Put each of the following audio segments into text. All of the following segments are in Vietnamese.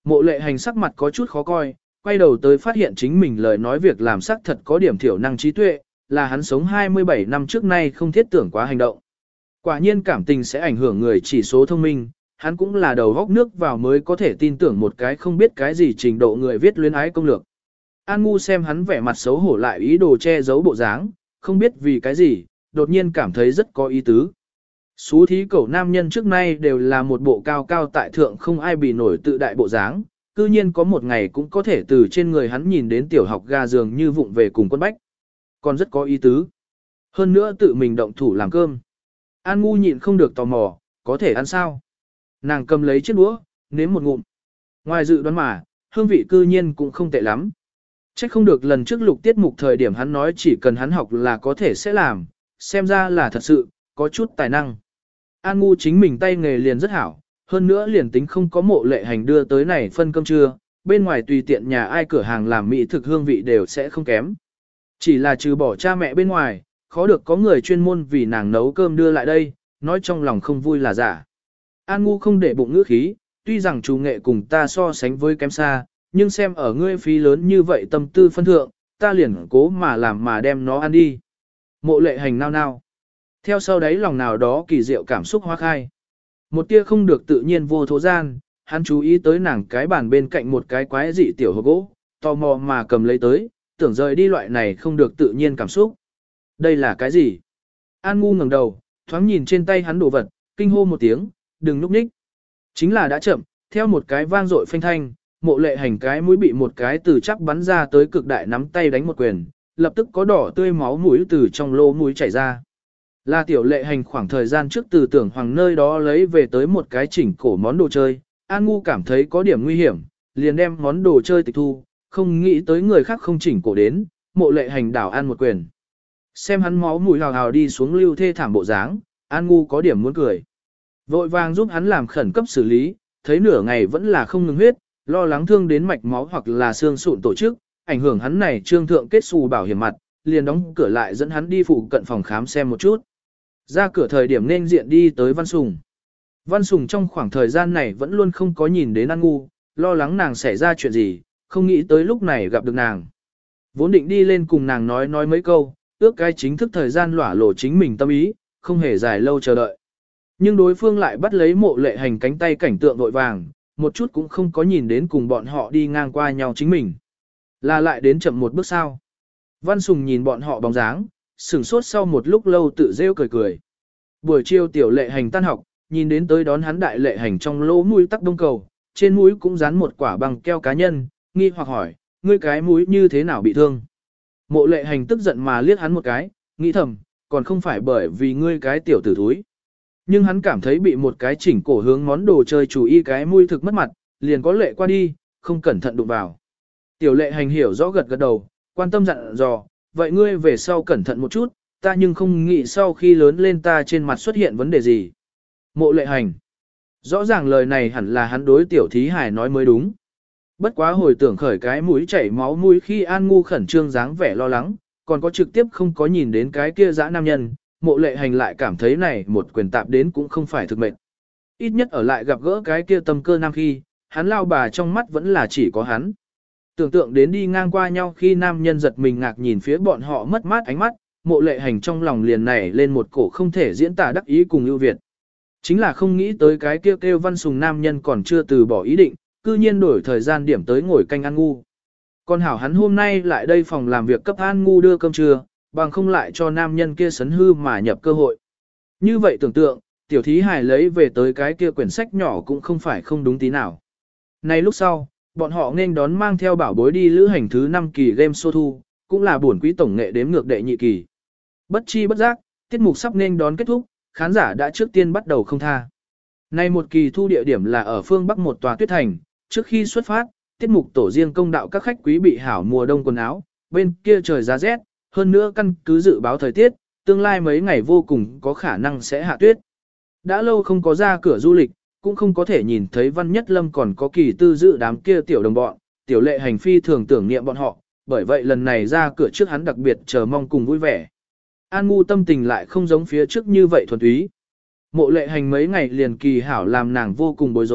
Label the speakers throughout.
Speaker 1: Mộ lệ hành sắc mặt có chút khó coi, quay đầu tới phát hiện chính mình lời nói việc làm sắc thật có điểm thiểu năng trí tuệ, là hắn sống 27 năm trước nay không thiết tưởng quá hành động. Quả nhiên cảm tình sẽ ảnh hưởng người chỉ số thông minh, hắn cũng là đầu góc nước vào mới có thể tin tưởng một cái không biết cái gì trình độ người viết luyến ái công lược. An Ngu xem hắn vẻ mặt xấu hổ lại ý đồ che giấu bộ dáng, không biết vì cái gì, đột nhiên cảm thấy rất có ý tứ. Xú thí cẩu nam nhân trước nay đều là một bộ cao cao tại thượng không ai bị nổi tự đại bộ dáng, cư nhiên có một ngày cũng có thể từ trên người hắn nhìn đến tiểu học gà giường như vụng về cùng quân bách. Còn rất có ý tứ. Hơn nữa tự mình động thủ làm cơm. An Ngu nhịn không được tò mò, có thể ăn sao? Nàng cầm lấy chiếc đũa, nếm một ngụm. Ngoài dự đoán mà, hương vị cư nhiên cũng không tệ lắm. Chắc không được lần trước lục tiết mục thời điểm hắn nói chỉ cần hắn học là có thể sẽ làm, xem ra là thật sự, có chút tài năng. An Ngu chính mình tay nghề liền rất hảo, hơn nữa liền tính không có mộ lệ hành đưa tới này phân cơm trưa, bên ngoài tùy tiện nhà ai cửa hàng làm mỹ thực hương vị đều sẽ không kém. Chỉ là trừ bỏ cha mẹ bên ngoài, khó được có người chuyên môn vì nàng nấu cơm đưa lại đây, nói trong lòng không vui là giả. An Ngu không để bụng ngữ khí, tuy rằng chủ nghệ cùng ta so sánh với kém xa, nhưng xem ở ngươi phí lớn như vậy tâm tư phân thượng, ta liền cố mà làm mà đem nó ăn đi. Mộ lệ hành nao nao. Theo sau đấy lòng nào đó kỳ diệu cảm xúc hoa khai. Một tia không được tự nhiên vô thố gian, hắn chú ý tới nàng cái bàn bên cạnh một cái quái dị tiểu hộp gỗ, tò mò mà cầm lấy tới, tưởng rời đi loại này không được tự nhiên cảm xúc. Đây là cái gì? An Ngu ngẩng đầu, thoáng nhìn trên tay hắn đồ vật, kinh hô một tiếng, đừng núp ních. Chính là đã chậm, theo một cái vang dội phanh thanh, mộ lệ hành cái mũi bị một cái từ chắc bắn ra tới cực đại nắm tay đánh một quyền, lập tức có đỏ tươi máu mũi từ trong lỗ mũi chảy ra. Là tiểu lệ hành khoảng thời gian trước từ tưởng hoàng nơi đó lấy về tới một cái chỉnh cổ món đồ chơi, An Ngu cảm thấy có điểm nguy hiểm, liền đem món đồ chơi tịch thu, không nghĩ tới người khác không chỉnh cổ đến, mộ lệ hành đảo ăn một quyền. Xem hắn máu mũi hào hào đi xuống lưu thê thảm bộ dáng, An Ngu có điểm muốn cười. Vội vàng giúp hắn làm khẩn cấp xử lý, thấy nửa ngày vẫn là không ngừng huyết, lo lắng thương đến mạch máu hoặc là xương sụn tổ chức, ảnh hưởng hắn này trương thượng kết xù bảo hiểm mặt, liền đóng cửa lại dẫn hắn đi phụ cận phòng khám xem một chút. Ra cửa thời điểm nên diện đi tới Văn Sùng. Văn Sùng trong khoảng thời gian này vẫn luôn không có nhìn đến An Ngu, lo lắng nàng xảy ra chuyện gì, không nghĩ tới lúc này gặp được nàng. Vốn định đi lên cùng nàng nói mấy câu, ước cái chính thức thời gian lỏa lộ chính mình tâm ý, không hề dài lâu chờ đợi. Nhưng đối phương lại bắt lấy mộ lệ hành cánh tay cảnh tượng vội vàng, một chút cũng không có nhìn đến cùng bọn họ đi ngang qua nhau chính mình. Là lại đến chậm một bước sao. Văn Sùng nhìn bọn họ bóng dáng, sửng sốt sau một lúc lâu tự rêu cười cười. Buổi chiều tiểu lệ hành tan học, nhìn đến tới đón hắn đại lệ hành trong lỗ mũi tắc đông cầu, trên mũi cũng dán một quả bằng keo cá nhân, nghi hoặc hỏi, ngươi cái mũi như thế nào bị thương? Mộ lệ hành tức giận mà liếc hắn một cái, nghĩ thầm, còn không phải bởi vì ngươi cái tiểu tử thúi. Nhưng hắn cảm thấy bị một cái chỉnh cổ hướng món đồ chơi chủ y cái mũi thực mất mặt, liền có lệ qua đi, không cẩn thận đụng vào. Tiểu lệ hành hiểu rõ gật gật đầu, quan tâm dặn dò, vậy ngươi về sau cẩn thận một chút, ta nhưng không nghĩ sau khi lớn lên ta trên mặt xuất hiện vấn đề gì. Mộ lệ hành. Rõ ràng lời này hẳn là hắn đối tiểu thí hải nói mới đúng. Bất quá hồi tưởng khởi cái mũi chảy máu mũi khi An Ngu khẩn trương dáng vẻ lo lắng, còn có trực tiếp không có nhìn đến cái kia dã nam nhân, mộ lệ hành lại cảm thấy này một quyền tạp đến cũng không phải thực mệnh. Ít nhất ở lại gặp gỡ cái kia tâm cơ nam khi, hắn lao bà trong mắt vẫn là chỉ có hắn. Tưởng tượng đến đi ngang qua nhau khi nam nhân giật mình ngạc nhìn phía bọn họ mất mát ánh mắt, mộ lệ hành trong lòng liền nảy lên một cổ không thể diễn tả đắc ý cùng ưu việt. Chính là không nghĩ tới cái kêu Văn Sùng nam nhân còn chưa từ bỏ ý định, cư nhiên đổi thời gian điểm tới ngồi canh An Ngu. Còn hảo hắn hôm nay lại đây phòng làm việc cấp An Ngu đưa cơm trưa, bằng không lại cho nam nhân kia sấn hư mà nhập cơ hội. Như vậy tưởng tượng, tiểu thí hài lấy về tới cái kia quyển sách nhỏ cũng không phải không đúng tí nào. Này lúc sau, bọn họ nên đón mang theo bảo bối đi lữ hành thứ 5 kỳ game show thu, cũng là buồn quý tổng nghệ đếm ngược đệ nhị kỳ. Bất chi bất giác, tiết mục sắp nên đón kết thúc, khán giả đã trước tiên bắt đầu không tha. Nay một kỳ thu địa điểm là ở phương Bắc một tòa tuyết thành, trước khi xuất phát, tiết mục tổ riêng công đạo các khách quý bị hảo mùa đông quần áo, bên kia trời giá rét, hơn nữa căn cứ dự báo thời tiết, tương lai mấy ngày vô cùng có khả năng sẽ hạ tuyết. Đã lâu không có ra cửa du lịch, cũng không có thể nhìn thấy Văn Nhất Lâm còn có Kỳ Tư Dự đám kia tiểu đồng bọn, tiểu lệ hành phi thường tưởng niệm bọn họ, bởi vậy lần này ra cửa trước hắn đặc biệt chờ mong cùng vui vẻ. An Ngu tâm tình lại không giống phía trước như vậy thuần túy. Mộ lệ hành mấy ngày liền kỳ hảo làm nàng vô cùng bối rối,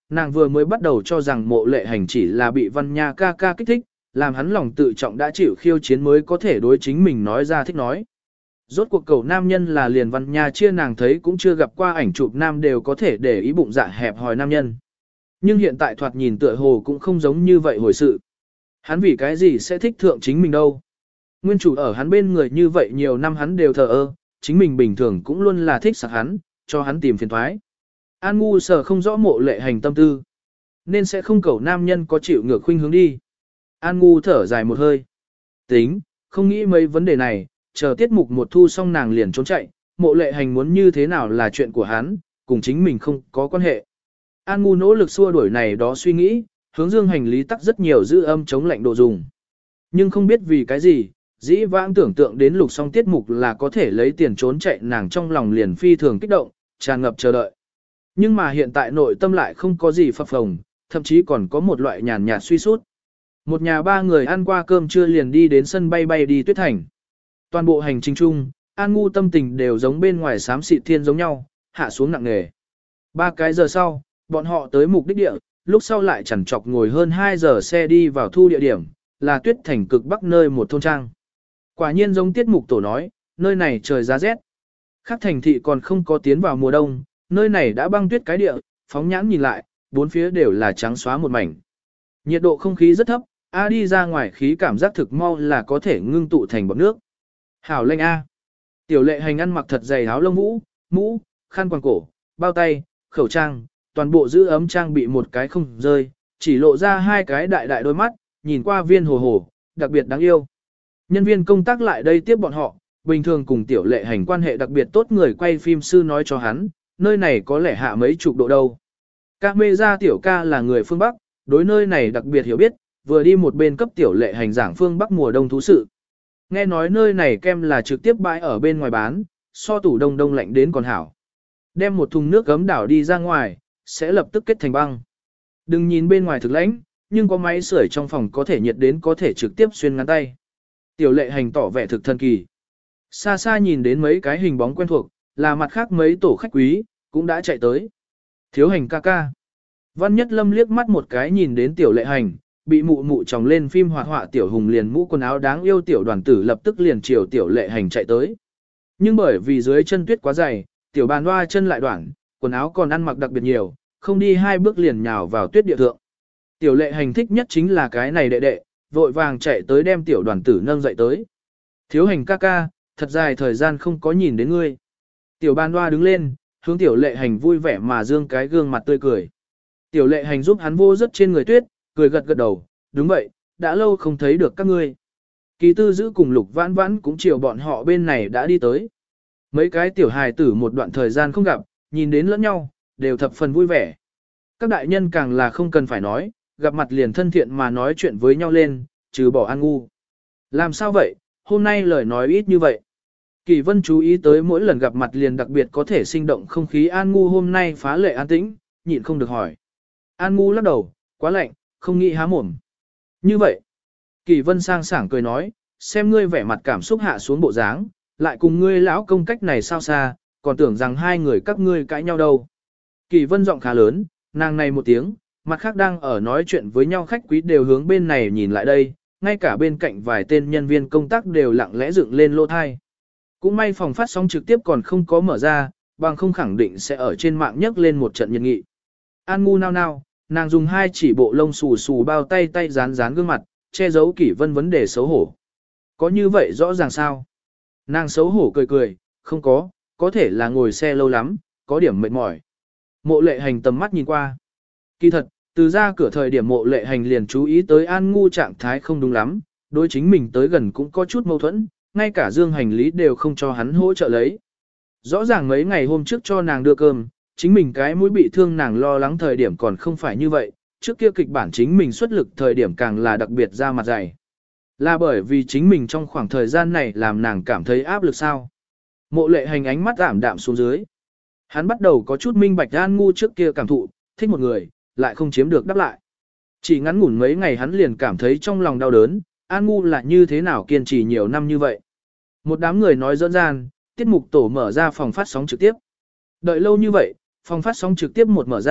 Speaker 1: nàng vừa mới bắt đầu cho rằng Mộ Lệ Hành chỉ là bị Văn Nha ca ca kích thích, làm hắn lòng tự trọng đã chịu khiêu chiến mới có thể đối chính mình nói ra thích nói. Rốt cuộc cầu nam nhân là liền Văn Nha chia nàng thấy cũng chưa gặp qua ảnh chụp nam đều có thể để ý bụng dạ hẹp hòi nam nhân. Nhưng hiện tại thoạt nhìn tựa hồ cũng không giống như vậy hồi sự. Hắn vì cái gì sẽ thích thượng chính mình đâu. Nguyên chủ ở hắn bên người như vậy nhiều năm hắn đều thờ ơ, chính mình bình thường cũng luôn là thích sặc hắn, cho hắn tìm phiền thoái. An ngu sở không rõ Mộ Lệ Hành tâm tư, nên sẽ không cầu nam nhân có chịu ngược khuynh hướng đi. An ngu thở dài một hơi. Tính, không nghĩ mấy vấn đề này, chờ tiết mục một thu xong nàng liền trốn chạy, Mộ Lệ Hành muốn như thế nào là chuyện của hắn, cùng chính mình không có quan hệ. An ngu nỗ lực xua đuổi này đó suy nghĩ, hướng dương hành lý tắc rất nhiều giữ âm chống lạnh đồ dùng. Nhưng không biết vì cái gì, dĩ vãng tưởng tượng đến lục xong tiết mục là có thể lấy tiền trốn chạy, nàng trong lòng liền phi thường kích động, tràn ngập chờ đợi. Nhưng mà hiện tại nội tâm lại không có gì phập phồng, thậm chí còn có một loại nhàn nhạt suy sút. Một nhà ba người ăn qua cơm trưa liền đi đến sân bay bay đi Tuyết Thành. Toàn bộ hành trình chung, An ngu tâm tình đều giống bên ngoài xám xịt thiên giống nhau, hạ xuống nặng nề. 3 cái giờ sau, bọn họ tới mục đích địa, lúc sau lại chằn chọc ngồi hơn 2 giờ xe đi vào thu địa điểm, là Tuyết Thành cực bắc nơi một thôn trang. Quả nhiên giống tiết mục tổ nói, nơi này trời giá rét. Khác thành thị còn không có tiến vào mùa đông, nơi này đã băng tuyết cái địa, phóng nhãn nhìn lại, bốn phía đều là trắng xóa một mảnh. Nhiệt độ không khí rất thấp, A đi ra ngoài khí cảm giác thực mau là có thể ngưng tụ thành bọt nước. Hảo lệnh A. Tiểu Lệ Hành ăn mặc thật dày áo lông vũ, mũ, khăn quàng cổ, bao tay, khẩu trang, toàn bộ giữ ấm trang bị một cái không rơi, chỉ lộ ra 2 cái đại đại đôi mắt, nhìn qua viên hồ hồ, đặc biệt đáng yêu. Nhân viên công tác lại đây tiếp bọn họ, bình thường cùng Tiểu Lệ Hành quan hệ đặc biệt tốt người quay phim sư nói cho hắn, nơi này có lẽ hạ mấy chục độ đâu. Camera tiểu ca là người phương Bắc, đối nơi này đặc biệt hiểu biết, vừa đi một bên cấp Tiểu Lệ Hành giảng phương Bắc mùa đông thú sự. Nghe nói nơi này kem là trực tiếp bãi ở bên ngoài bán, so tủ đông đông lạnh đến còn hảo. Đem một thùng nước gấm đảo đi ra ngoài, sẽ lập tức kết thành băng. Đừng nhìn bên ngoài thực lãnh, nhưng có máy sưởi trong phòng có thể nhiệt đến có thể trực tiếp xuyên ngắn tay. Tiểu Lệ Hành tỏ vẻ thực thần kỳ. Xa xa nhìn đến mấy cái hình bóng quen thuộc, là mặt khác mấy tổ khách quý, cũng đã chạy tới. Thiếu Hành ca ca. Văn Nhất Lâm liếc mắt một cái nhìn đến Tiểu Lệ Hành, bị mụ mụ tròng lên phim hoạt họa Tiểu Hùng liền mũ quần áo đáng yêu Tiểu Đoàn Tử lập tức liền chiều Tiểu Lệ Hành chạy tới. Nhưng bởi vì dưới chân tuyết quá dày, Tiểu Bàn Hoa chân lại đoạn, quần áo còn ăn mặc đặc biệt nhiều, không đi 2 bước liền nhào vào tuyết địa thượng. Tiểu Lệ Hành thích nhất chính là cái này đệ đệ, vội vàng chạy tới đem Tiểu Đoàn Tử nâng dậy tới. Thiếu Hành ca ca, thật dài thời gian không có nhìn đến ngươi. Tiểu Ban Hoa đứng lên, hướng Tiểu Lệ Hành vui vẻ mà dương cái gương mặt tươi cười. Tiểu Lệ Hành giúp hắn vô rất trên người tuyết, cười gật gật đầu, đúng vậy, đã lâu không thấy được các ngươi. Kỳ Tư giữ cùng Lục Vãn Vãn cũng chiều bọn họ bên này đã đi tới. Mấy cái tiểu hài tử một đoạn thời gian không gặp, nhìn đến lẫn nhau, đều thập phần vui vẻ. Các đại nhân càng là không cần phải nói, gặp mặt liền thân thiện mà nói chuyện với nhau lên, trừ bỏ An ngu. Làm sao vậy, hôm nay lời nói ít như vậy. Kỳ Vân chú ý tới mỗi lần gặp mặt liền đặc biệt có thể sinh động không khí. An ngu hôm nay phá lệ an tĩnh, nhịn không được hỏi. An ngu lắc đầu, quá lạnh, không nghĩ há mồm. Như vậy, Kỳ Vân sang sảng cười nói, xem ngươi vẻ mặt cảm xúc hạ xuống bộ dáng, lại cùng ngươi lão công cách này sao xa, còn tưởng rằng hai người các ngươi cãi nhau đâu. Kỳ Vân giọng khá lớn, nàng này một tiếng, mặt khác đang ở nói chuyện với nhau khách quý đều hướng bên này nhìn lại đây, ngay cả bên cạnh vài tên nhân viên công tác đều lặng lẽ dựng lên lô thai. Cũng may phòng phát sóng trực tiếp còn không có mở ra, bằng không khẳng định sẽ ở trên mạng nhấc lên một trận nhiệt nghị. An ngu nao nao, nàng dùng 2 chỉ bộ lông xù xù bao tay tay dán dán gương mặt, che giấu Kỷ Vân vấn đề xấu hổ. Có như vậy rõ ràng sao? Nàng xấu hổ cười cười, không có thể là ngồi xe lâu lắm, có điểm mệt mỏi. Mộ Lệ Hành tầm mắt nhìn qua. Kỳ thật, từ ra cửa thời điểm Mộ Lệ Hành liền chú ý tới An ngu trạng thái không đúng lắm, đối chính mình tới gần cũng có chút mâu thuẫn, ngay cả dương hành lý đều không cho hắn hỗ trợ lấy. Rõ ràng mấy ngày hôm trước cho nàng đưa cơm, chính mình cái mũi bị thương nàng lo lắng thời điểm còn không phải như vậy, trước kia kịch bản chính mình xuất lực thời điểm càng là đặc biệt ra mặt dày. Là bởi vì chính mình trong khoảng thời gian này làm nàng cảm thấy áp lực sao. Mộ Lệ Hành ánh mắt ảm đạm xuống dưới. Hắn bắt đầu có chút minh bạch An ngu trước kia cảm thụ, thích một người, lại không chiếm được đáp lại. Chỉ ngắn ngủn mấy ngày hắn liền cảm thấy trong lòng đau đớn, An ngu là như thế nào kiên trì nhiều năm như vậy. Một đám người nói dẫn gian, tiết mục tổ mở ra phòng phát sóng trực tiếp. Đợi lâu như vậy, phòng phát sóng trực tiếp một mở ra,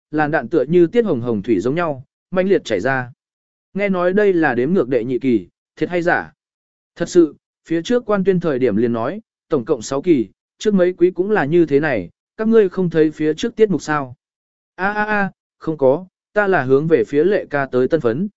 Speaker 1: làn đạn tựa như tiết hồng hồng thủy giống nhau, mãnh liệt chảy ra. Nghe nói đây là đếm ngược đệ nhị kỳ, thiệt hay giả? Thật sự, phía trước quan tuyên thời điểm liền nói, tổng cộng 6 kỳ, trước mấy quý cũng là như thế này, các ngươi không thấy phía trước tiết mục sao? Không có, ta là hướng về phía lệ ca tới tân phấn.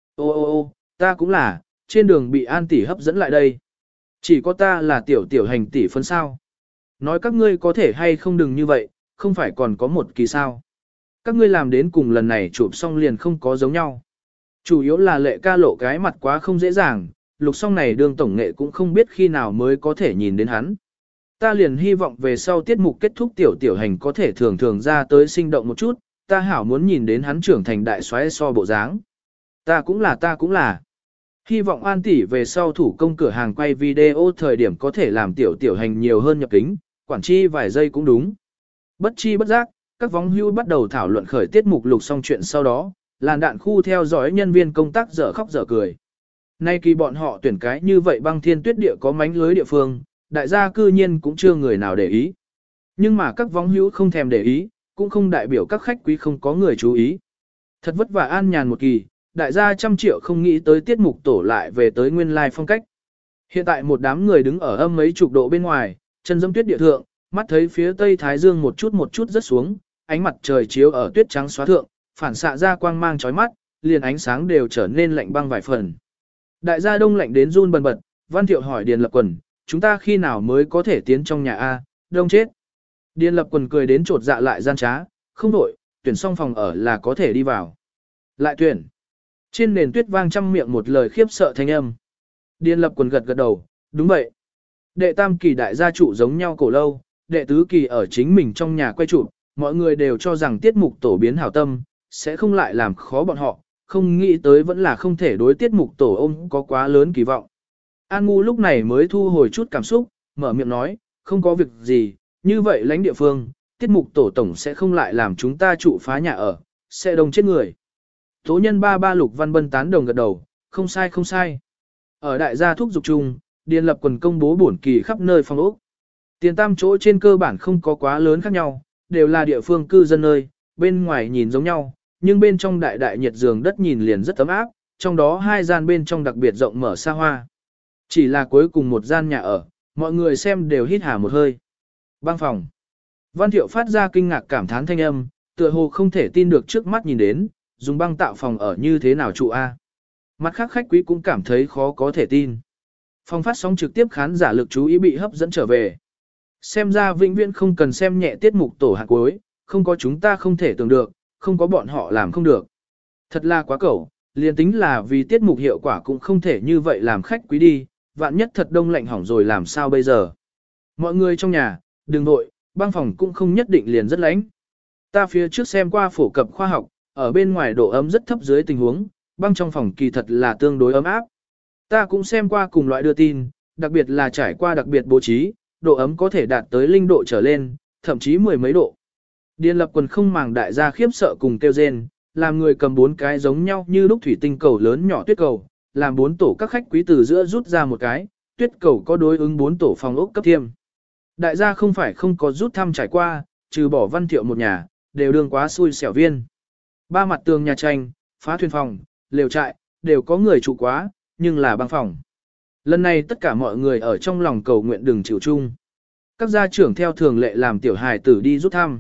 Speaker 1: Ô, ta cũng là, trên đường bị An tỷ hấp dẫn lại đây. Chỉ có ta là tiểu hành tỷ phấn sao. Nói các ngươi có thể hay không đừng như vậy, không phải còn có một kỳ sao. Các ngươi làm đến cùng lần này chụp xong liền không có giống nhau. Chủ yếu là lệ ca lộ cái mặt quá không dễ dàng, lục xong này đương tổng nghệ cũng không biết khi nào mới có thể nhìn đến hắn. Ta liền hy vọng về sau tiết mục kết thúc tiểu hành có thể thường thường ra tới sinh động một chút, ta hảo muốn nhìn đến hắn trưởng thành đại soái so bộ dáng. Ta cũng là. Hy vọng An tỷ về sau thủ công cửa hàng quay video thời điểm có thể làm tiểu hành nhiều hơn nhập kính, quản chi vài giây cũng đúng. Bất chi bất giác, các vong hưu bắt đầu thảo luận khởi tiết mục lục xong chuyện sau đó, làn đạn khu theo dõi nhân viên công tác dở khóc dở cười. Nay kỳ bọn họ tuyển cái như vậy băng thiên tuyết địa có mánh lưới địa phương, đại gia cư nhiên cũng chưa người nào để ý. Nhưng mà các vong hữu không thèm để ý, cũng không đại biểu các khách quý không có người chú ý. Thật vất vả an nhàn một kỳ, đại gia trăm triệu không nghĩ tới tiết mục tổ lại về tới nguyên lai phong cách. Hiện tại một đám người đứng ở âm mấy chục độ bên ngoài, chân dẫm tuyết địa thượng, mắt thấy phía tây thái dương một chút rất xuống, ánh mặt trời chiếu ở tuyết trắng xóa thượng, phản xạ ra quang mang chói mắt, liền ánh sáng đều trở nên lạnh băng vài phần. Đại gia đông lạnh đến run bần bật, Văn Thiệu hỏi Điền Lập Quần, chúng ta khi nào mới có thể tiến trong nhà A, đông chết. Điền Lập Quần cười đến trột dạ lại gian trá, không đổi, tuyển xong phòng ở là có thể đi vào. Lại tuyển. Trên nền tuyết vang trăm miệng một lời khiếp sợ thanh âm. Điền Lập Quần gật gật đầu, đúng vậy. Đệ tam kỳ đại gia trụ giống nhau cổ lâu, đệ tứ kỳ ở chính mình trong nhà quay trụ, mọi người đều cho rằng tiết mục tổ biến hảo tâm, sẽ không lại làm khó bọn họ, không nghĩ tới vẫn là không thể đối tiết mục tổ ôm có quá lớn kỳ vọng. An Ngu lúc này mới thu hồi chút cảm xúc, mở miệng nói, không có việc gì, như vậy lãnh địa phương, tiết mục tổ tổng sẽ không lại làm chúng ta trụ phá nhà ở, sẽ đông chết người. Tố nhân ba Lục Văn Bân tán đồng gật đầu, không sai. Ở đại gia thúc dục chung, Điền Lập Quần công bố bổn kỳ khắp nơi phong ốc. Tiền tam chỗ trên cơ bản không có quá lớn khác nhau, đều là địa phương cư dân nơi, bên ngoài nhìn giống nhau, nhưng bên trong đại nhiệt giường đất nhìn liền rất ấm áp, trong đó hai gian bên trong đặc biệt rộng mở xa hoa. Chỉ là cuối cùng một gian nhà ở, mọi người xem đều hít hà một hơi. Băng phòng. Văn Thiệu phát ra kinh ngạc cảm thán thanh âm, tựa hồ không thể tin được trước mắt nhìn đến, dùng băng tạo phòng ở như thế nào trụ A. Mặt khác khách quý cũng cảm thấy khó có thể tin. Phòng phát sóng trực tiếp khán giả lực chú ý bị hấp dẫn trở về. Xem ra vĩnh viễn không cần xem nhẹ tiết mục tổ hạt cuối, không có chúng ta không thể tưởng được, không có bọn họ làm không được. Thật là quá cẩu, liền tính là vì tiết mục hiệu quả cũng không thể như vậy làm khách quý đi, vạn nhất thật đông lạnh hỏng rồi làm sao bây giờ. Mọi người trong nhà, đừng nội, băng phòng cũng không nhất định liền rất lạnh. Ta phía trước xem qua phổ cập khoa học, ở bên ngoài độ ấm rất thấp dưới tình huống, băng trong phòng kỳ thật là tương đối ấm áp. Ta cũng xem qua cùng loại đưa tin, đặc biệt là trải qua đặc biệt bố trí, độ ấm có thể đạt tới linh độ trở lên, thậm chí mười mấy độ. Điền Lập Quần không màng đại gia khiếp sợ cùng kêu rên, làm người cầm 4 cái giống nhau như lúc thủy tinh cầu lớn nhỏ tuyết cầu, làm 4 tổ các khách quý từ giữa rút ra một cái, tuyết cầu có đối ứng 4 tổ phòng ốc cấp thiêm. Đại gia không phải không có rút thăm trải qua, trừ bỏ Văn Thiệu một nhà, đều đương quá xui xẻo viên. 3 mặt tường nhà tranh, phá thuyền phòng, lều trại, đều có người trụ quá, nhưng là băng phòng. Lần này tất cả mọi người ở trong lòng cầu nguyện đừng chịu chung. Các gia trưởng theo thường lệ làm tiểu hài tử đi rút thăm.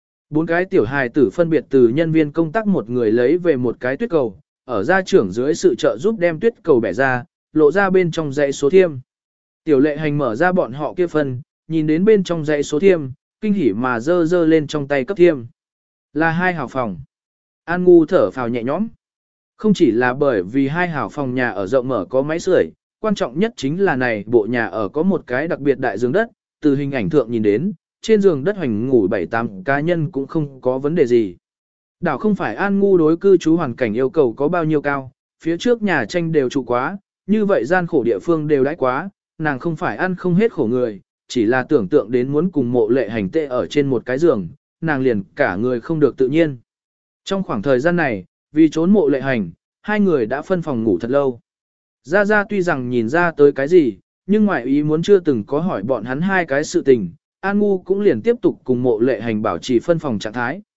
Speaker 1: 4 cái tiểu hài tử phân biệt từ nhân viên công tác một người lấy về một cái tuyết cầu, ở gia trưởng dưới sự trợ giúp đem tuyết cầu bẻ ra, lộ ra bên trong dãy số thiêm. Tiểu lệ hành mở ra bọn họ kia phân, nhìn đến bên trong dãy số thiêm, kinh hỉ mà dơ lên trong tay cấp thiêm. Là 2 hào phòng. An Ngu thở phào nhẹ nhõm. Không chỉ là bởi vì 2 hào phòng nhà ở rộng mở có máy sưởi, quan trọng nhất chính là này bộ nhà ở có một cái đặc biệt đại giường đất, từ hình ảnh thượng nhìn đến, trên giường đất hoành ngủ 7-8 cá nhân cũng không có vấn đề gì. Đảo không phải An Ngu đối cư trú hoàn cảnh yêu cầu có bao nhiêu cao, phía trước nhà tranh đều trụ quá, như vậy gian khổ địa phương đều đãi quá, nàng không phải ăn không hết khổ người, chỉ là tưởng tượng đến muốn cùng Mộ Lệ Hành tệ ở trên một cái giường, nàng liền cả người không được tự nhiên. Trong khoảng thời gian này, vì trốn Mộ Lệ Hành, hai người đã phân phòng ngủ thật lâu. Gia Gia tuy rằng nhìn ra tới cái gì, nhưng ngoại ý muốn chưa từng có hỏi bọn hắn hai cái sự tình, An Ngu cũng liền tiếp tục cùng Mộ Lệ Hành bảo trì phân phòng trạng thái.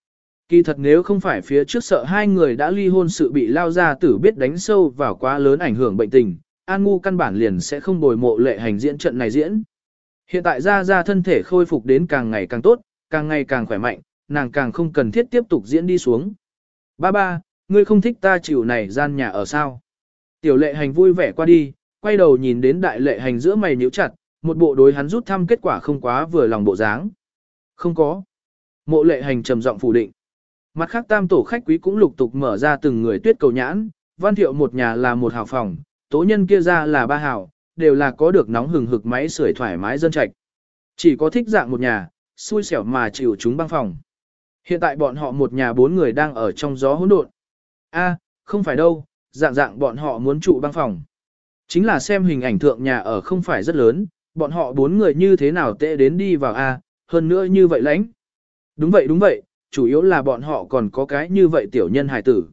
Speaker 1: Kỳ thật nếu không phải phía trước sợ hai người đã ly hôn sự bị lao ra tử biết đánh sâu vào quá lớn ảnh hưởng bệnh tình, An Ngu căn bản liền sẽ không bồi mộ lệ hành diễn trận này diễn. Hiện tại ra thân thể khôi phục đến càng ngày càng tốt, càng ngày càng khỏe mạnh, nàng càng không cần thiết tiếp tục diễn đi xuống. Ba, ngươi không thích ta chịu này gian nhà ở sao? Tiểu lệ hành vui vẻ qua đi, quay đầu nhìn đến đại lệ hành giữa mày nhíu chặt, một bộ đối hắn rút thăm kết quả không quá vừa lòng bộ dáng. Không có. Mộ lệ hành trầm giọng phủ định. Mặt khác tam tổ khách quý cũng lục tục mở ra từng người tuyết cầu nhãn, Văn Thiệu một nhà là một hào phòng, tố nhân kia ra là ba hào, đều là có được nóng hừng hực máy sưởi thoải mái dân trạch. Chỉ có thích dạng một nhà, xui xẻo mà chịu chúng băng phòng. Hiện tại bọn họ một nhà bốn người đang ở trong gió hỗn độn. Không phải đâu, dạng bọn họ muốn trụ băng phòng. Chính là xem hình ảnh thượng nhà ở không phải rất lớn, bọn họ bốn người như thế nào tệ đến đi vào hơn nữa như vậy lãnh. Đúng vậy, chủ yếu là bọn họ còn có cái như vậy tiểu nhân hài tử.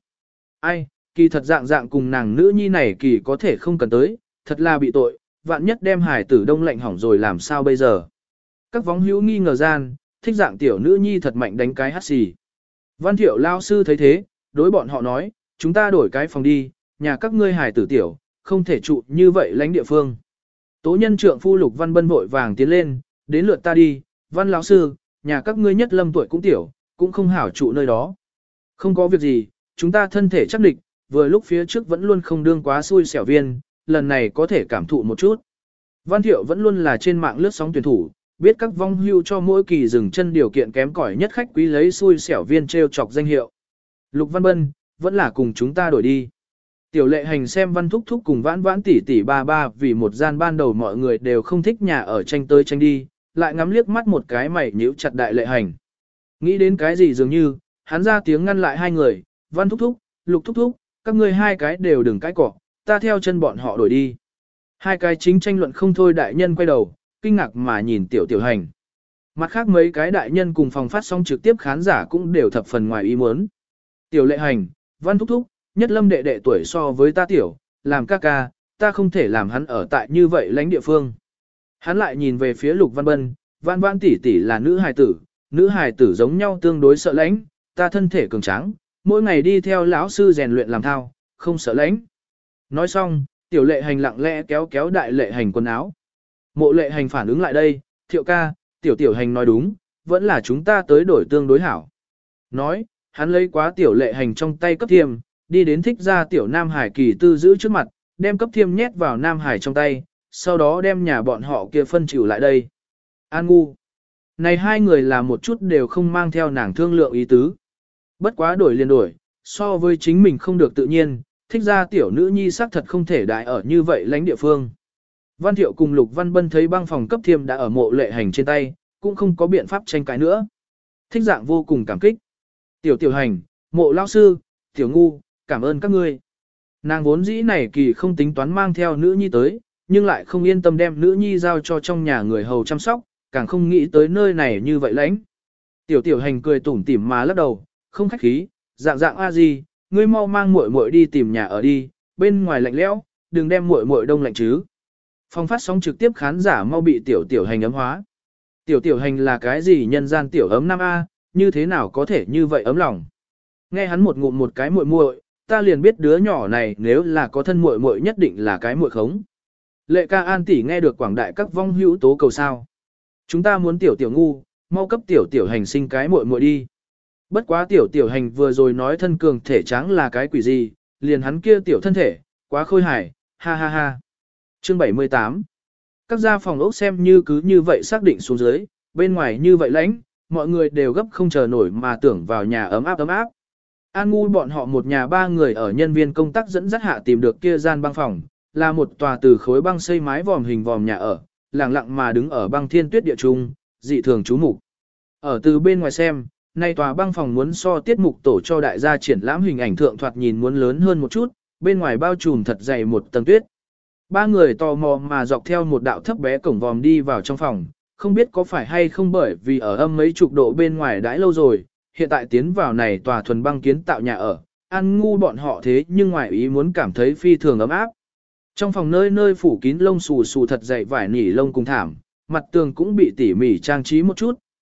Speaker 1: Kỳ thật dạng cùng nàng nữ nhi này kỳ có thể không cần tới, thật là bị tội, vạn nhất đem hài tử đông lạnh hỏng rồi làm sao bây giờ. Các vóng hữu nghi ngờ gian, thích dạng tiểu nữ nhi thật mạnh đánh cái hát xì. Văn Thiệu lao sư thấy thế, đối bọn họ nói, chúng ta đổi cái phòng đi, nhà các ngươi hài tử tiểu, không thể trụ như vậy lánh địa phương. Tố nhân trượng phu Lục Văn Bân vội vàng tiến lên, đến lượt ta đi, Văn lão sư, nhà các ngươi nhất lâm tuổi cũng tiểu, cũng không hảo trụ nơi đó. Không có việc gì, chúng ta thân thể chắc địch, vừa lúc phía trước vẫn luôn không đương quá xui xẻo viên, lần này có thể cảm thụ một chút. Văn Thiệu vẫn luôn là trên mạng lướt sóng tuyển thủ, biết các vong hưu cho mỗi kỳ dừng chân điều kiện kém cỏi nhất khách quý lấy xui xẻo viên treo chọc danh hiệu. Lục Văn Bân, vẫn là cùng chúng ta đổi đi. Tiểu lệ hành xem Văn Thúc Thúc cùng vãn tỷ ba vì một gian ban đầu mọi người đều không thích nhà ở tranh tới tranh đi, lại ngắm liếc mắt một cái mày nhíu chặt đại lệ hành. Nghĩ đến cái gì dường như, hắn ra tiếng ngăn lại hai người, Văn Thúc Thúc, Lục Thúc Thúc, các ngươi hai cái đều đừng cãi cọ, ta theo chân bọn họ đổi đi. Hai cái chính tranh luận không thôi đại nhân quay đầu, kinh ngạc mà nhìn tiểu hành. Mặt khác mấy cái đại nhân cùng phòng phát sóng trực tiếp khán giả cũng đều thập phần ngoài ý muốn. Tiểu lệ hành, Văn Thúc Thúc, nhất lâm đệ tuổi so với ta tiểu, làm ca, ta không thể làm hắn ở tại như vậy lãnh địa phương. Hắn lại nhìn về phía Lục Văn Bân, Văn tỷ là nữ hài tử giống nhau tương đối sợ lãnh, ta thân thể cường tráng, mỗi ngày đi theo lão sư rèn luyện làm thao, không sợ lãnh. Nói xong, tiểu lệ hành lặng lẽ kéo đại lệ hành quần áo. Mộ lệ hành phản ứng lại đây, Thiệu ca, tiểu hành nói đúng, vẫn là chúng ta tới đổi tương đối hảo. Nói, hắn lấy quá tiểu lệ hành trong tay cấp thiêm, đi đến thích ra tiểu Nam Hải kỳ tư giữ trước mặt, đem cấp thiêm nhét vào Nam Hải trong tay, sau đó đem nhà bọn họ kia phân chịu lại đây. An Ngu. Này hai người là một chút đều không mang theo nàng thương lượng ý tứ. Bất quá đổi liền đổi, so với chính mình không được tự nhiên, thích ra tiểu nữ nhi xác thật không thể đại ở như vậy lánh địa phương. Văn Thiệu cùng Lục Văn Bân thấy băng phòng cấp thiêm đã ở mộ lệ hành trên tay, cũng không có biện pháp tranh cãi nữa. Thích dạng vô cùng cảm kích. Tiểu hành, mộ lao sư, tiểu ngu, cảm ơn các ngươi. Nàng vốn dĩ này kỳ không tính toán mang theo nữ nhi tới, nhưng lại không yên tâm đem nữ nhi giao cho trong nhà người hầu chăm sóc, càng không nghĩ tới nơi này như vậy lãnh. Tiểu hành cười tủm tỉm mà lắc đầu, không khách khí, dạng a gì, ngươi mau mang muội đi tìm nhà ở đi, bên ngoài lạnh lẽo, đừng đem muội đông lạnh chứ. Phong phát sóng trực tiếp khán giả mau bị tiểu hành ấm hóa. Tiểu hành là cái gì nhân gian tiểu ấm nam a, như thế nào có thể như vậy ấm lòng. Nghe hắn một ngụm một cái muội, ta liền biết đứa nhỏ này nếu là có thân muội nhất định là cái muội khống. Lệ ca An tỷ nghe được quảng đại các vong hữu tố cầu sao. Chúng ta muốn tiểu ngu, mau cấp tiểu hành sinh cái muội đi. Bất quá tiểu hành vừa rồi nói thân cường thể tráng là cái quỷ gì, liền hắn kia tiểu thân thể, quá khôi hài, ha. Chương 78. Các gia phòng ốc xem như cứ như vậy xác định xuống dưới, bên ngoài như vậy lãnh, mọi người đều gấp không chờ nổi mà tưởng vào nhà ấm áp. An Ngu bọn họ một nhà ba người ở nhân viên công tác dẫn dắt hạ tìm được kia gian băng phòng, là một tòa từ khối băng xây mái vòm hình vòm nhà ở, lặng lặng mà đứng ở băng thiên tuyết địa trung, dị thường chú mục. Ở từ bên ngoài xem, nay tòa băng phòng muốn so tiết mục tổ cho đại gia triển lãm hình ảnh thượng thoạt nhìn muốn lớn hơn một chút, bên ngoài bao trùm thật dày một tầng tuyết. Ba người tò mò mà dọc theo một đạo thấp bé cổng vòm đi vào trong phòng, không biết có phải hay không bởi vì ở âm mấy chục độ bên ngoài đãi lâu rồi, hiện tại tiến vào này tòa thuần băng kiến tạo nhà ở, An Ngu bọn họ thế nhưng ngoài ý muốn cảm thấy phi thường ấm áp. Trong phòng nơi nơi phủ kín lông xù xù thật dày vải nỉ lông cùng thảm, mặt tường cũng bị tỉ mỉ trang trí một chút,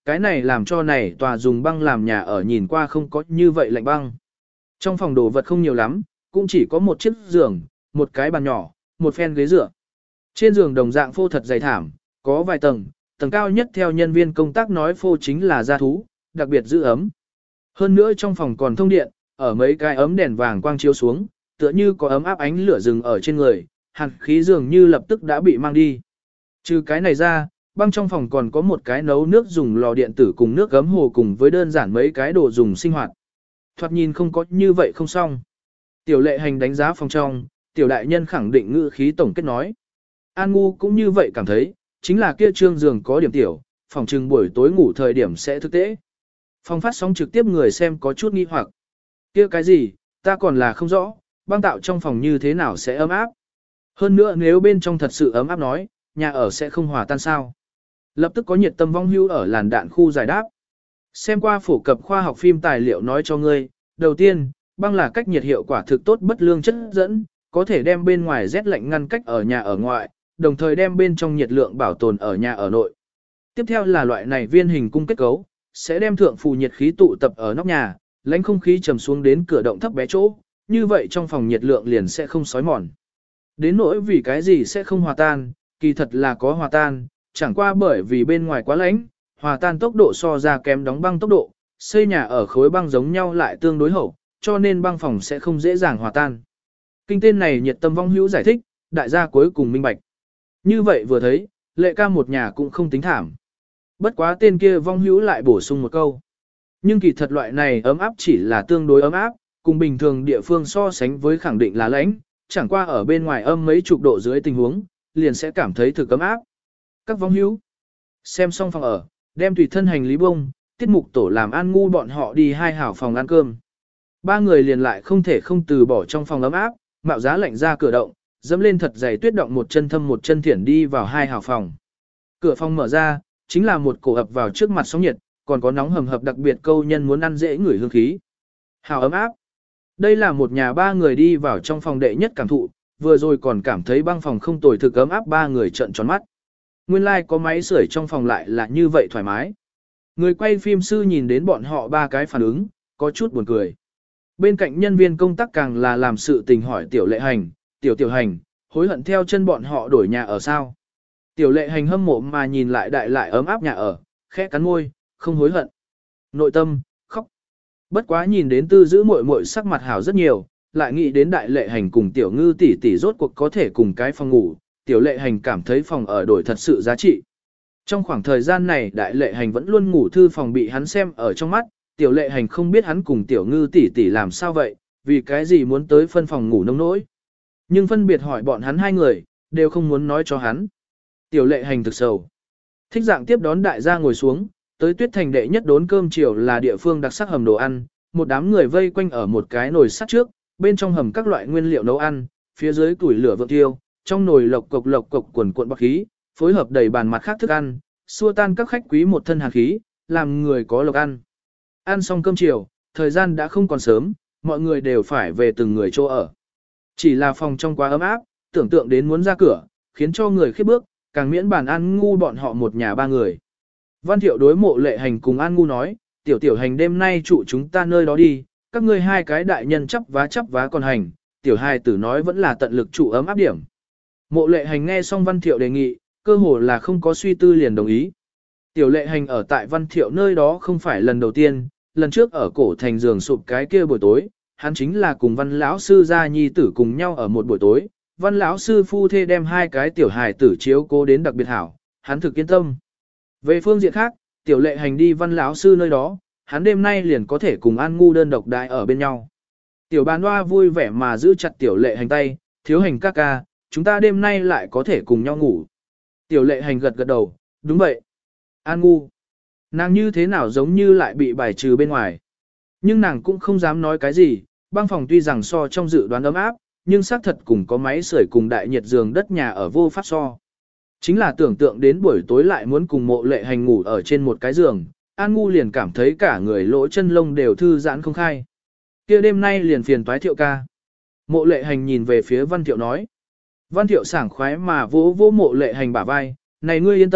Speaker 1: cái này làm cho này tòa dùng băng làm nhà ở nhìn qua không có như vậy lạnh băng. Trong phòng đồ vật không nhiều lắm, cũng chỉ có một chiếc giường, một cái bàn nhỏ, một phen ghế dựa. Trên giường đồng dạng phô thật dày thảm, có vài tầng, tầng cao nhất theo nhân viên công tác nói phô chính là da thú, đặc biệt giữ ấm. Hơn nữa trong phòng còn thông điện, ở mấy cái ấm đèn vàng quang chiếu xuống, tựa như có ấm áp ánh lửa rừng ở trên người, hàn khí dường như lập tức đã bị mang đi. Trừ cái này ra, băng trong phòng còn có một cái nấu nước dùng lò điện tử cùng nước gấm hồ cùng với đơn giản mấy cái đồ dùng sinh hoạt. Thoạt nhìn không có như vậy không xong. Tiểu lệ hành đánh giá phòng trong, tiểu đại nhân khẳng định ngữ khí tổng kết nói. An Ngu cũng như vậy cảm thấy, chính là kia trương giường có điểm tiểu, phòng trừng buổi tối ngủ thời điểm sẽ thực tế. Phòng phát sóng trực tiếp người xem có chút nghi hoặc. Kia cái gì, ta còn là không rõ, băng tạo trong phòng như thế nào sẽ ấm áp. Hơn nữa nếu bên trong thật sự ấm áp nói, nhà ở sẽ không hòa tan sao. Lập tức có nhiệt tâm vong hưu ở làn đạn khu giải đáp. Xem qua phổ cập khoa học phim tài liệu nói cho ngươi, đầu tiên, băng là cách nhiệt hiệu quả thực tốt bất lương chất dẫn, có thể đem bên ngoài rét lạnh ngăn cách ở nhà ở ngoại, đồng thời đem bên trong nhiệt lượng bảo tồn ở nhà ở nội. Tiếp theo là loại này viên hình cung kết cấu, sẽ đem thượng phù nhiệt khí tụ tập ở nóc nhà, lãnh không khí trầm xuống đến cửa động thấp bé chỗ, như vậy trong phòng nhiệt lượng liền sẽ không xói mòn. Đến nỗi vì cái gì sẽ không hòa tan, kỳ thật là có hòa tan, chẳng qua bởi vì bên ngoài quá lạnh, hòa tan tốc độ so ra kém đóng băng tốc độ, xây nhà ở khối băng giống nhau lại tương đối hậu, cho nên băng phòng sẽ không dễ dàng hòa tan. Kinh tên này nhiệt tâm vong hữu giải thích, đại gia cuối cùng minh bạch. Như vậy vừa thấy, lệ ca một nhà cũng không tính thảm. Bất quá tên kia vong hữu lại bổ sung một câu. Nhưng kỳ thật loại này ấm áp chỉ là tương đối ấm áp, cùng bình thường địa phương so sánh với khẳng định là lạnh, chẳng qua ở bên ngoài âm mấy chục độ dưới tình huống, liền sẽ cảm thấy thực ấm áp. Các vong hữu xem xong phòng ở, đem tùy thân hành lý bông, tiết mục tổ làm An Ngu bọn họ đi hai hảo phòng ăn cơm. Ba người liền lại không thể không từ bỏ trong phòng ấm áp, mạo giá lạnh ra cửa động, dẫm lên thật dày tuyết động một chân thâm một chân thiển đi vào hai hảo phòng. Cửa phòng mở ra, chính là một cổ ập vào trước mặt sóng nhiệt, còn có nóng hầm hập đặc biệt câu nhân muốn ăn dễ ngửi hương khí. Hảo ấm áp. Đây là một nhà ba người đi vào trong phòng đệ nhất cảm thụ, vừa rồi còn cảm thấy băng phòng không tồi thực ấm áp ba người trợn tròn mắt. Nguyên lai like có máy sưởi trong phòng lại là như vậy thoải mái. Người quay phim sư nhìn đến bọn họ ba cái phản ứng, có chút buồn cười. Bên cạnh nhân viên công tác càng là làm sự tình hỏi tiểu lệ hành, tiểu hành, hối hận theo chân bọn họ đổi nhà ở sao. Tiểu lệ hành hâm mộ mà nhìn lại đại lại ấm áp nhà ở, khẽ cắn môi, không hối hận. Nội tâm, khóc. Bất quá nhìn đến tư giữ muội muội sắc mặt hảo rất nhiều, lại nghĩ đến đại lệ hành cùng tiểu ngư tỷ tỷ rốt cuộc có thể cùng cái phòng ngủ, tiểu lệ hành cảm thấy phòng ở đổi thật sự giá trị. Trong khoảng thời gian này đại lệ hành vẫn luôn ngủ thư phòng bị hắn xem ở trong mắt, tiểu lệ hành không biết hắn cùng tiểu ngư tỷ tỷ làm sao vậy, vì cái gì muốn tới phân phòng ngủ nông nỗi. Nhưng phân biệt hỏi bọn hắn hai người, đều không muốn nói cho hắn. Tiểu lệ hành thực sầu. Thích dạng tiếp đón đại gia ngồi xuống, tới Tuyết Thành đệ nhất đốn cơm chiều là địa phương đặc sắc hầm đồ ăn, một đám người vây quanh ở một cái nồi sắt trước, bên trong hầm các loại nguyên liệu nấu ăn, phía dưới củi lửa vượng tiêu, trong nồi lộc cộc quần cuộn bọt khí, phối hợp đầy bàn mặt khác thức ăn, xua tan các khách quý một thân hàn khí, làm người có lộc ăn. Ăn xong cơm chiều, thời gian đã không còn sớm, mọi người đều phải về từng người chỗ ở. Chỉ là phòng trong quá ấm áp, tưởng tượng đến muốn ra cửa, khiến cho người khiếp bước, càng miễn bàn An Ngu bọn họ một nhà ba người. Văn Thiệu đối Mộ Lệ Hành cùng An Ngu nói, tiểu hành đêm nay trụ chúng ta nơi đó đi, các ngươi hai cái đại nhân chắp vá còn hành, tiểu hài tử nói vẫn là tận lực trụ ấm áp điểm. Mộ Lệ Hành nghe xong Văn Thiệu đề nghị, cơ hồ là không có suy tư liền đồng ý. Tiểu Lệ Hành ở tại Văn Thiệu nơi đó không phải lần đầu tiên, lần trước ở cổ thành giường sụp cái kia buổi tối, hắn chính là cùng Văn lão sư gia nhi tử cùng nhau ở một buổi tối, Văn lão sư phu thê đem hai cái tiểu hài tử chiếu cố đến đặc biệt hảo, hắn thực yên tâm. Về phương diện khác, tiểu Lệ Hành đi Văn lão sư nơi đó, hắn đêm nay liền có thể cùng An Ngu đơn độc đại ở bên nhau. Tiểu Bàn Hoa vui vẻ mà giữ chặt tiểu Lệ Hành tay, thiếu hành ca ca, chúng ta đêm nay lại có thể cùng nhau ngủ. Tiểu Lệ Hành gật đầu, đúng vậy. An Ngu, nàng như thế nào giống như lại bị bài trừ bên ngoài. Nhưng nàng cũng không dám nói cái gì, băng phòng tuy rằng so trong dự đoán ấm áp, nhưng xác thật cùng có máy sưởi cùng đại nhiệt giường đất nhà ở vô pháp so. Chính là tưởng tượng đến buổi tối lại muốn cùng Mộ Lệ Hành ngủ ở trên một cái giường, An Ngu liền cảm thấy cả người lỗ chân lông đều thư giãn không khai. Kia đêm nay liền phiền toái Thiệu ca. Mộ Lệ Hành nhìn về phía Văn Thiệu nói. Văn Thiệu sảng khoái mà vỗ Mộ Lệ Hành bả vai, này ngươi yên tâm,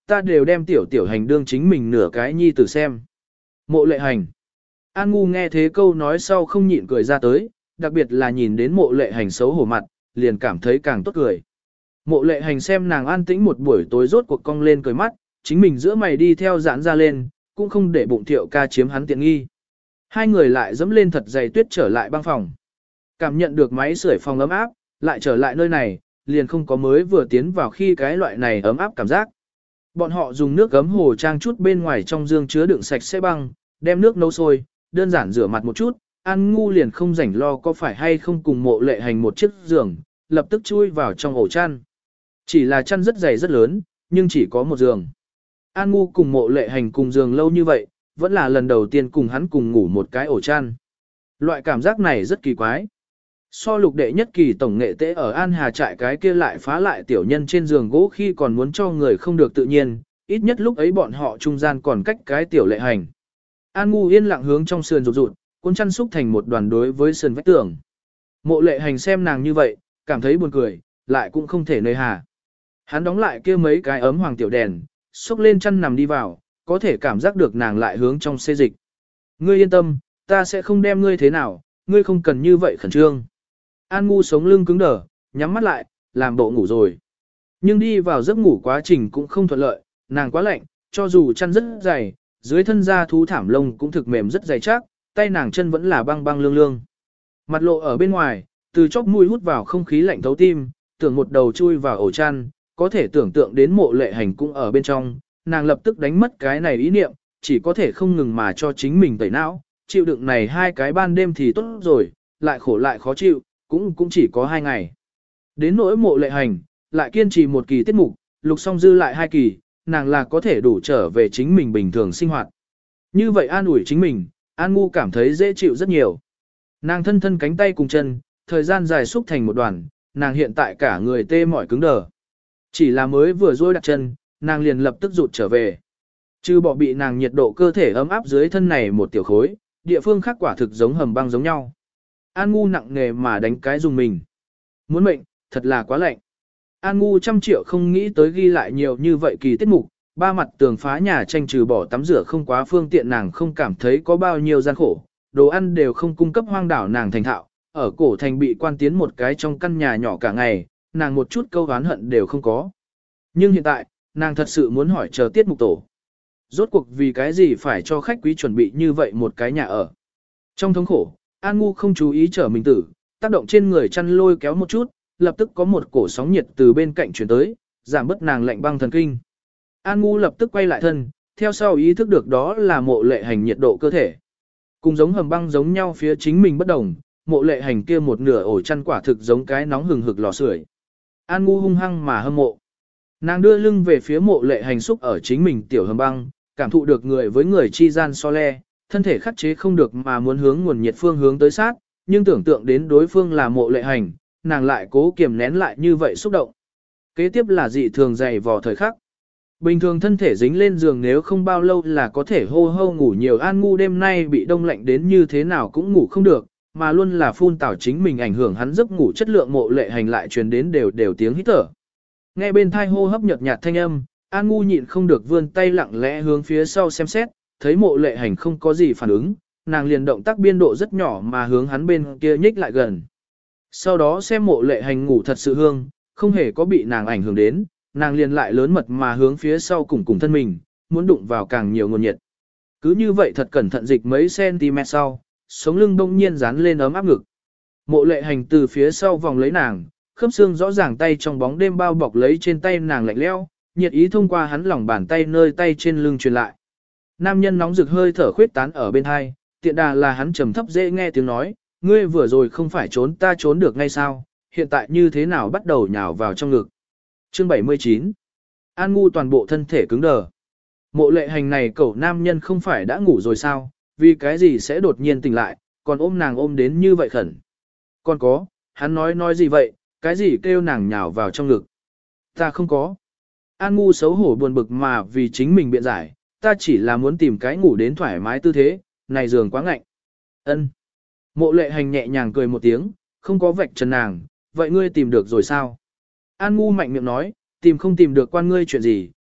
Speaker 1: ta đều đem tiểu tiểu hành đương chính mình nửa cái nhi tử xem. Mộ lệ hành. An ngu nghe thế câu nói sau không nhịn cười ra tới, đặc biệt là nhìn đến mộ lệ hành xấu hổ mặt, liền cảm thấy càng tốt cười. Mộ lệ hành xem nàng an tĩnh một buổi tối rốt cuộc cong lên cười mắt, chính mình giữa mày đi theo giãn ra lên, cũng không để bụng Thiệu ca chiếm hắn tiện nghi. Hai người lại dẫm lên thật dày tuyết trở lại băng phòng. Cảm nhận được máy sưởi phòng ấm áp, lại trở lại nơi này, liền không có mới vừa tiến vào khi cái loại này ấm áp cảm giác. Bọn họ dùng nước gấm hồ trang chút bên ngoài trong dương chứa đựng sạch sẽ băng, đem nước nấu sôi, đơn giản rửa mặt một chút, An ngu liền không rảnh lo có phải hay không cùng mộ lệ hành một chiếc giường, lập tức chui vào trong ổ chăn. Chỉ là chăn rất dày rất lớn, nhưng chỉ có một giường. An ngu cùng mộ lệ hành cùng giường lâu như vậy, vẫn là lần đầu tiên cùng hắn cùng ngủ một cái ổ chăn. Loại cảm giác này rất kỳ quái. So lục đệ nhất kỳ tổng nghệ tế ở An Hà trại cái kia lại phá lại tiểu nhân trên giường gỗ khi còn muốn cho người không được tự nhiên, ít nhất lúc ấy bọn họ trung gian còn cách cái tiểu lệ hành. An ngu yên lặng hướng trong sườn rụt rụt, cuốn chăn xúc thành một đoàn đối với sườn vách tường. Mộ lệ hành xem nàng như vậy, cảm thấy buồn cười, lại cũng không thể nơi hà. Hắn đóng lại kia mấy cái ấm hoàng tiểu đèn, xúc lên chăn nằm đi vào, có thể cảm giác được nàng lại hướng trong xê dịch. Ngươi yên tâm, ta sẽ không đem ngươi thế nào, ngươi không cần như vậy khẩn trương. An ngu sống lưng cứng đờ, nhắm mắt lại, làm bộ ngủ rồi. Nhưng đi vào giấc ngủ quá trình cũng không thuận lợi, nàng quá lạnh, cho dù chăn rất dày, dưới thân da thú thảm lông cũng thực mềm rất dày chắc, tay nàng chân vẫn là băng băng lương lương. Mặt lộ ở bên ngoài, từ chóp mũi hút vào không khí lạnh thấu tim, tưởng một đầu chui vào ổ chăn, có thể tưởng tượng đến mộ lệ hành cũng ở bên trong, nàng lập tức đánh mất cái này ý niệm, chỉ có thể không ngừng mà cho chính mình tẩy não, chịu đựng này hai cái ban đêm thì tốt rồi, lại khổ lại khó chịu, cũng chỉ có 2 ngày. Đến nỗi mộ lệ hành, lại kiên trì một kỳ tiết mục, lục xong dư lại 2 kỳ, nàng là có thể đủ trở về chính mình bình thường sinh hoạt. Như vậy an ủi chính mình, An ngu cảm thấy dễ chịu rất nhiều. Nàng thân thân cánh tay cùng chân, thời gian dài xúc thành một đoàn, nàng hiện tại cả người tê mỏi cứng đờ. Chỉ là mới vừa duỗi đặt chân, nàng liền lập tức rụt trở về. Chứ bỏ bị nàng nhiệt độ cơ thể ấm áp dưới thân này một tiểu khối, địa phương khác quả thực giống hầm băng giống nhau. An ngu nặng nề mà đánh cái dùng mình. Muốn mệnh, thật là quá lạnh. An ngu trăm triệu không nghĩ tới ghi lại nhiều như vậy kỳ tiết mục, ba mặt tường phá nhà tranh trừ bỏ tắm rửa không quá phương tiện nàng không cảm thấy có bao nhiêu gian khổ, đồ ăn đều không cung cấp hoang đảo nàng thành thạo, ở cổ thành bị quan tiến một cái trong căn nhà nhỏ cả ngày, nàng một chút câu oán hận đều không có. Nhưng hiện tại, nàng thật sự muốn hỏi chờ tiết mục tổ. Rốt cuộc vì cái gì phải cho khách quý chuẩn bị như vậy một cái nhà ở. Trong thống khổ, An ngu không chú ý trở mình tử, tác động trên người chăn lôi kéo một chút, lập tức có một cổ sóng nhiệt từ bên cạnh chuyển tới, giảm bớt nàng lạnh băng thần kinh. An ngu lập tức quay lại thân, theo sau ý thức được đó là mộ lệ hành nhiệt độ cơ thể. Cùng giống hầm băng giống nhau phía chính mình bất đồng, mộ lệ hành kia một nửa ổ chăn quả thực giống cái nóng hừng hực lò sưởi. An ngu hung hăng mà hâm mộ. Nàng đưa lưng về phía mộ lệ hành xúc ở chính mình tiểu hầm băng, cảm thụ được người với người chi gian so le, thân thể khắc chế không được mà muốn hướng nguồn nhiệt phương hướng tới sát, nhưng tưởng tượng đến đối phương là mộ lệ hành, nàng lại cố kiềm nén lại như vậy xúc động. Kế tiếp là dị thường dày vò thời khắc. Bình thường thân thể dính lên giường nếu không bao lâu là có thể hô hô ngủ nhiều. An ngu đêm nay bị đông lạnh đến như thế nào cũng ngủ không được, mà luôn là phun tảo chính mình ảnh hưởng hắn giấc ngủ chất lượng mộ lệ hành lại truyền đến đều tiếng hít thở. Nghe bên thai hô hấp nhợt nhạt thanh âm, An ngu nhịn không được vươn tay lặng lẽ hướng phía sau xem xét, thấy mộ lệ hành không có gì phản ứng, nàng liền động tác biên độ rất nhỏ mà hướng hắn bên kia nhích lại gần. Sau đó xem mộ lệ hành ngủ thật sự hương, không hề có bị nàng ảnh hưởng đến, nàng liền lại lớn mật mà hướng phía sau cùng thân mình, muốn đụng vào càng nhiều nguồn nhiệt. Cứ như vậy thật cẩn thận dịch mấy cm sau, sống lưng bỗng nhiên dán lên ấm áp ngực. Mộ lệ hành từ phía sau vòng lấy nàng, khớp xương rõ ràng tay trong bóng đêm bao bọc lấy trên tay nàng lạnh lẽo, nhiệt ý thông qua hắn lòng bàn tay nơi tay trên lưng truyền lại. Nam nhân nóng rực hơi thở khuyết tán ở bên hai, tiện đà là hắn trầm thấp dễ nghe tiếng nói, ngươi vừa rồi không phải trốn ta trốn được ngay sao, hiện tại như thế nào bắt đầu nhào vào trong ngực. Chương 79. An ngu toàn bộ thân thể cứng đờ. Mộ lệ hành này cậu nam nhân không phải đã ngủ rồi sao, vì cái gì sẽ đột nhiên tỉnh lại, còn ôm nàng ôm đến như vậy khẩn. Còn có, hắn nói gì vậy, cái gì kêu nàng nhào vào trong ngực. Ta không có. An ngu xấu hổ buồn bực mà vì chính mình biện giải, ta chỉ là muốn tìm cái ngủ đến thoải mái tư thế, này giường quá ngạnh. Ân. Mộ lệ hành nhẹ nhàng cười một tiếng, không có vạch trần nàng, vậy ngươi tìm được rồi sao? An ngu mạnh miệng nói, tìm không tìm được quan ngươi chuyện gì,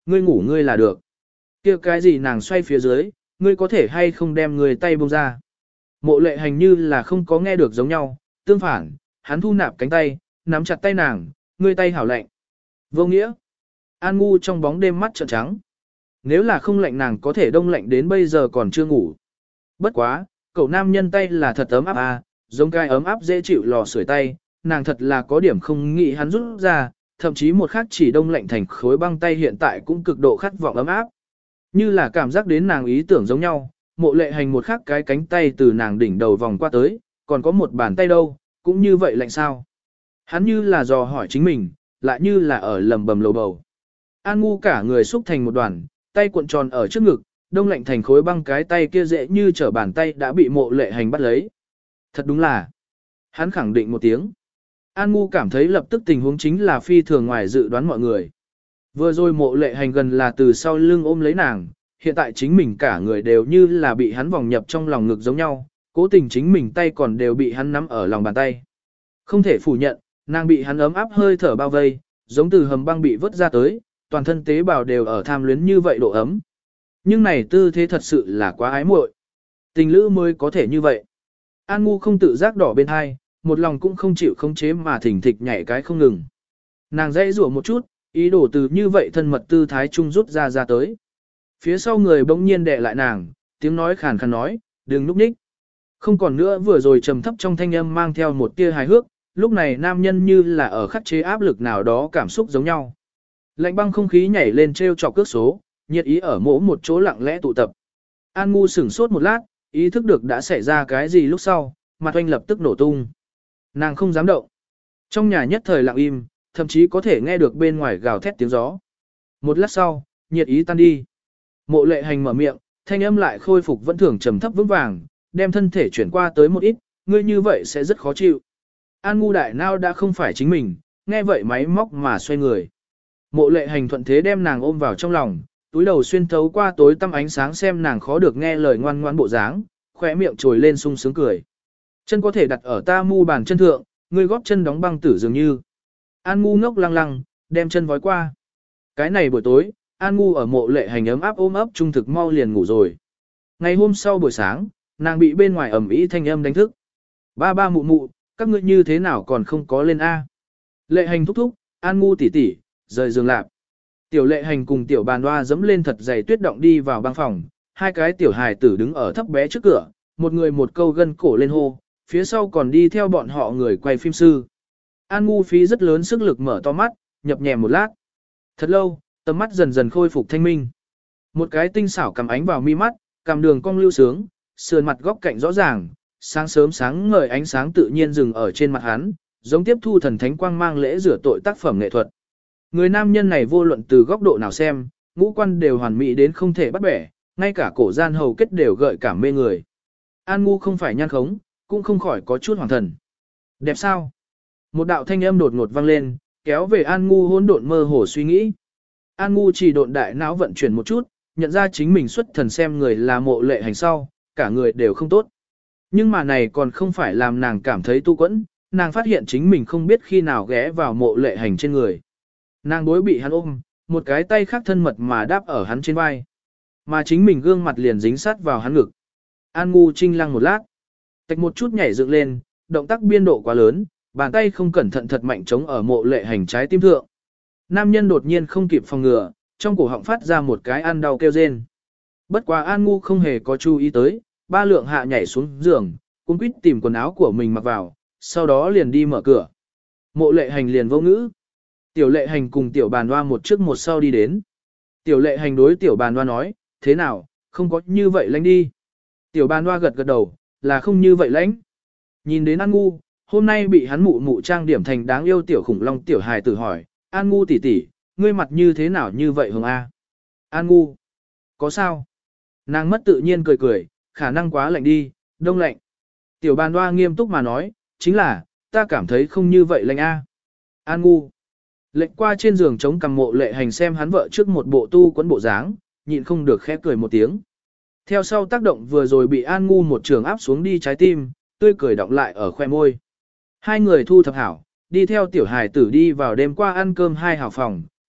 Speaker 1: ngươi ngủ ngươi là được. Kia cái gì nàng xoay phía dưới, ngươi có thể hay không đem người tay buông ra. Mộ lệ hành như là không có nghe được giống nhau, tương phản, hắn thu nạp cánh tay, nắm chặt tay nàng, ngươi tay hảo lạnh. Vô nghĩa. An ngu trong bóng đêm mắt trợn trắng. Nếu là không lạnh nàng có thể đông lạnh đến bây giờ còn chưa ngủ. Bất quá, cậu nam nhân tay là thật ấm áp à, giống cái ấm áp dễ chịu lò sưởi tay, nàng thật là có điểm không nghĩ hắn rút ra, thậm chí một khắc chỉ đông lạnh thành khối băng tay hiện tại cũng cực độ khát vọng ấm áp. Như là cảm giác đến nàng ý tưởng giống nhau, mộ lệ hành một khắc cái cánh tay từ nàng đỉnh đầu vòng qua tới, còn có một bàn tay đâu, cũng như vậy lạnh sao. Hắn như là dò hỏi chính mình, lại như là ở lầm bầm lầu bầu. An ngu cả người xúc thành một đoàn, tay cuộn tròn ở trước ngực, đông lạnh thành khối băng cái tay kia dễ như trở bàn tay đã bị mộ lệ hành bắt lấy. Thật đúng là. Hắn khẳng định một tiếng. An ngu cảm thấy lập tức tình huống chính là phi thường ngoài dự đoán mọi người. Vừa rồi mộ lệ hành gần là từ sau lưng ôm lấy nàng, hiện tại chính mình cả người đều như là bị hắn vòng nhập trong lòng ngực giống nhau, cố tình chính mình tay còn đều bị hắn nắm ở lòng bàn tay. Không thể phủ nhận, nàng bị hắn ấm áp hơi thở bao vây, giống từ hầm băng bị vớt ra tới, toàn thân tế bào đều ở tham luyến như vậy độ ấm. Nhưng này tư thế thật sự là quá ái muội. Tình lữ mới có thể như vậy. An ngu không tự giác đỏ bên hai, một lòng cũng không chịu khống chế mà thỉnh thịch nhảy cái không ngừng. Nàng dãy rủa một chút, ý đồ từ như vậy thân mật tư thái trung rút ra tới. Phía sau người bỗng nhiên đè lại nàng, tiếng nói khàn khàn nói, đừng núp ních. Không còn nữa vừa rồi trầm thấp trong thanh âm mang theo một tia hài hước, lúc này nam nhân như là ở khắc chế áp lực nào đó cảm xúc giống nhau. Lạnh băng không khí nhảy lên treo chọc cước số, nhiệt ý ở mỗi một chỗ lặng lẽ tụ tập. An ngu sửng sốt một lát, ý thức được đã xảy ra cái gì lúc sau, mặt oanh lập tức nổ tung. Nàng không dám động. Trong nhà nhất thời lặng im, thậm chí có thể nghe được bên ngoài gào thét tiếng gió. Một lát sau, nhiệt ý tan đi. Mộ lệ hành mở miệng, thanh âm lại khôi phục vẫn thường trầm thấp vững vàng, đem thân thể chuyển qua tới một ít, ngươi như vậy sẽ rất khó chịu. An ngu đại nao đã không phải chính mình, nghe vậy máy móc mà xoay người. Mộ lệ hành thuận thế đem nàng ôm vào trong lòng, túi đầu xuyên thấu qua tối tăm ánh sáng xem nàng khó được nghe lời ngoan ngoan bộ dáng, khỏe miệng trồi lên sung sướng cười. Chân có thể đặt ở ta mu bàn chân thượng, ngươi góp chân đóng băng tử dường như. An ngu ngốc lăng lăng, đem chân vói qua. Cái này buổi tối, An ngu ở mộ lệ hành ấm áp ôm ấp trung thực mau liền ngủ rồi. Ngày hôm sau buổi sáng, nàng bị bên ngoài ẩm ý thanh âm đánh thức. Ba ba mụ mụ, các ngươi như thế nào còn không có lên A. Lệ hành thúc thúc, An ngu tỉ tỉ, rời giường lạp. Tiểu lệ hành cùng tiểu bàn hoa dẫm lên thật dày tuyết động đi vào băng phòng, hai cái tiểu hài tử đứng ở thấp bé trước cửa, một người một câu gân cổ lên hô, phía sau còn đi theo bọn họ người quay phim sư. An ngu phí rất lớn sức lực mở to mắt, nhập nhèm một lát. Thật lâu, tầm mắt dần dần khôi phục thanh minh. Một cái tinh xảo cầm ánh vào mi mắt, cầm đường cong lưu sướng, sườn mặt góc cạnh rõ ràng, sáng sớm sáng ngời ánh sáng tự nhiên dừng ở trên mặt hắn, giống tiếp thu thần thánh quang mang lễ rửa tội tác phẩm nghệ thuật. Người nam nhân này vô luận từ góc độ nào xem, ngũ quan đều hoàn mỹ đến không thể bắt bẻ, ngay cả cổ gian hầu kết đều gợi cảm mê người. An ngu không phải nhan khống, cũng không khỏi có chút hoàng thần. Đẹp sao? Một đạo thanh âm đột ngột vang lên, kéo về An ngu hỗn độn mơ hồ suy nghĩ. An ngu chỉ độn đại não vận chuyển một chút, nhận ra chính mình xuất thần xem người là mộ lệ hành sau, cả người đều không tốt. Nhưng mà này còn không phải làm nàng cảm thấy tu quẫn, nàng phát hiện chính mình không biết khi nào ghé vào mộ lệ hành trên người. Nàng bối bị hắn ôm, một cái tay khác thân mật mà đáp ở hắn trên vai. Mà chính mình gương mặt liền dính sát vào hắn ngực. An ngu trinh lăng một lát. Tạch một chút nhảy dựng lên, động tác biên độ quá lớn, bàn tay không cẩn thận thật mạnh chống ở mộ lệ hành trái tim thượng. Nam nhân đột nhiên không kịp phòng ngừa, trong cổ họng phát ra một cái ăn đau kêu rên. Bất quá An ngu không hề có chú ý tới, ba lượng hạ nhảy xuống giường, cũng quýt tìm quần áo của mình mặc vào, sau đó liền đi mở cửa. Mộ lệ hành liền vô ngữ. Tiểu lệ hành cùng tiểu bàn hoa một trước một sau đi đến. Tiểu lệ hành đối tiểu bàn hoa nói, thế nào, không có như vậy lãnh đi. Tiểu bàn hoa gật gật đầu, là không như vậy lãnh. Nhìn đến An ngu, hôm nay bị hắn mụ mụ trang điểm thành đáng yêu tiểu khủng long tiểu hài tử hỏi, An ngu tỷ tỷ, ngươi mặt như thế nào như vậy hồng A? An ngu, có sao? Nàng mất tự nhiên cười cười, khả năng quá lạnh đi, đông lạnh. Tiểu bàn hoa nghiêm túc mà nói, chính là, ta cảm thấy không như vậy lạnh A. An ngu. Lệnh qua trên giường chống cằm mộ lệ hành xem hắn vợ trước một bộ tu quấn bộ dáng, nhịn không được khẽ cười một tiếng. Theo sau tác động vừa rồi bị An ngu một trường áp xuống đi trái tim, tươi cười đọng lại ở khoe môi. Hai người thu thập hảo, đi theo tiểu hài tử đi vào đêm qua ăn cơm hai hảo phòng,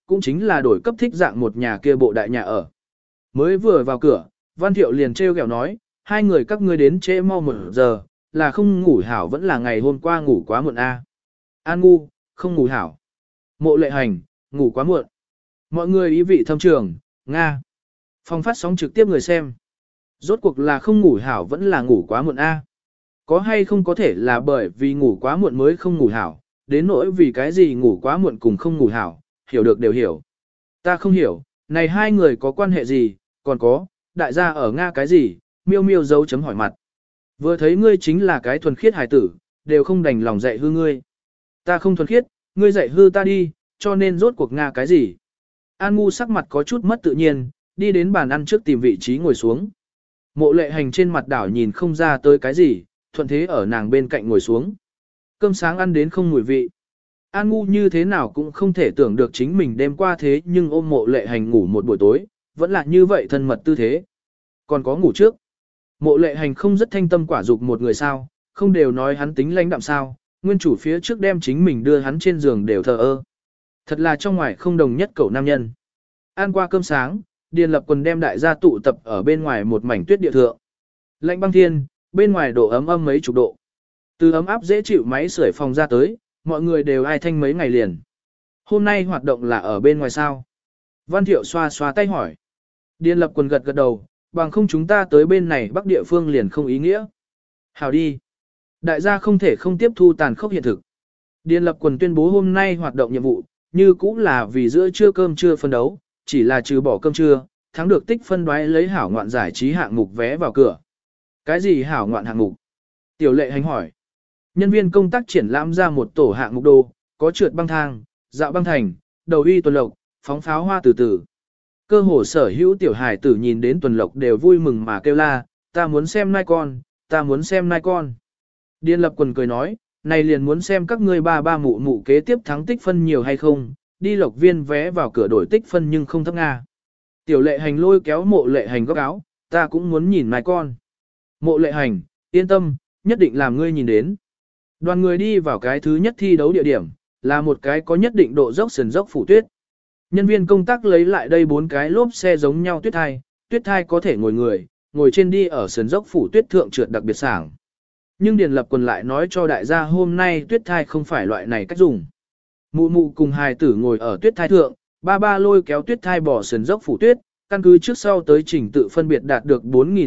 Speaker 1: cũng chính là đổi cấp thích dạng một nhà kia bộ đại nhà ở. Mới vừa vào cửa, Văn Thiệu liền trêu ghẹo nói, hai người các ngươi đến trễ mau 1 giờ, là không ngủ hảo vẫn là ngày hôm qua ngủ quá muộn a. An ngu, không ngủ hảo. Mộ Lệ Hành, ngủ quá muộn. Mọi người ý vị thâm trường, Nga. Phòng phát sóng trực tiếp người xem. Rốt cuộc là không ngủ hảo vẫn là ngủ quá muộn a. Có hay không có thể là bởi vì ngủ quá muộn mới không ngủ hảo, đến nỗi vì cái gì ngủ quá muộn cùng không ngủ hảo, hiểu được đều hiểu. Ta không hiểu, này hai người có quan hệ gì, còn có, đại gia ở Nga cái gì, miêu miêu dấu chấm hỏi mặt. Vừa thấy ngươi chính là cái thuần khiết hài tử, đều không đành lòng dạy hư ngươi. Ta không thuần khiết, ngươi dạy hư ta đi, cho nên rốt cuộc Nga cái gì. An ngu sắc mặt có chút mất tự nhiên, đi đến bàn ăn trước tìm vị trí ngồi xuống. Mộ Lệ Hành trên mặt đảo nhìn không ra tới cái gì, thuận thế ở nàng bên cạnh ngồi xuống. Cơm sáng ăn đến không mùi vị. An ngu như thế nào cũng không thể tưởng được chính mình đêm qua thế nhưng ôm Mộ Lệ Hành ngủ một buổi tối, vẫn là như vậy thân mật tư thế. Còn có ngủ trước. Mộ Lệ Hành không rất thanh tâm quả dục một người sao, không đều nói hắn tính lãnh đạm sao, nguyên chủ phía trước đem chính mình đưa hắn trên giường đều thờ ơ. Thật là trong ngoài không đồng nhất cậu nam nhân. Ăn qua cơm sáng, Điền Lập Quần đem đại gia tụ tập ở bên ngoài một mảnh tuyết địa thượng. Lạnh băng thiên, bên ngoài độ ấm âm mấy chục độ. Từ ấm áp dễ chịu máy sưởi phòng ra tới, mọi người đều ai thanh mấy ngày liền. Hôm nay hoạt động là ở bên ngoài sao? Văn Thiệu xoa xoa tay hỏi. Điền Lập Quần gật gật đầu, bằng không chúng ta tới bên này bắc địa phương liền không ý nghĩa. Hào đi. Đại gia không thể không tiếp thu tàn khốc hiện thực. Điền Lập Quần tuyên bố hôm nay hoạt động nhiệm vụ, như cũng là vì giữa trưa cơm trưa phân đấu, chỉ là trừ bỏ cơm trưa, thắng được tích phân đoái lấy hảo ngoạn giải trí hạng mục vé vào cửa. Cái gì hảo ngoạn hạng mục? Tiểu Lệ Hành hỏi. Nhân viên công tác triển lãm ra một tổ hạng mục đồ, có trượt băng thang, dạo băng thành, đầu uy tuần lộc, phóng pháo hoa từ từ. Cơ hồ sở hữu tiểu hải tử nhìn đến tuần lộc đều vui mừng mà kêu la, ta muốn xem nai con, ta muốn xem nai con. Điền Lập Quần cười nói, này liền muốn xem các ngươi ba ba mụ mụ kế tiếp thắng tích phân nhiều hay không, đi lộc viên vé vào cửa đổi tích phân nhưng không thấp Nga. Tiểu Lệ Hành lôi kéo Mộ Lệ Hành góc áo, ta cũng muốn nhìn nai con. Mộ Lệ Hành, yên tâm, nhất định làm ngươi nhìn đến. Đoàn người đi vào cái thứ nhất thi đấu địa điểm, là một cái có nhất định độ dốc sườn dốc phủ tuyết. Nhân viên công tác lấy lại đây 4 cái lốp xe giống nhau tuyết thai có thể ngồi người, ngồi trên đi ở sườn dốc phủ tuyết thượng trượt đặc biệt sảng. Nhưng Điền Lập Quần lại nói cho đại gia hôm nay tuyết thai không phải loại này cách dùng. Mụ mụ cùng hài tử ngồi ở tuyết thai thượng, ba ba lôi kéo tuyết thai bỏ sườn dốc phủ tuyết, căn cứ trước sau tới trình tự phân biệt đạt được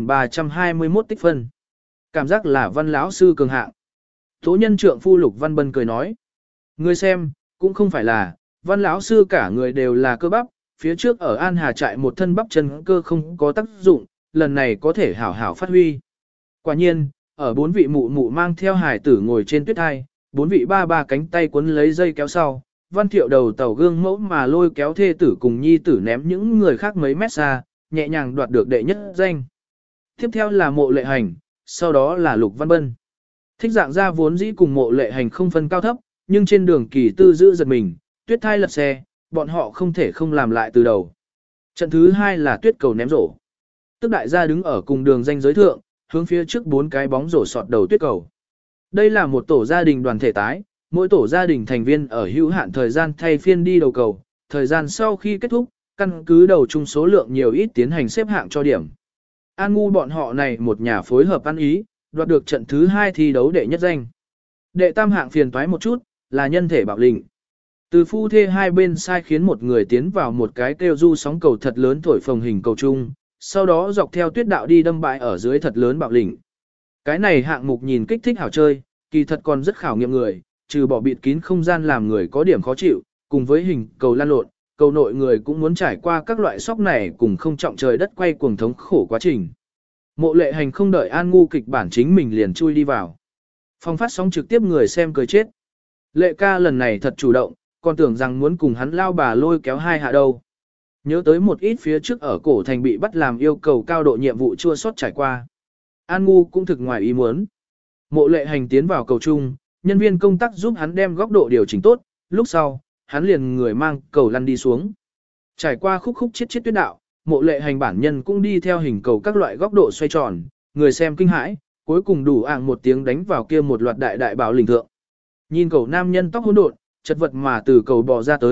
Speaker 1: 4.321 tích phân. Cảm giác là Văn lão sư cường hạng. Tố nhân trượng phu Lục Văn Bân cười nói. Ngươi xem, cũng không phải là, Văn lão sư cả người đều là cơ bắp, phía trước ở An Hà trại một thân bắp chân cơ không có tác dụng, lần này có thể hảo hảo phát huy. Quả nhiên, ở 4 vị mụ mụ mang theo hài tử ngồi trên tuyết thai, 4 vị ba ba cánh tay quấn lấy dây kéo sau, Văn Thiệu đầu tàu gương mẫu mà lôi kéo thê tử cùng nhi tử ném những người khác mấy mét xa, nhẹ nhàng đoạt được đệ nhất danh. Tiếp theo là Mộ Lệ Hành, sau đó là Lục Văn Bân. Thích dạng ra vốn dĩ cùng Mộ Lệ Hành không phân cao thấp, nhưng trên đường kỳ tư giữ giật mình, tuyết thai lật xe, bọn họ không thể không làm lại từ đầu. Trận thứ 2 là tuyết cầu ném rổ. Tức đại gia đứng ở cùng đường ranh giới thượng, hướng phía trước 4 cái bóng rổ sọt đầu tuyết cầu. Đây là một tổ gia đình đoàn thể tái, mỗi tổ gia đình thành viên ở hữu hạn thời gian thay phiên đi đầu cầu, thời gian sau khi kết thúc, căn cứ đầu chung số lượng nhiều ít tiến hành xếp hạng cho điểm. An ngu bọn họ này một nhà phối hợp ăn ý, đoạt được trận thứ 2 thi đấu đệ nhất danh. Đệ tam hạng phiền toái một chút, là nhân thể bạo lĩnh. Từ phu thê hai bên sai khiến một người tiến vào một cái kêu du sóng cầu thật lớn thổi phồng hình cầu chung, sau đó dọc theo tuyết đạo đi đâm bại ở dưới thật lớn bạo lĩnh. Cái này hạng mục nhìn kích thích hảo chơi, kỳ thật còn rất khảo nghiệm người, trừ bỏ bịt kín không gian làm người có điểm khó chịu, cùng với hình cầu lan lộn, cầu nội người cũng muốn trải qua các loại sóc này cùng không trọng trời đất quay cuồng thống khổ quá trình. Mộ Lệ Hành không đợi An ngu kịch bản chính mình liền chui đi vào. Phòng phát sóng trực tiếp người xem cười chết. Lệ ca lần này thật chủ động, còn tưởng rằng muốn cùng hắn lao bà lôi kéo hai hạ đâu. Nhớ tới một ít phía trước ở cổ thành bị bắt làm yêu cầu cao độ nhiệm vụ chua sót trải qua. An ngu cũng thực ngoài ý muốn. Mộ Lệ Hành tiến vào cầu chung, nhân viên công tác giúp hắn đem góc độ điều chỉnh tốt, lúc sau, hắn liền người mang cầu lăn đi xuống. Trải qua khúc khúc chiết tuyết đạo, Mộ Lệ Hành bản nhân cũng đi theo hình cầu các loại góc độ xoay tròn, người xem kinh hãi, cuối cùng đủ ạng một tiếng đánh vào kia một loạt đại đại bảo lình thượng. Nhìn cầu nam nhân tóc hỗn độn, chật vật mà từ cầu bò ra tới,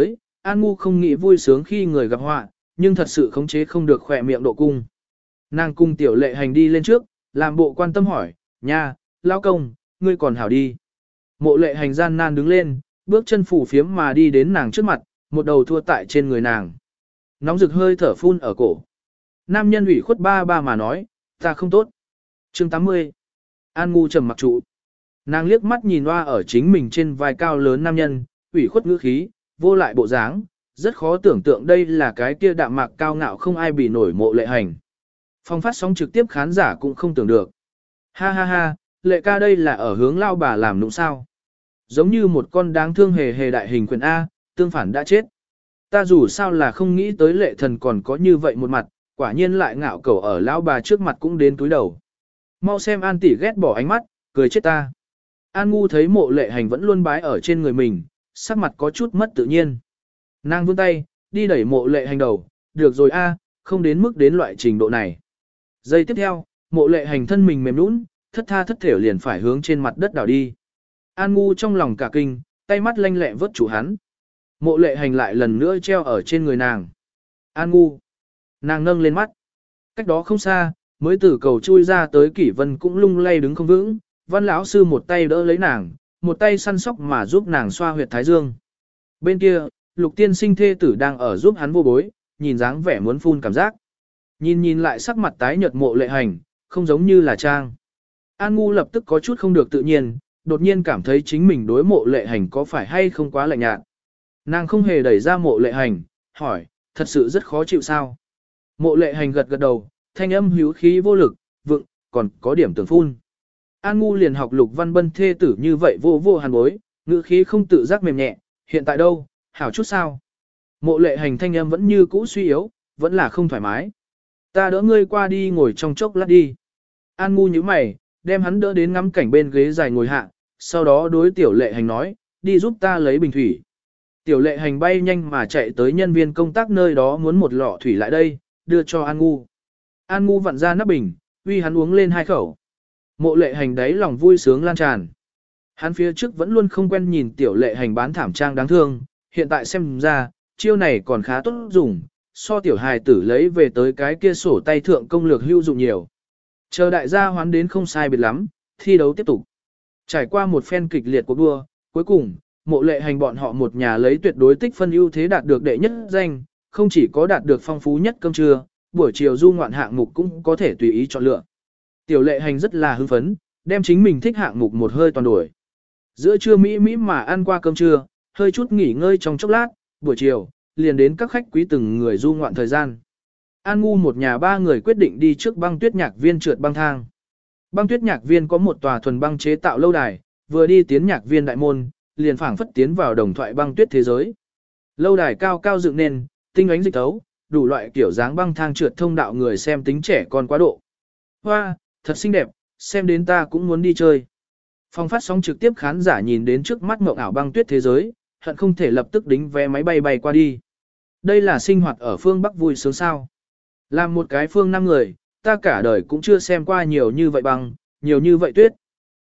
Speaker 1: An Ngu không nghĩ vui sướng khi người gặp họa, nhưng thật sự khống chế không được khỏe miệng độ cung. Nàng cung tiểu lệ hành đi lên trước, làm bộ quan tâm hỏi, nha, lão công, ngươi còn hảo đi. Mộ lệ hành gian nan đứng lên, bước chân phủ phiếm mà đi đến nàng trước mặt, một đầu thua tại trên người nàng. Nóng rực hơi thở phun ở cổ. Nam nhân ủy khuất ba ba mà nói, ta không tốt. Chương 80. An Ngu trầm mặc trụ. Nàng liếc mắt nhìn loa ở chính mình trên vai cao lớn nam nhân, ủy khuất ngữ khí, vô lại bộ dáng, rất khó tưởng tượng đây là cái kia đạm mạc cao ngạo không ai bị nổi mộ lệ hành. Phong phát sóng trực tiếp khán giả cũng không tưởng được. Ha ha ha, lệ ca đây là ở hướng lao bà làm nũng sao. Giống như một con đáng thương hề hề đại hình quyền A, tương phản đã chết. Ta dù sao là không nghĩ tới lệ thần còn có như vậy một mặt, quả nhiên lại ngạo cẩu ở lão bà trước mặt cũng đến túi đầu. Mau xem An tỷ ghét bỏ ánh mắt, cười chết ta. An Ngu thấy mộ lệ hành vẫn luôn bái ở trên người mình, sắc mặt có chút mất tự nhiên. Nàng vươn tay, đi đẩy mộ lệ hành đầu, được rồi a, không đến mức đến loại trình độ này. Giây tiếp theo, mộ lệ hành thân mình mềm nũng, thất tha thất thểu liền phải hướng trên mặt đất đảo đi. An Ngu trong lòng cả kinh, tay mắt lanh lẹ vớt chủ hắn. Mộ lệ hành lại lần nữa treo ở trên người nàng. An Ngu. Nàng nâng lên mắt. Cách đó không xa, mới từ cầu chui ra tới Kỷ Vân cũng lung lay đứng không vững. Văn lão sư một tay đỡ lấy nàng, một tay săn sóc mà giúp nàng xoa huyệt thái dương. Bên kia, Lục tiên sinh thê tử đang ở giúp hắn vô bối, nhìn dáng vẻ muốn phun cảm giác. Nhìn lại sắc mặt tái nhợt mộ lệ hành, không giống như là trang. An Ngu lập tức có chút không được tự nhiên, đột nhiên cảm thấy chính mình đối mộ lệ hành có phải hay không quá lạnh nhạt. Nàng không hề đẩy ra mộ lệ hành, hỏi, thật sự rất khó chịu sao. Mộ lệ hành gật gật đầu, thanh âm hữu khí vô lực, vựng, còn có điểm tưởng phun. An Ngu liền học Lục Văn Bân thê tử như vậy vô vô hàn bối, ngữ khí không tự giác mềm nhẹ, hiện tại đâu, hảo chút sao. Mộ lệ hành thanh âm vẫn như cũ suy yếu, vẫn là không thoải mái. Ta đỡ ngươi qua đi ngồi trong chốc lát đi. An Ngu nhíu mày, đem hắn đỡ đến ngắm cảnh bên ghế dài ngồi hạ, sau đó đối tiểu lệ hành nói, đi giúp ta lấy bình thủy. Tiểu lệ hành bay nhanh mà chạy tới nhân viên công tác nơi đó muốn một lọ thủy lại đây, đưa cho An Ngu. An Ngu vặn ra nắp bình, uy hắn uống lên 2 khẩu. Mộ lệ hành đấy lòng vui sướng lan tràn. Hắn phía trước vẫn luôn không quen nhìn tiểu lệ hành bán thảm trang đáng thương, hiện tại xem ra, chiêu này còn khá tốt dùng, so tiểu hài tử lấy về tới cái kia sổ tay thượng công lược hữu dụng nhiều. Chờ đại gia hoán đến không sai biệt lắm, thi đấu tiếp tục. Trải qua một phen kịch liệt cuộc đua, cuối cùng, mộ lệ hành bọn họ một nhà lấy tuyệt đối tích phân ưu thế đạt được đệ nhất danh, không chỉ có đạt được phong phú nhất cơm trưa, buổi chiều du ngoạn hạng mục cũng có thể tùy ý chọn lựa. Tiểu lệ hành rất là hưng phấn, đem chính mình thích hạng mục một hơi toàn đổi. Giữa trưa mỹ mà ăn qua cơm trưa, hơi chút nghỉ ngơi trong chốc lát, buổi chiều, liền đến các khách quý từng người du ngoạn thời gian. An Ngu một nhà 3 người quyết định đi trước băng tuyết nhạc viên trượt băng thang. Băng tuyết nhạc viên có một tòa thuần băng chế tạo lâu đài, vừa đi tiến nhạc viên đại môn, liền phảng phất tiến vào đồng thoại băng tuyết thế giới. Lâu đài cao cao dựng nên, tinh ánh dịch tấu, đủ loại kiểu dáng băng thang trượt thông đạo người xem tính trẻ con quá độ. Hoa, thật xinh đẹp, xem đến ta cũng muốn đi chơi. Phòng phát sóng trực tiếp khán giả nhìn đến trước mắt mộng ảo băng tuyết thế giới, hận không thể lập tức đính vé máy bay bay qua đi. Đây là sinh hoạt ở phương Bắc vui sướng sao. Làm một cái phương Nam người, ta cả đời cũng chưa xem qua nhiều như vậy băng, nhiều như vậy tuyết.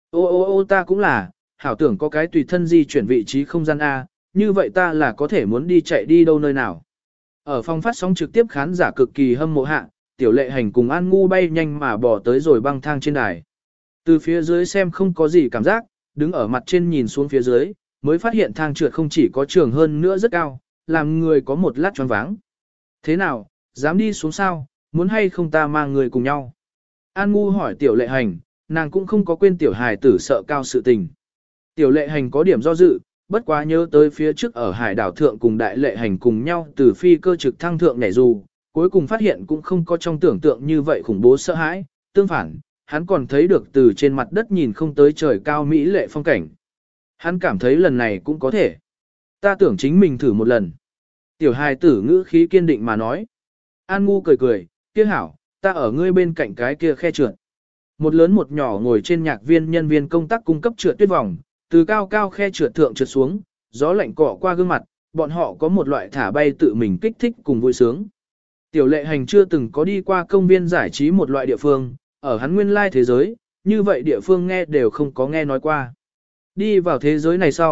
Speaker 1: Ô ta cũng là, hảo tưởng có cái tùy thân di chuyển vị trí không gian A, như vậy ta là có thể muốn đi chạy đi đâu nơi nào. Ở phòng phát sóng trực tiếp khán giả cực kỳ hâm mộ hạ, tiểu lệ hành cùng An Ngu bay nhanh mà bỏ tới rồi băng thang trên đài. Từ phía dưới xem không có gì cảm giác, đứng ở mặt trên nhìn xuống phía dưới, mới phát hiện thang trượt không chỉ có trường hơn nữa rất cao, làm người có một lát choáng váng. Thế nào, dám đi xuống sao, muốn hay không ta mang người cùng nhau? An Ngu hỏi tiểu lệ hành, nàng cũng không có quên tiểu hài tử sợ cao sự tình. Tiểu lệ hành có điểm do dự, bất quá nhớ tới phía trước ở hải đảo thượng cùng đại lệ hành cùng nhau từ phi cơ trực thăng thượng nhảy dù, cuối cùng phát hiện cũng không có trong tưởng tượng như vậy khủng bố sợ hãi, tương phản, hắn còn thấy được từ trên mặt đất nhìn không tới trời cao mỹ lệ phong cảnh. Hắn cảm thấy lần này cũng có thể. Ta tưởng chính mình thử một lần. Tiểu hài tử ngữ khí kiên định mà nói. An Ngu cười cười, kia hảo, ta ở ngươi bên cạnh cái kia khe trượt. Một lớn một nhỏ ngồi trên nhạc viên nhân viên công tác cung cấp trượt tuyết vòng, từ cao cao khe trượt thượng trượt xuống, gió lạnh cọ qua gương mặt, bọn họ có một loại thả bay tự mình kích thích cùng vui sướng. Tiểu lệ hành chưa từng có đi qua công viên giải trí một loại địa phương, ở hắn nguyên lai thế giới, như vậy địa phương nghe đều không có nghe nói qua. Đi vào thế giới này sau,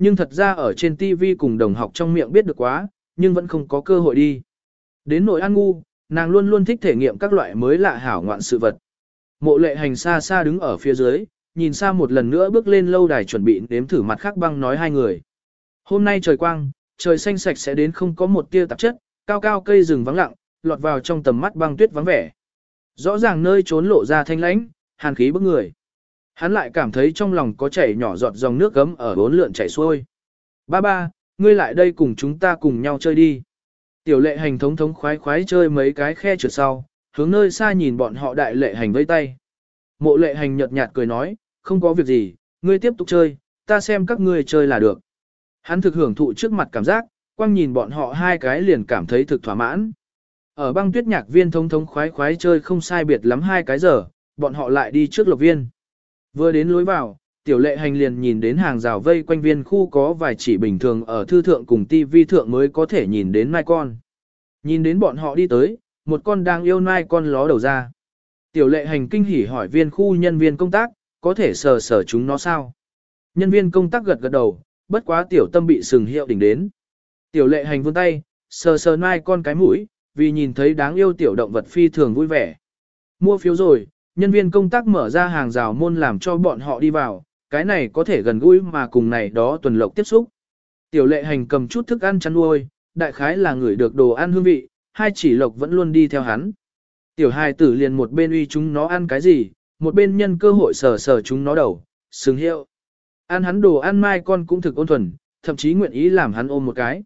Speaker 1: nhưng thật ra ở trên TV cùng đồng học trong miệng biết được quá, nhưng vẫn không có cơ hội đi. Đến nội An Ngu, nàng luôn luôn thích thể nghiệm các loại mới lạ hảo ngoạn sự vật. Mộ Lệ Hành xa xa đứng ở phía dưới, nhìn xa một lần nữa bước lên lâu đài chuẩn bị nếm thử mặt khác băng nói hai người. Hôm nay trời quang, trời xanh sạch sẽ đến không có một tia tạp chất, cao cao cây rừng vắng lặng, lọt vào trong tầm mắt băng tuyết vắng vẻ. Rõ ràng nơi trốn lộ ra thanh lãnh, hàn khí bức người. Hắn lại cảm thấy trong lòng có chảy nhỏ giọt dòng nước gấm ở bốn lượn chảy xuôi. Ba ba, ngươi lại đây cùng chúng ta cùng nhau chơi đi. Tiểu Lệ Hành thống thống khoái khoái chơi mấy cái khe trượt sau, hướng nơi xa nhìn bọn họ Đại Lệ Hành vây tay. Mộ Lệ Hành nhợt nhạt cười nói, không có việc gì, ngươi tiếp tục chơi, ta xem các ngươi chơi là được. Hắn thực hưởng thụ trước mặt cảm giác, quang nhìn bọn họ hai cái liền cảm thấy thực thỏa mãn. Ở băng tuyết nhạc viên thống thống khoái khoái chơi không sai biệt lắm 2 cái giờ, bọn họ lại đi trước lộc viên. Vừa đến lối vào, Tiểu Lệ Hành liền nhìn đến hàng rào vây quanh viên khu có vài chỉ bình thường ở thư thượng cùng tivi thượng mới có thể nhìn đến nai con. Nhìn đến bọn họ đi tới, một con đang yêu nai con ló đầu ra. Tiểu Lệ Hành kinh hỉ hỏi viên khu nhân viên công tác, có thể sờ sờ chúng nó sao? Nhân viên công tác gật gật đầu, bất quá Tiểu Tâm bị sừng hiệu đỉnh đến. Tiểu Lệ Hành vươn tay, sờ sờ nai con cái mũi, vì nhìn thấy đáng yêu tiểu động vật phi thường vui vẻ. Mua phiếu rồi, nhân viên công tác mở ra hàng rào môn làm cho bọn họ đi vào, cái này có thể gần gũi mà cùng này đó tuần lộc tiếp xúc. Tiểu Lệ Hành cầm chút thức ăn chăn nuôi, đại khái là người được đồ ăn hương vị, hai chỉ lộc vẫn luôn đi theo hắn. Tiểu hài tử liền một bên uy chúng nó ăn cái gì, một bên nhân cơ hội sờ sờ chúng nó đầu, sừng hiệu. Ăn hắn đồ ăn mai con cũng thực ôn thuần, thậm chí nguyện ý làm hắn ôm một cái.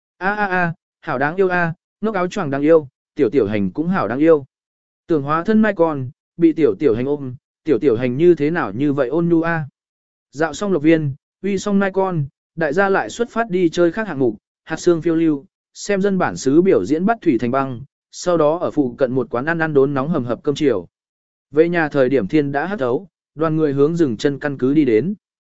Speaker 1: Hảo đáng yêu ngốc áo choàng đáng yêu, tiểu hành cũng hảo đáng yêu. Tưởng hóa thân mai con, bị tiểu hành ôm, tiểu hành như thế nào như vậy ôn nhu Dạo xong lộc viên, uy xong mai con, đại gia lại xuất phát đi chơi khác hạng mục, hạt xương phiêu lưu, xem dân bản xứ biểu diễn bắt thủy thành băng, sau đó ở phụ cận một quán ăn đốn nóng hầm hập cơm chiều. Về nhà thời điểm thiên đã hắt thấu, đoàn người hướng dừng chân căn cứ đi đến.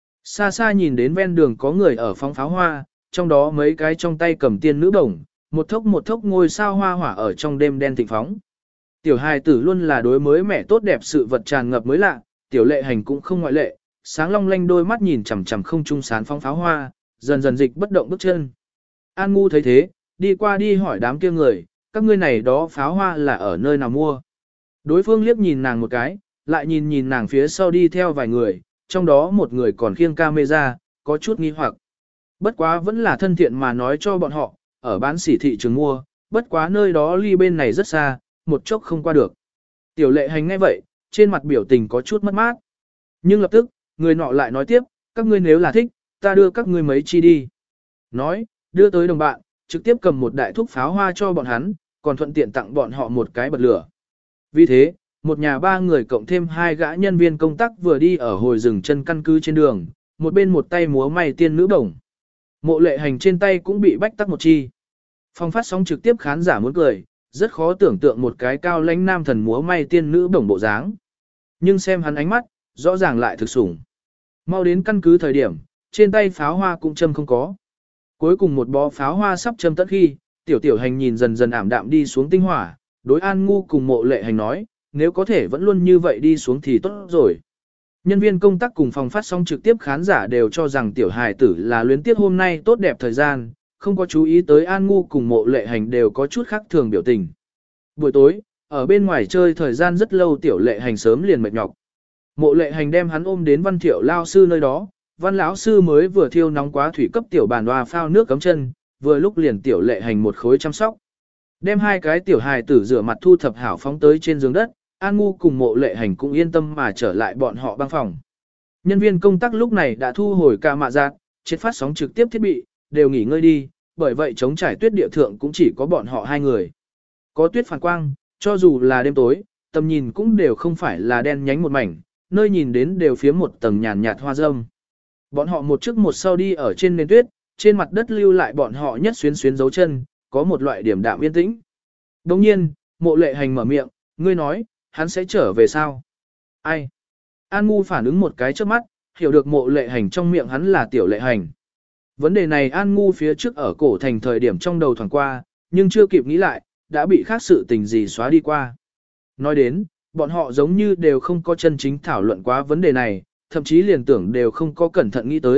Speaker 1: Xa xa nhìn đến ven đường có người ở phóng pháo hoa, trong đó mấy cái trong tay cầm tiên nữ bổng, một thốc ngôi sao hoa hỏa ở trong đêm đen thịnh phóng. Tiểu hài tử luôn là đối mới mẻ tốt đẹp sự vật tràn ngập mới lạ, Tiểu Lệ Hành cũng không ngoại lệ, sáng long lanh đôi mắt nhìn chằm chằm không trung sán phóng pháo hoa, dần dần dịch bất động bước chân. An Ngu thấy thế, đi qua đi hỏi đám kia người, các ngươi này đó pháo hoa là ở nơi nào mua? Đối phương liếc nhìn nàng một cái, lại nhìn nàng phía sau đi theo vài người, trong đó một người còn khiêng camera, có chút nghi hoặc. Bất quá vẫn là thân thiện mà nói cho bọn họ, ở bán sỉ thị trường mua, bất quá nơi đó ly bên này rất xa, một chốc không qua được. Tiểu Lệ Hành nghe vậy, trên mặt biểu tình có chút mất mát. Nhưng lập tức, người nọ lại nói tiếp, các ngươi nếu là thích, ta đưa các ngươi mấy chi đi. Nói, đưa tới đồng bạn, trực tiếp cầm một đại thúc pháo hoa cho bọn hắn, còn thuận tiện tặng bọn họ một cái bật lửa. Vì thế, một nhà ba người cộng thêm 2 gã nhân viên công tác vừa đi ở hồi rừng chân căn cứ trên đường, một bên một tay múa may tiên nữ bổng. Mộ Lệ Hành trên tay cũng bị bách tắc một chi. Phong phát sóng trực tiếp khán giả muốn cười, rất khó tưởng tượng một cái cao lãnh nam thần múa may tiên nữ bổng bộ dáng. Nhưng xem hắn ánh mắt, rõ ràng lại thực sủng. Mau đến căn cứ thời điểm, trên tay pháo hoa cũng châm không có. Cuối cùng một bó pháo hoa sắp châm tất khi, tiểu hành nhìn dần dần ảm đạm đi xuống tinh hỏa, đối An Ngu cùng Mộ Lệ Hành nói, nếu có thể vẫn luôn như vậy đi xuống thì tốt rồi. Nhân viên công tác cùng phòng phát sóng trực tiếp khán giả đều cho rằng tiểu hài tử là luyến tiếc hôm nay tốt đẹp thời gian, không có chú ý tới An Ngu cùng Mộ Lệ Hành đều có chút khác thường biểu tình. Buổi tối, ở bên ngoài chơi thời gian rất lâu Tiểu Lệ Hành sớm liền mệt nhọc. Mộ Lệ Hành đem hắn ôm đến Văn Thiệu lao sư nơi đó, Văn lão sư mới vừa thiêu nóng quá thủy cấp tiểu bàn hoa phao nước cấm chân, vừa lúc liền Tiểu Lệ Hành một khối chăm sóc. Đem 2 cái tiểu hài tử rửa mặt thu thập hảo phóng tới trên giường đất, An Ngu cùng Mộ Lệ Hành cũng yên tâm mà trở lại bọn họ băng phòng. Nhân viên công tác lúc này đã thu hồi ca mạ giác, triệt phát sóng trực tiếp thiết bị, đều nghỉ ngơi đi, bởi vậy chống trải tuyết địa thượng cũng chỉ có bọn họ 2 người. Có tuyết phản quang, cho dù là đêm tối, tầm nhìn cũng đều không phải là đen nhánh một mảnh, nơi nhìn đến đều phía một tầng nhàn nhạt hoa râm. Bọn họ một trước một sau đi ở trên nền tuyết, trên mặt đất lưu lại bọn họ nhất xuyến dấu chân, có một loại điểm đạm yên tĩnh. Đồng nhiên, Mộ Lệ Hành mở miệng, ngươi nói, hắn sẽ trở về sao? Ai? An Ngu phản ứng một cái trước mắt, hiểu được Mộ Lệ Hành trong miệng hắn là Tiểu Lệ Hành. Vấn đề này An Ngu phía trước ở cổ thành thời điểm trong đầu thoảng qua, nhưng chưa kịp nghĩ lại, đã bị khác sự tình gì xóa đi qua. Nói đến, bọn họ giống như đều không có chân chính thảo luận quá vấn đề này, thậm chí liền tưởng đều không có cẩn thận nghĩ tới,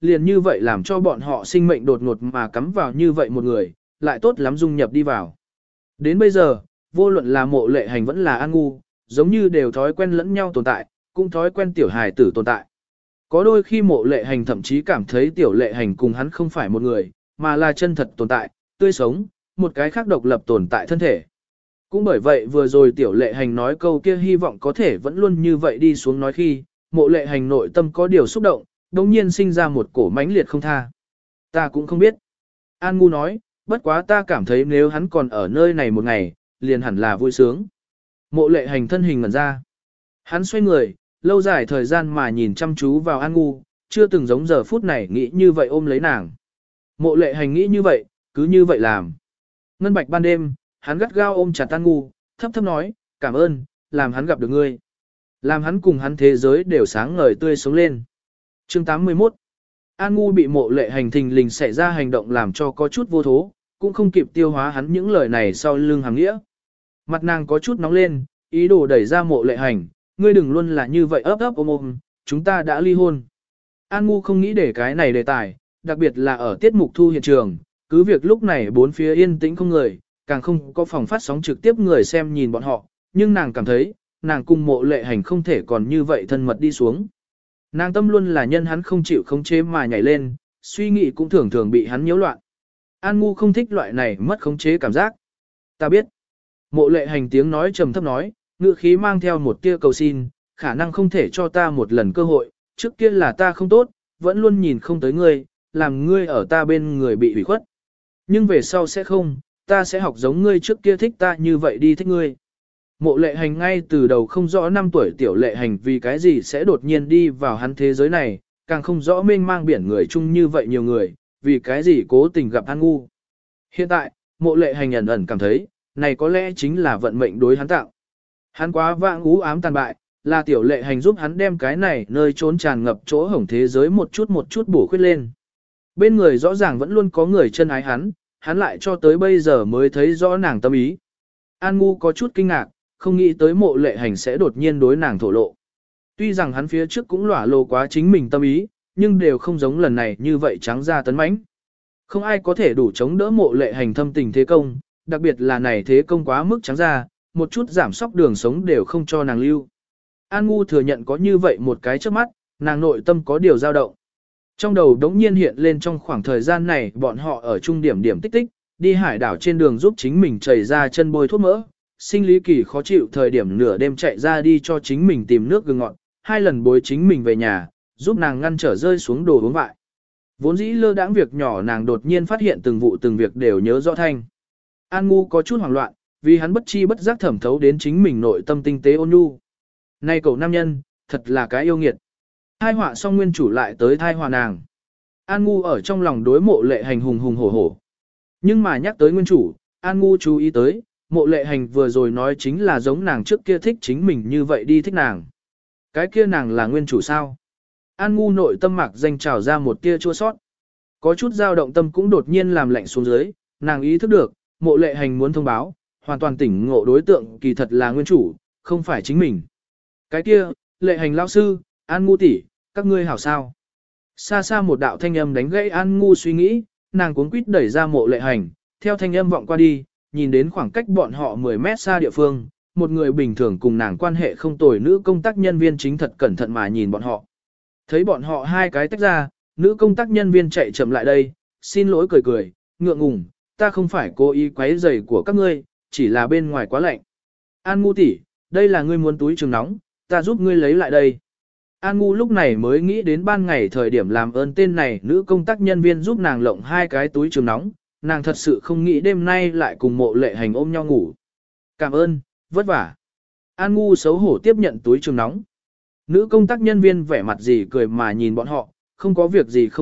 Speaker 1: liền như vậy làm cho bọn họ sinh mệnh đột ngột mà cắm vào như vậy một người, lại tốt lắm dung nhập đi vào. Đến bây giờ, vô luận là Mộ Lệ Hành vẫn là An Ngu, giống như đều thói quen lẫn nhau tồn tại, cũng thói quen tiểu hài tử tồn tại. Có đôi khi Mộ Lệ Hành thậm chí cảm thấy tiểu Lệ Hành cùng hắn không phải một người, mà là chân thật tồn tại, tươi sống, một cái khác độc lập tồn tại thân thể. Cũng bởi vậy vừa rồi tiểu Lệ Hành nói câu kia hy vọng có thể vẫn luôn như vậy đi xuống nói khi, Mộ Lệ Hành nội tâm có điều xúc động, đồng nhiên sinh ra một cổ mãnh liệt không tha. Ta cũng không biết. An Ngu nói, bất quá ta cảm thấy nếu hắn còn ở nơi này một ngày, liền hẳn là vui sướng. Mộ Lệ Hành thân hình ngẩn ra. Hắn xoay người, lâu dài thời gian mà nhìn chăm chú vào An Ngu, chưa từng giống giờ phút này nghĩ như vậy ôm lấy nàng. Mộ Lệ Hành nghĩ như vậy, cứ như vậy làm. Ngân bạch ban đêm, hắn gắt gao ôm chặt An Ngu, thấp thấp nói, cảm ơn, làm hắn gặp được ngươi. Làm hắn cùng hắn thế giới đều sáng ngời tươi sống lên. Chương 81. An Ngu bị Mộ Lệ Hành thình lình xảy ra hành động làm cho có chút vô thố, cũng không kịp tiêu hóa hắn những lời này sau lưng hàng nghĩa. Mặt nàng có chút nóng lên, ý đồ đẩy ra Mộ Lệ Hành, ngươi đừng luôn là như vậy ấp ấp ôm ôm, chúng ta đã ly hôn. An Ngu không nghĩ để cái này đề tài, đặc biệt là ở tiết mục thu hiện trường, cứ việc lúc này bốn phía yên tĩnh không người, càng không có phòng phát sóng trực tiếp người xem nhìn bọn họ, nhưng nàng cảm thấy, nàng cùng Mộ Lệ Hành không thể còn như vậy thân mật đi xuống. Nàng tâm luôn là nhân hắn không chịu khống chế mà nhảy lên, suy nghĩ cũng thường thường bị hắn nhiễu loạn. An Ngu không thích loại này mất khống chế cảm giác. Ta biết. Mộ Lệ Hành tiếng nói trầm thấp nói, ngữ khí mang theo một tia cầu xin, khả năng không thể cho ta một lần cơ hội, trước kia là ta không tốt, vẫn luôn nhìn không tới ngươi, làm ngươi ở ta bên người bị hủy khuất. Nhưng về sau sẽ không, ta sẽ học giống ngươi trước kia thích ta như vậy đi thích ngươi. Mộ Lệ Hành ngay từ đầu không rõ 5 tuổi tiểu Lệ Hành vì cái gì sẽ đột nhiên đi vào hắn thế giới này, càng không rõ mênh mang biển người chung như vậy nhiều người, vì cái gì cố tình gặp An Ngu. Hiện tại, Mộ Lệ Hành ẩn ẩn cảm thấy, này có lẽ chính là vận mệnh đối hắn tạo. Hắn quá vãng ú ám tàn bại, là tiểu Lệ Hành giúp hắn đem cái này nơi trốn tràn ngập chỗ hổng thế giới một chút bổ khuyết lên. Bên người rõ ràng vẫn luôn có người chân ái hắn lại cho tới bây giờ mới thấy rõ nàng tâm ý. An Ngu có chút kinh ngạc, không nghĩ tới Mộ Lệ Hành sẽ đột nhiên đối nàng thổ lộ. Tuy rằng hắn phía trước cũng lỏa lồ quá chính mình tâm ý, nhưng đều không giống lần này như vậy trắng ra tấn mãnh. Không ai có thể đủ chống đỡ Mộ Lệ Hành thâm tình thế công, đặc biệt là này thế công quá mức trắng ra, một chút giảm sóc đường sống đều không cho nàng lưu. An Ngu thừa nhận có như vậy một cái trước mắt, nàng nội tâm có điều dao động. Trong đầu đống nhiên hiện lên trong khoảng thời gian này bọn họ ở trung điểm điểm tích tích, đi hải đảo trên đường giúp chính mình chảy ra chân bôi thuốc mỡ, sinh lý kỳ khó chịu thời điểm nửa đêm chạy ra đi cho chính mình tìm nước gừng ngọt, 2 lần bối chính mình về nhà, giúp nàng ngăn trở rơi xuống đồ uống vại. Vốn dĩ lơ đãng việc nhỏ nàng đột nhiên phát hiện từng vụ từng việc đều nhớ rõ thanh. An Ngu có chút hoảng loạn, vì hắn bất chi bất giác thẩm thấu đến chính mình nội tâm tinh tế ôn nhu. Này cậu nam nhân, thật là cái yêu nghiệt. Thai họa xong nguyên chủ lại tới thai họa nàng. An Ngu ở trong lòng đối Mộ Lệ Hành hùng hùng hổ hổ. Nhưng mà nhắc tới nguyên chủ, An Ngu chú ý tới, Mộ Lệ Hành vừa rồi nói chính là giống nàng trước kia thích chính mình như vậy đi thích nàng. Cái kia nàng là nguyên chủ sao? An Ngu nội tâm mạc danh trào ra một tia chua sót. Có chút dao động tâm cũng đột nhiên làm lạnh xuống dưới, nàng ý thức được, Mộ Lệ Hành muốn thông báo, hoàn toàn tỉnh ngộ đối tượng kỳ thật là nguyên chủ, không phải chính mình. Cái kia, Lệ Hành lão sư, An Ngu tỷ, các ngươi hảo sao? Xa xa một đạo thanh âm đánh gãy An Ngu suy nghĩ, nàng cuống quýt đẩy ra Mộ Lệ Hành, theo thanh âm vọng qua đi, nhìn đến khoảng cách bọn họ 10 mét xa địa phương, một người bình thường cùng nàng quan hệ không tồi nữ công tác nhân viên chính thật cẩn thận mà nhìn bọn họ. Thấy bọn họ hai cái tách ra, nữ công tác nhân viên chạy chậm lại đây, xin lỗi cười cười, ngượng ngùng, ta không phải cố ý quấy rầy của các ngươi, chỉ là bên ngoài quá lạnh. An Ngu tỷ, đây là ngươi muốn túi trường nóng, ta giúp ngươi lấy lại đây. An Ngu lúc này mới nghĩ đến ban ngày thời điểm làm ơn tên này nữ công tác nhân viên giúp nàng lộng 2 cái túi trường nóng, nàng thật sự không nghĩ đêm nay lại cùng Mộ Lệ Hành ôm nhau ngủ. Cảm ơn, vất vả. An Ngu xấu hổ tiếp nhận túi trường nóng. Nữ công tác nhân viên vẻ mặt gì cười mà nhìn bọn họ, không có việc gì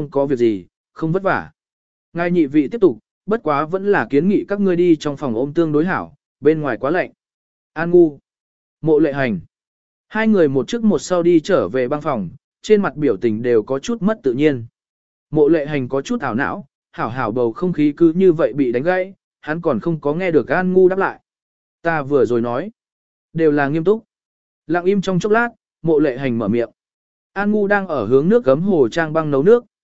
Speaker 1: không vất vả. Ngài nhị vị tiếp tục, bất quá vẫn là kiến nghị các ngươi đi trong phòng ôm tương đối hảo, bên ngoài quá lạnh. An Ngu, Mộ Lệ Hành. 2 người một trước một sau đi trở về băng phòng, trên mặt biểu tình đều có chút mất tự nhiên. Mộ Lệ Hành có chút ảo não, hảo bầu không khí cứ như vậy bị đánh gãy, hắn còn không có nghe được An Ngu đáp lại. Ta vừa rồi nói, đều là nghiêm túc. Lặng im trong chốc lát, Mộ Lệ Hành mở miệng. An Ngu đang ở hướng nước gấm hồ trang băng nấu nước,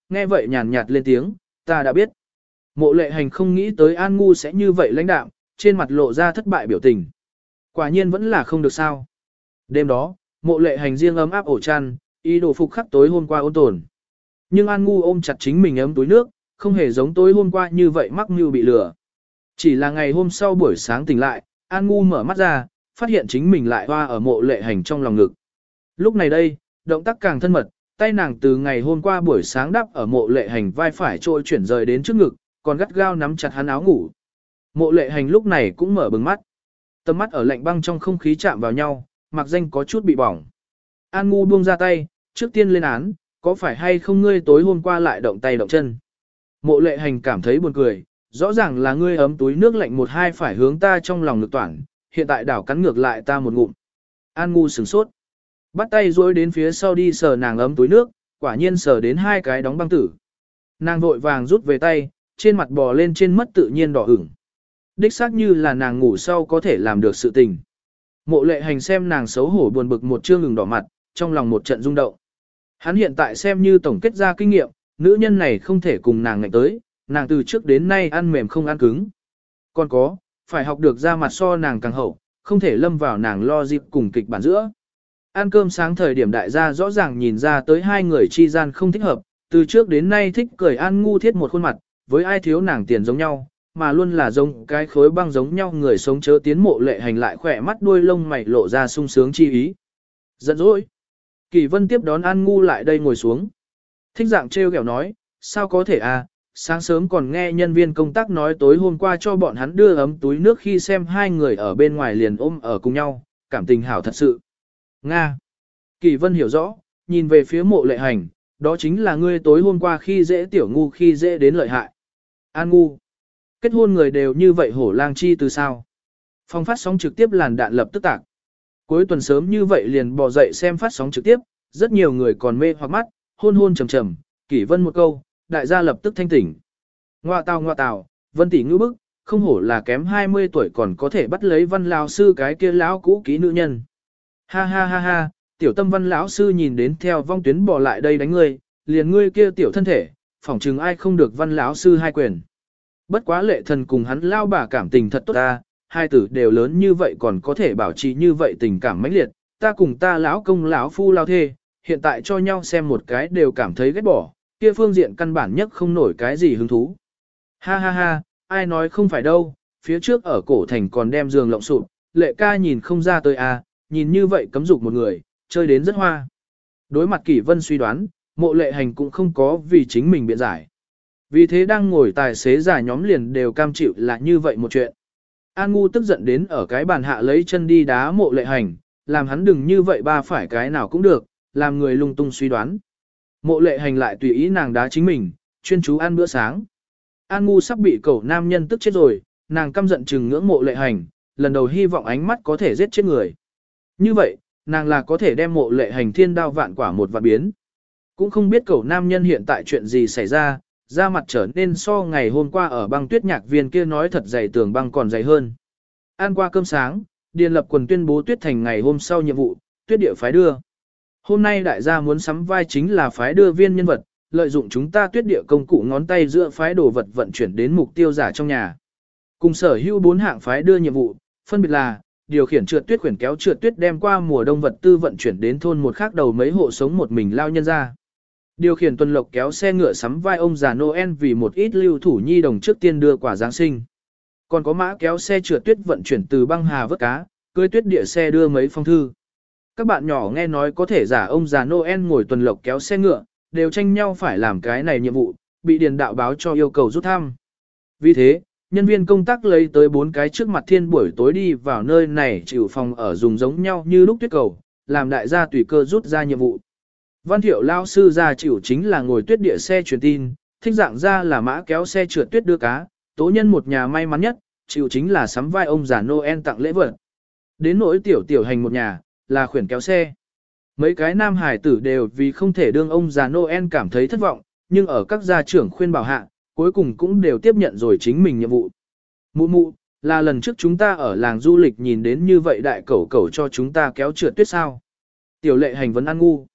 Speaker 1: nghe vậy nhàn nhạt lên tiếng, ta đã biết. Mộ lệ hành không nghĩ tới An Ngu sẽ như vậy lãnh đạm, trên mặt lộ ra thất bại biểu tình. Quả nhiên vẫn là không được sao. Đêm đó, mộ lệ hành riêng ấm áp ổ chăn, ý đồ phục khắc tối hôm qua ôn tồn. Nhưng An Ngu ôm chặt chính mình ấm túi nước, không hề giống tối hôm qua như vậy mắc mưu bị lừa. Chỉ là ngày hôm sau buổi sáng tỉnh lại, An Ngu mở mắt ra, phát hiện chính mình lại hoa ở mộ lệ hành trong lòng ngực. Lúc này đây, động tác càng thân mật, tay nàng từ ngày hôm qua buổi sáng đắp ở mộ lệ hành vai phải trôi chuyển rời đến trước ngực, còn gắt gao nắm chặt hắn áo ngủ. Mộ lệ hành lúc này cũng mở bừng mắt. Tầm mắt ở lạnh băng trong không khí chạm vào nhau, mặc danh có chút bị bỏng. An Ngu buông ra tay, trước tiên lên án, có phải hay không ngươi tối hôm qua lại động tay động chân. Mộ lệ hành cảm thấy buồn cười, rõ ràng là ngươi ấm túi nước lạnh một hai phải hướng ta trong lòng ngực toản, hiện tại đảo cắn ngược lại ta một ngụm. An Ngu sửng sốt, bắt tay duỗi đến phía sau đi sờ nàng ấm túi nước, quả nhiên sờ đến hai cái đóng băng tử. Nàng vội vàng rút về tay, trên mặt bò lên trên mất tự nhiên đỏ ửng. Đích xác như là nàng ngủ sau có thể làm được sự tình. Mộ lệ hành xem nàng xấu hổ buồn bực một trương ngừng đỏ mặt, trong lòng một trận rung động. Hắn hiện tại xem như tổng kết ra kinh nghiệm, nữ nhân này không thể cùng nàng ngạnh tới, nàng từ trước đến nay ăn mềm không ăn cứng. Còn có, phải học được ra mặt so nàng càng hậu, không thể lâm vào nàng lo dịp cùng kịch bản giữa. Ăn cơm sáng thời điểm đại gia rõ ràng nhìn ra tới hai người chi gian không thích hợp, từ trước đến nay thích cười An Ngu thiết một khuôn mặt, với ai thiếu nàng tiền giống nhau, mà luôn là giống cái khối băng giống nhau người sống chớ tiến mộ lệ hành lại khỏe mắt đuôi lông mày lộ ra sung sướng chi ý. Giận dỗi. Kỳ Vân tiếp đón An Ngu lại đây ngồi xuống. Thích dạng trêu ghẹo nói, sao có thể à, sáng sớm còn nghe nhân viên công tác nói tối hôm qua cho bọn hắn đưa ấm túi nước khi xem hai người ở bên ngoài liền ôm ở cùng nhau, cảm tình hảo thật sự. Nga. Kỳ Vân hiểu rõ, nhìn về phía mộ lệ hành, đó chính là ngươi tối hôm qua khi dễ tiểu ngu khi dễ đến lợi hại. An Ngu. Kết hôn người đều như vậy hổ lang chi từ sao. Phòng phát sóng trực tiếp làn đạn lập tức tạc. Cuối tuần sớm như vậy liền bò dậy xem phát sóng trực tiếp, rất nhiều người còn mê hoặc mắt, hôn hôn trầm trầm, Kỷ Vân một câu, đại gia lập tức thanh tỉnh. Ngoa tào, Vân tỷ ngữ bức, không hổ là kém 20 tuổi còn có thể bắt lấy Văn lão sư cái kia lão cũ kỹ nữ nhân. Ha ha ha ha, tiểu tâm Văn lão sư nhìn đến theo vong tuyến bò lại đây đánh ngươi, liền ngươi kia tiểu thân thể, phỏng chừng ai không được Văn lão sư hai quyền. Bất quá lệ thần cùng hắn lao bà cảm tình thật tốt ta, hai tử đều lớn như vậy còn có thể bảo trì như vậy tình cảm mãnh liệt, ta cùng ta lão công lão phu lao thê, hiện tại cho nhau xem một cái đều cảm thấy ghét bỏ, kia phương diện căn bản nhất không nổi cái gì hứng thú. Ha ha ha, ai nói không phải đâu, phía trước ở cổ thành còn đem giường lộng sụp, lệ ca nhìn không ra tới à, nhìn như vậy cấm dục một người, chơi đến rất hoa. Đối mặt Kỷ Vân suy đoán, mộ lệ hành cũng không có vì chính mình biện giải. Vì thế đang ngồi tài xế giả nhóm liền đều cam chịu là như vậy một chuyện. An Ngu tức giận đến ở cái bàn hạ lấy chân đi đá mộ lệ hành, làm hắn đừng như vậy ba phải cái nào cũng được, làm người lung tung suy đoán. Mộ lệ hành lại tùy ý nàng đá chính mình, chuyên chú ăn bữa sáng. An Ngu sắp bị cẩu nam nhân tức chết rồi, nàng căm giận trừng ngưỡng mộ lệ hành, lần đầu hy vọng ánh mắt có thể giết chết người. Như vậy, nàng là có thể đem mộ lệ hành thiên đao vạn quả một vạn biến. Cũng không biết cẩu nam nhân hiện tại chuyện gì xảy ra, da mặt trở nên so ngày hôm qua ở băng tuyết nhạc viên kia nói thật dày tường băng còn dày hơn. Ăn qua cơm sáng, Điền Lập Quần tuyên bố Tuyết Thành ngày hôm sau nhiệm vụ, Tuyết địa phái đưa. Hôm nay đại gia muốn sắm vai chính là phái đưa viên nhân vật, lợi dụng chúng ta Tuyết địa công cụ ngón tay giữa phái đồ vật vận chuyển đến mục tiêu giả trong nhà. Cùng sở hữu 4 hạng phái đưa nhiệm vụ, phân biệt là điều khiển trượt tuyết khuyển kéo trượt tuyết đem qua mùa đông vật tư vận chuyển đến thôn một khác đầu mấy hộ sống một mình lao nhân ra. Điều khiển tuần lộc kéo xe ngựa sắm vai ông già Noel vì một ít lưu thủ nhi đồng trước tiên đưa quả Giáng sinh. Còn có mã kéo xe trượt tuyết vận chuyển từ băng hà vớt cá, cưới tuyết địa xe đưa mấy phong thư. Các bạn nhỏ nghe nói có thể giả ông già Noel ngồi tuần lộc kéo xe ngựa, đều tranh nhau phải làm cái này nhiệm vụ, bị điền đạo báo cho yêu cầu rút thăm. Vì thế, nhân viên công tác lấy tới 4 cái trước mặt thiên buổi tối đi vào nơi này chịu phòng ở dùng giống nhau như lúc tuyết cầu, làm đại gia tùy cơ rút ra nhiệm vụ. Văn Thiệu lao sư ra chịu chính là ngồi tuyết địa xe truyền tin, thích dạng ra là mã kéo xe trượt tuyết đưa cá, tố nhân một nhà may mắn nhất, chịu chính là sắm vai ông già Noel tặng lễ vật. Đến nỗi tiểu hành một nhà, là khuyển kéo xe. Mấy cái nam hải tử đều vì không thể đương ông già Noel cảm thấy thất vọng, nhưng ở các gia trưởng khuyên bảo hạ, cuối cùng cũng đều tiếp nhận rồi chính mình nhiệm vụ. Mụ, là lần trước chúng ta ở làng du lịch nhìn đến như vậy đại cẩu cho chúng ta kéo trượt tuyết sao. Tiểu lệ hành vấn An Ngu.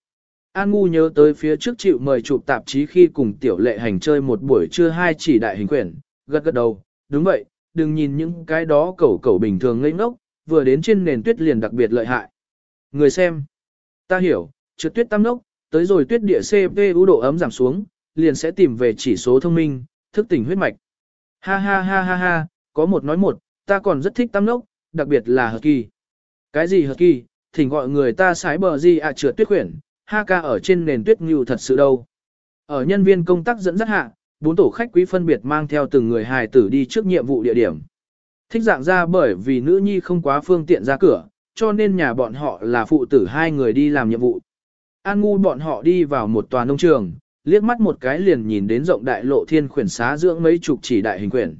Speaker 1: An Ngu nhớ tới phía trước chịu mời chụp tạp chí khi cùng tiểu lệ hành chơi một buổi trưa 2 chỉ đại hình quyển, gật gật đầu, đúng vậy, đừng nhìn những cái đó cẩu bình thường ngây ngốc, vừa đến trên nền tuyết liền đặc biệt lợi hại. Người xem, ta hiểu, trượt tuyết tam nốc, tới rồi tuyết địa CPU độ ấm giảm xuống, liền sẽ tìm về chỉ số thông minh, thức tỉnh huyết mạch. Ha ha ha ha ha, có một nói một, ta còn rất thích tam nốc, đặc biệt là hợp kỳ. Cái gì hợp kỳ, thỉnh gọi người ta sái bờ gì trượt tuyết quyển, ha ca ở trên nền tuyết nhiều thật sự đâu. Ở nhân viên công tác dẫn dắt hạ, 4 tổ khách quý phân biệt mang theo từng người hài tử đi trước nhiệm vụ địa điểm. Thích dạng ra bởi vì nữ nhi không quá phương tiện ra cửa, cho nên nhà bọn họ là phụ tử 2 người đi làm nhiệm vụ. An Ngu bọn họ đi vào một tòa nông trường, liếc mắt một cái liền nhìn đến rộng đại lộ thiên khuyển xá dưỡng mấy chục chỉ đại hình quyển.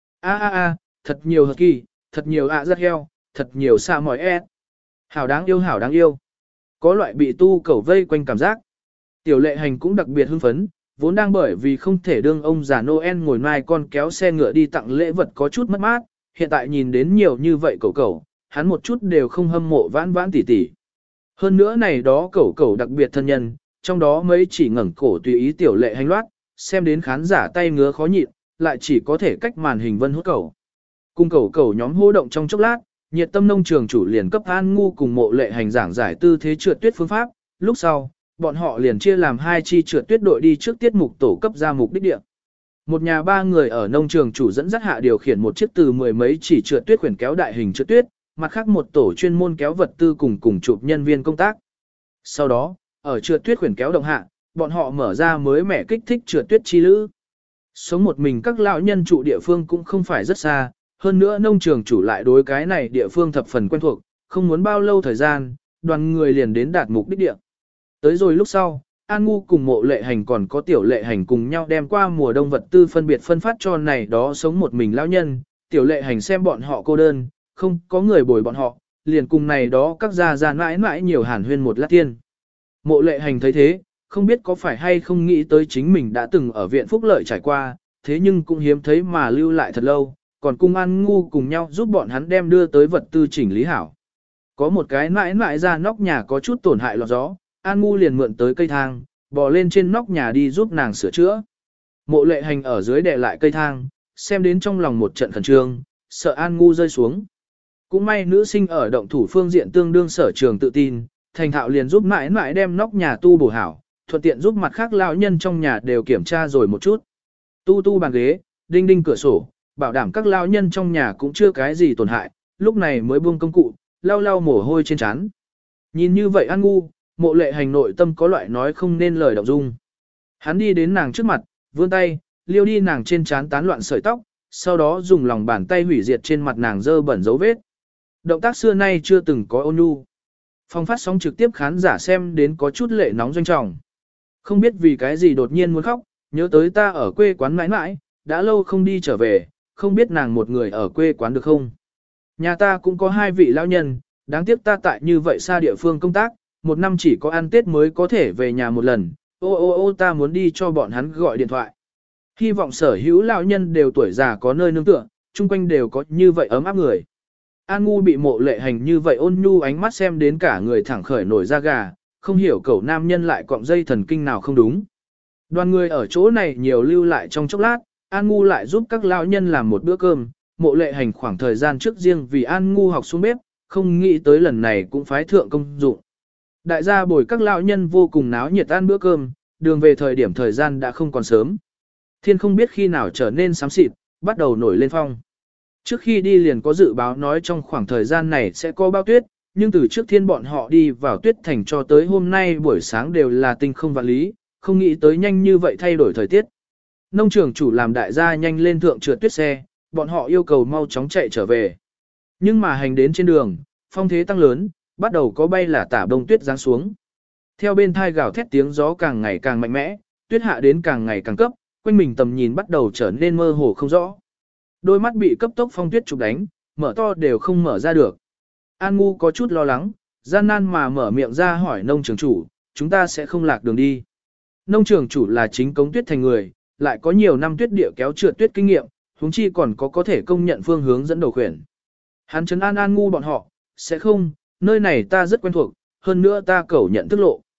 Speaker 1: Thật nhiều hợp kỳ, thật nhiều rất heo, thật nhiều xa mỏi hảo đáng yêu hảo đáng yêu. Có loại bị tu cẩu vây quanh cảm giác. Tiểu lệ hành cũng đặc biệt hưng phấn, vốn đang bởi vì không thể đương ông già Noel ngồi mai con kéo xe ngựa đi tặng lễ vật có chút mất mát, hiện tại nhìn đến nhiều như vậy cẩu, hắn một chút đều không hâm mộ vãn vãn tỉ tỉ. Hơn nữa này đó cẩu đặc biệt thân nhân, trong đó mấy chỉ ngẩng cổ tùy ý tiểu lệ hành loát, xem đến khán giả tay ngứa khó nhịn, lại chỉ có thể cách màn hình vân hút cẩu. Cùng cẩu nhóm hô động trong chốc lát, nhiệt tâm nông trường chủ liền cấp An Ngu cùng mộ lệ hành giảng giải tư thế trượt tuyết phương pháp, lúc sau, bọn họ liền chia làm 2 chi trượt tuyết đội đi trước tiết mục tổ cấp ra mục đích địa. Một nhà 3 người ở nông trường chủ dẫn dắt hạ điều khiển một chiếc từ 10 mấy chỉ trượt tuyết quyển kéo đại hình trượt tuyết, mặt khác một tổ chuyên môn kéo vật tư cùng chụp nhân viên công tác. Sau đó, ở trượt tuyết quyển kéo động hạ, bọn họ mở ra mới mẻ kích thích trượt tuyết chi lữ. Sống một mình các lão nhân trụ địa phương cũng không phải rất xa, hơn nữa nông trường chủ lại đối cái này địa phương thập phần quen thuộc, không muốn bao lâu thời gian, đoàn người liền đến đạt mục đích địa. Tới rồi lúc sau, An Ngu cùng mộ lệ hành còn có tiểu lệ hành cùng nhau đem qua mùa đông vật tư phân biệt phân phát cho này đó sống một mình lão nhân, tiểu lệ hành xem bọn họ cô đơn, không có người bồi bọn họ, liền cùng này đó các gia mãi mãi nhiều hàn huyên một lát tiên. Mộ lệ hành thấy thế, không biết có phải hay không nghĩ tới chính mình đã từng ở viện phúc lợi trải qua, thế nhưng cũng hiếm thấy mà lưu lại thật lâu, còn cùng An Ngu cùng nhau giúp bọn hắn đem đưa tới vật tư chỉnh lý hảo. Có một cái mãi mãi ra nóc nhà có chút tổn hại lọt gió, An Ngu liền mượn tới cây thang, bò lên trên nóc nhà đi giúp nàng sửa chữa. Mộ lệ hành ở dưới đè lại cây thang, xem đến trong lòng một trận khẩn trương, sợ An Ngu rơi xuống. Cũng may nữ sinh ở động thủ phương diện tương đương sở trường tự tin, thành thạo liền giúp mãi mãi đem nóc nhà tu bổ hảo, thuận tiện giúp mặt khác lão nhân trong nhà đều kiểm tra rồi một chút. Tu bàn ghế, đinh cửa sổ, bảo đảm các lão nhân trong nhà cũng chưa cái gì tổn hại, lúc này mới buông công cụ, lau mồ hôi trên trán. Nhìn như vậy An Ngu, mộ lệ hành nội tâm có loại nói không nên lời động dung. Hắn đi đến nàng trước mặt, vươn tay, liêu đi nàng trên trán tán loạn sợi tóc, sau đó dùng lòng bàn tay hủy diệt trên mặt nàng dơ bẩn dấu vết. Động tác xưa nay chưa từng có ôn nhu. Phòng phát sóng trực tiếp khán giả xem đến có chút lệ nóng doanh trọng. Không biết vì cái gì đột nhiên muốn khóc, nhớ tới ta ở quê quán mãi mãi, đã lâu không đi trở về, không biết nàng một người ở quê quán được không. Nhà ta cũng có 2 vị lão nhân, đáng tiếc ta tại như vậy xa địa phương công tác, một năm chỉ có ăn Tết mới có thể về nhà một lần, ô ta muốn đi cho bọn hắn gọi điện thoại. Hy vọng sở hữu lão nhân đều tuổi già có nơi nương tựa, chung quanh đều có như vậy ấm áp người. An Ngu bị mộ lệ hành như vậy ôn nhu ánh mắt xem đến cả người thẳng khởi nổi da gà, không hiểu cậu nam nhân lại cọng dây thần kinh nào không đúng. Đoàn người ở chỗ này nhiều lưu lại trong chốc lát, An Ngu lại giúp các lão nhân làm một bữa cơm, mộ lệ hành khoảng thời gian trước riêng vì An Ngu học xuống bếp, không nghĩ tới lần này cũng phái thượng công dụng. Đại gia bồi các lão nhân vô cùng náo nhiệt ăn bữa cơm, đường về thời điểm thời gian đã không còn sớm. Thiên không biết khi nào trở nên xám xịt, bắt đầu nổi lên phong. Trước khi đi liền có dự báo nói trong khoảng thời gian này sẽ có bao tuyết, nhưng từ trước thiên bọn họ đi vào tuyết thành cho tới hôm nay buổi sáng đều là tinh không vạn lý, không nghĩ tới nhanh như vậy thay đổi thời tiết. Nông trường chủ làm đại gia nhanh lên thượng trượt tuyết xe, bọn họ yêu cầu mau chóng chạy trở về. Nhưng mà hành đến trên đường, phong thế tăng lớn, bắt đầu có bay là tả bông tuyết giáng xuống. Theo bên thai gào thét tiếng gió càng ngày càng mạnh mẽ, tuyết hạ đến càng ngày càng cấp, quanh mình tầm nhìn bắt đầu trở nên mơ hồ không rõ. Đôi mắt bị cấp tốc phong tuyết chụp đánh, mở to đều không mở ra được. An Ngu có chút lo lắng, gian nan mà mở miệng ra hỏi nông trường chủ, chúng ta sẽ không lạc đường đi. Nông trường chủ là chính cống tuyết thành người, lại có nhiều năm tuyết địa kéo trượt tuyết kinh nghiệm, huống chi còn có thể công nhận phương hướng dẫn đầu khuyển. Hắn trấn an An Ngu bọn họ, sẽ không, nơi này ta rất quen thuộc, hơn nữa ta cẩu nhận thức lộ.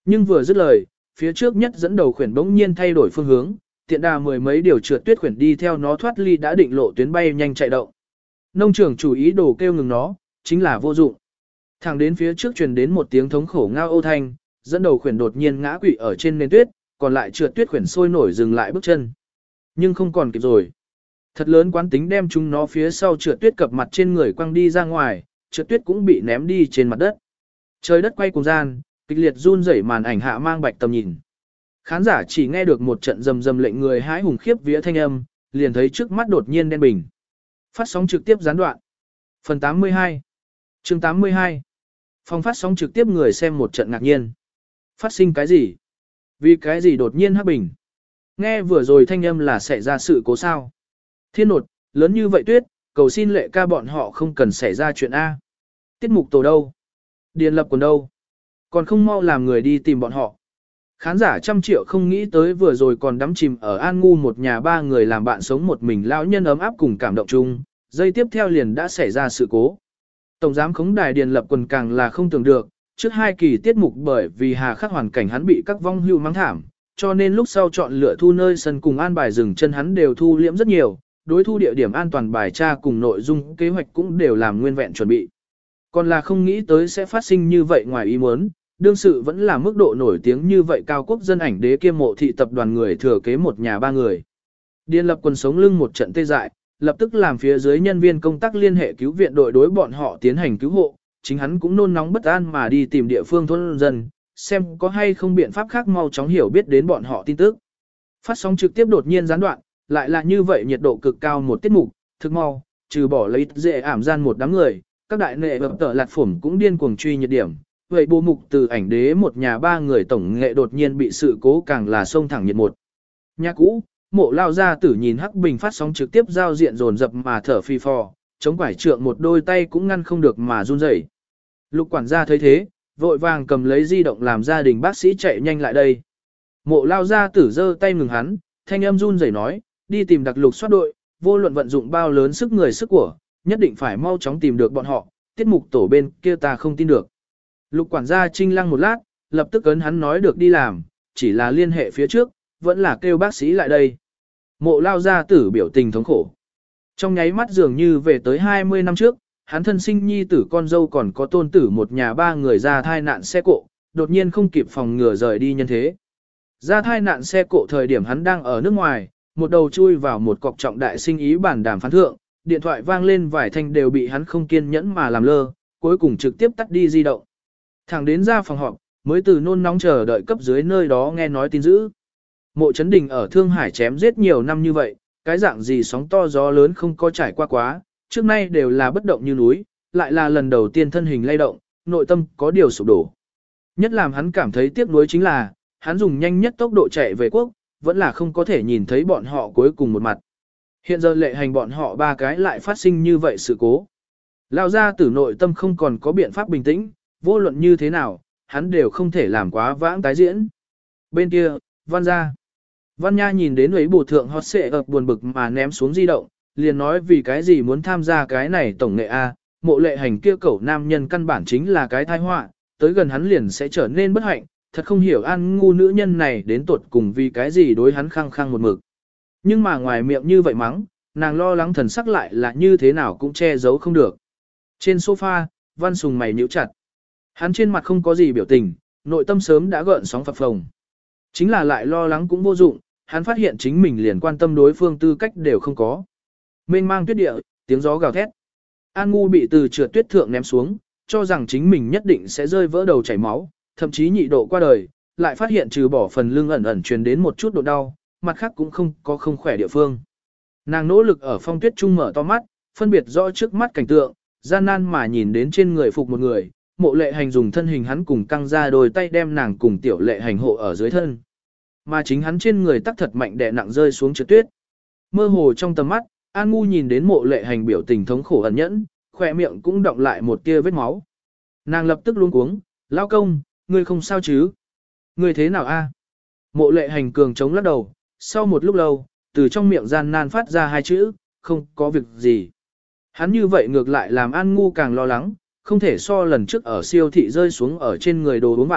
Speaker 1: Nhưng vừa dứt lời, phía trước nhất dẫn đầu khuyển bỗng nhiên thay đổi phương hướng, tiện đà mười mấy điều trượt tuyết khuyển đi theo nó thoát ly đã định lộ tuyến bay nhanh chạy động. Nông trường chủ ý đồ kêu ngừng nó, chính là vô dụng. Thẳng đến phía trước truyền đến một tiếng thống khổ ngao ô thanh, dẫn đầu khuyển đột nhiên ngã quỵ ở trên nền tuyết, còn lại trượt tuyết khuyển sôi nổi dừng lại bước chân. Nhưng không còn kịp rồi. Thật lớn quán tính đem chúng nó phía sau trượt tuyết cập mặt trên người quăng đi ra ngoài, trượt tuyết cũng bị ném đi trên mặt đất. Trời đất quay cuồng gian, kịch liệt run rẩy màn ảnh hạ mang bạch tầm nhìn. Khán giả chỉ nghe được một trận rầm rầm lệnh người hái hùng khiếp vía thanh âm, liền thấy trước mắt đột nhiên đen bình. Phát sóng trực tiếp gián đoạn. Phần 82. Chương 82. Phòng phát sóng trực tiếp người xem một trận ngạc nhiên. Phát sinh cái gì? Vì cái gì đột nhiên hắc bình? Nghe vừa rồi thanh âm là xảy ra sự cố sao? Thiên nột, lớn như vậy tuyết, cầu xin lệ ca bọn họ không cần xảy ra chuyện A. Tiết mục tổ đâu? Điền lập quần đâu? Còn không mau làm người đi tìm bọn họ. Khán giả trăm triệu không nghĩ tới vừa rồi còn đắm chìm ở An Ngu một nhà ba người làm bạn sống một mình lão nhân ấm áp cùng cảm động chung, giây tiếp theo liền đã xảy ra sự cố. Tổng giám khống đài Điền lập quần càng là không tưởng được, trước hai kỳ tiết mục bởi vì hà khắc hoàn cảnh hắn bị các vong hưu mắng thảm, cho nên lúc sau chọn lựa thu nơi sân cùng an bài dừng chân hắn đều thu liễm rất nhiều, đối thu địa điểm an toàn bài tra cùng nội dung kế hoạch cũng đều làm nguyên vẹn chuẩn bị. Còn là không nghĩ tới sẽ phát sinh như vậy ngoài ý muốn, đương sự vẫn là mức độ nổi tiếng như vậy cao quốc dân ảnh đế kiêm mộ thị tập đoàn người thừa kế một nhà ba người. Điền lập quần sống lưng một trận tê dại, lập tức làm phía dưới nhân viên công tác liên hệ cứu viện đội đối bọn họ tiến hành cứu hộ, chính hắn cũng nôn nóng bất an mà đi tìm địa phương thôn dân, xem có hay không biện pháp khác mau chóng hiểu biết đến bọn họ tin tức. Phát sóng trực tiếp đột nhiên gián đoạn, lại là như vậy nhiệt độ cực cao một tiết mục, thực mau, trừ bỏ lấy dễ ảm gian một đám người, các đại nghệ bập tờ lạt phủng cũng điên cuồng truy nhiệt điểm. Vậy bộ mục từ ảnh đế một nhà ba người tổng nghệ đột nhiên bị sự cố càng là xông thẳng nhiệt một. Nhà cũ, mộ lao ra tử nhìn hắc bình phát sóng trực tiếp giao diện dồn dập mà thở phi phò, chống quải trượng một đôi tay cũng ngăn không được mà run rẩy. Lục quản gia thấy thế, vội vàng cầm lấy di động làm gia đình bác sĩ chạy nhanh lại đây. Mộ lao ra tử giơ tay ngừng hắn, thanh âm run rẩy nói, đi tìm đặc lục soát đội, vô luận vận dụng bao lớn sức người sức của, nhất định phải mau chóng tìm được bọn họ, tiết mục tổ bên kia ta không tin được. Lục quản gia trinh lăng một lát, lập tức ấn hắn nói được đi làm, chỉ là liên hệ phía trước, vẫn là kêu bác sĩ lại đây. Mộ lao gia tử biểu tình thống khổ. Trong nháy mắt dường như về tới 20 năm trước, hắn thân sinh nhi tử con dâu còn có tôn tử một nhà ba người ra thai nạn xe cộ, đột nhiên không kịp phòng ngừa rời đi nhân thế. Ra thai nạn xe cộ thời điểm hắn đang ở nước ngoài, một đầu chui vào một cọc trọng đại sinh ý bản đàm phán thượng, điện thoại vang lên vài thanh đều bị hắn không kiên nhẫn mà làm lơ, cuối cùng trực tiếp tắt đi di động. Thẳng đến ra phòng họp, mới từ nôn nóng chờ đợi cấp dưới nơi đó nghe nói tin dữ. Mộ Chấn Đình ở Thương Hải chém giết nhiều năm như vậy, cái dạng gì sóng to gió lớn không có trải qua quá, trước nay đều là bất động như núi, lại là lần đầu tiên thân hình lay động, nội tâm có điều sụp đổ. Nhất làm hắn cảm thấy tiếc nuối chính là, hắn dùng nhanh nhất tốc độ chạy về quốc, vẫn là không có thể nhìn thấy bọn họ cuối cùng một mặt. Hiện giờ lệ hành bọn họ ba cái lại phát sinh như vậy sự cố. Lao ra tử nội tâm không còn có biện pháp bình tĩnh, vô luận như thế nào, hắn đều không thể làm quá vãng tái diễn. Bên kia, Văn gia. Văn Nha nhìn đến ấy bổ thượng hot xệ ập buồn bực mà ném xuống di động, liền nói vì cái gì muốn tham gia cái này tổng nghệ A, mộ lệ hành kia cẩu nam nhân căn bản chính là cái tai họa, tới gần hắn liền sẽ trở nên bất hạnh, thật không hiểu An ngu nữ nhân này đến tuột cùng vì cái gì đối hắn khăng khăng một mực. Nhưng mà ngoài miệng như vậy mắng, nàng lo lắng thần sắc lại là như thế nào cũng che giấu không được. Trên sofa, Văn Sùng mày nhíu chặt. Hắn trên mặt không có gì biểu tình, nội tâm sớm đã gợn sóng phập phồng. Chính là lại lo lắng cũng vô dụng, hắn phát hiện chính mình liền quan tâm đối phương tư cách đều không có. Mênh mang tuyết địa, tiếng gió gào thét. An ngu bị từ trượt tuyết thượng ném xuống, cho rằng chính mình nhất định sẽ rơi vỡ đầu chảy máu, thậm chí nhị độ qua đời, lại phát hiện trừ bỏ phần lưng ẩn ẩn truyền đến một chút độ đau, mặt khác cũng không có không khỏe địa phương. Nàng nỗ lực ở phong tuyết trung mở to mắt, phân biệt rõ trước mắt cảnh tượng, gian nan mà nhìn đến trên người phục một người, mộ lệ hành dùng thân hình hắn cùng căng ra đôi tay đem nàng cùng tiểu lệ hành hộ ở dưới thân. Mà chính hắn trên người tắc thật mạnh đè nặng rơi xuống trượt tuyết. Mơ hồ trong tầm mắt, An ngu nhìn đến mộ lệ hành biểu tình thống khổ ẩn nhẫn, khỏe miệng cũng đọng lại một tia vết máu. Nàng lập tức luống cuống, lao công, ngươi không sao chứ? Ngươi thế nào a? Mộ lệ hành cường chống lắc đầu, sau một lúc lâu, từ trong miệng gian nan phát ra hai chữ, không có việc gì. Hắn như vậy ngược lại làm An ngu càng lo lắng, không thể so lần trước ở siêu thị rơi xuống ở trên người đồ uống bại,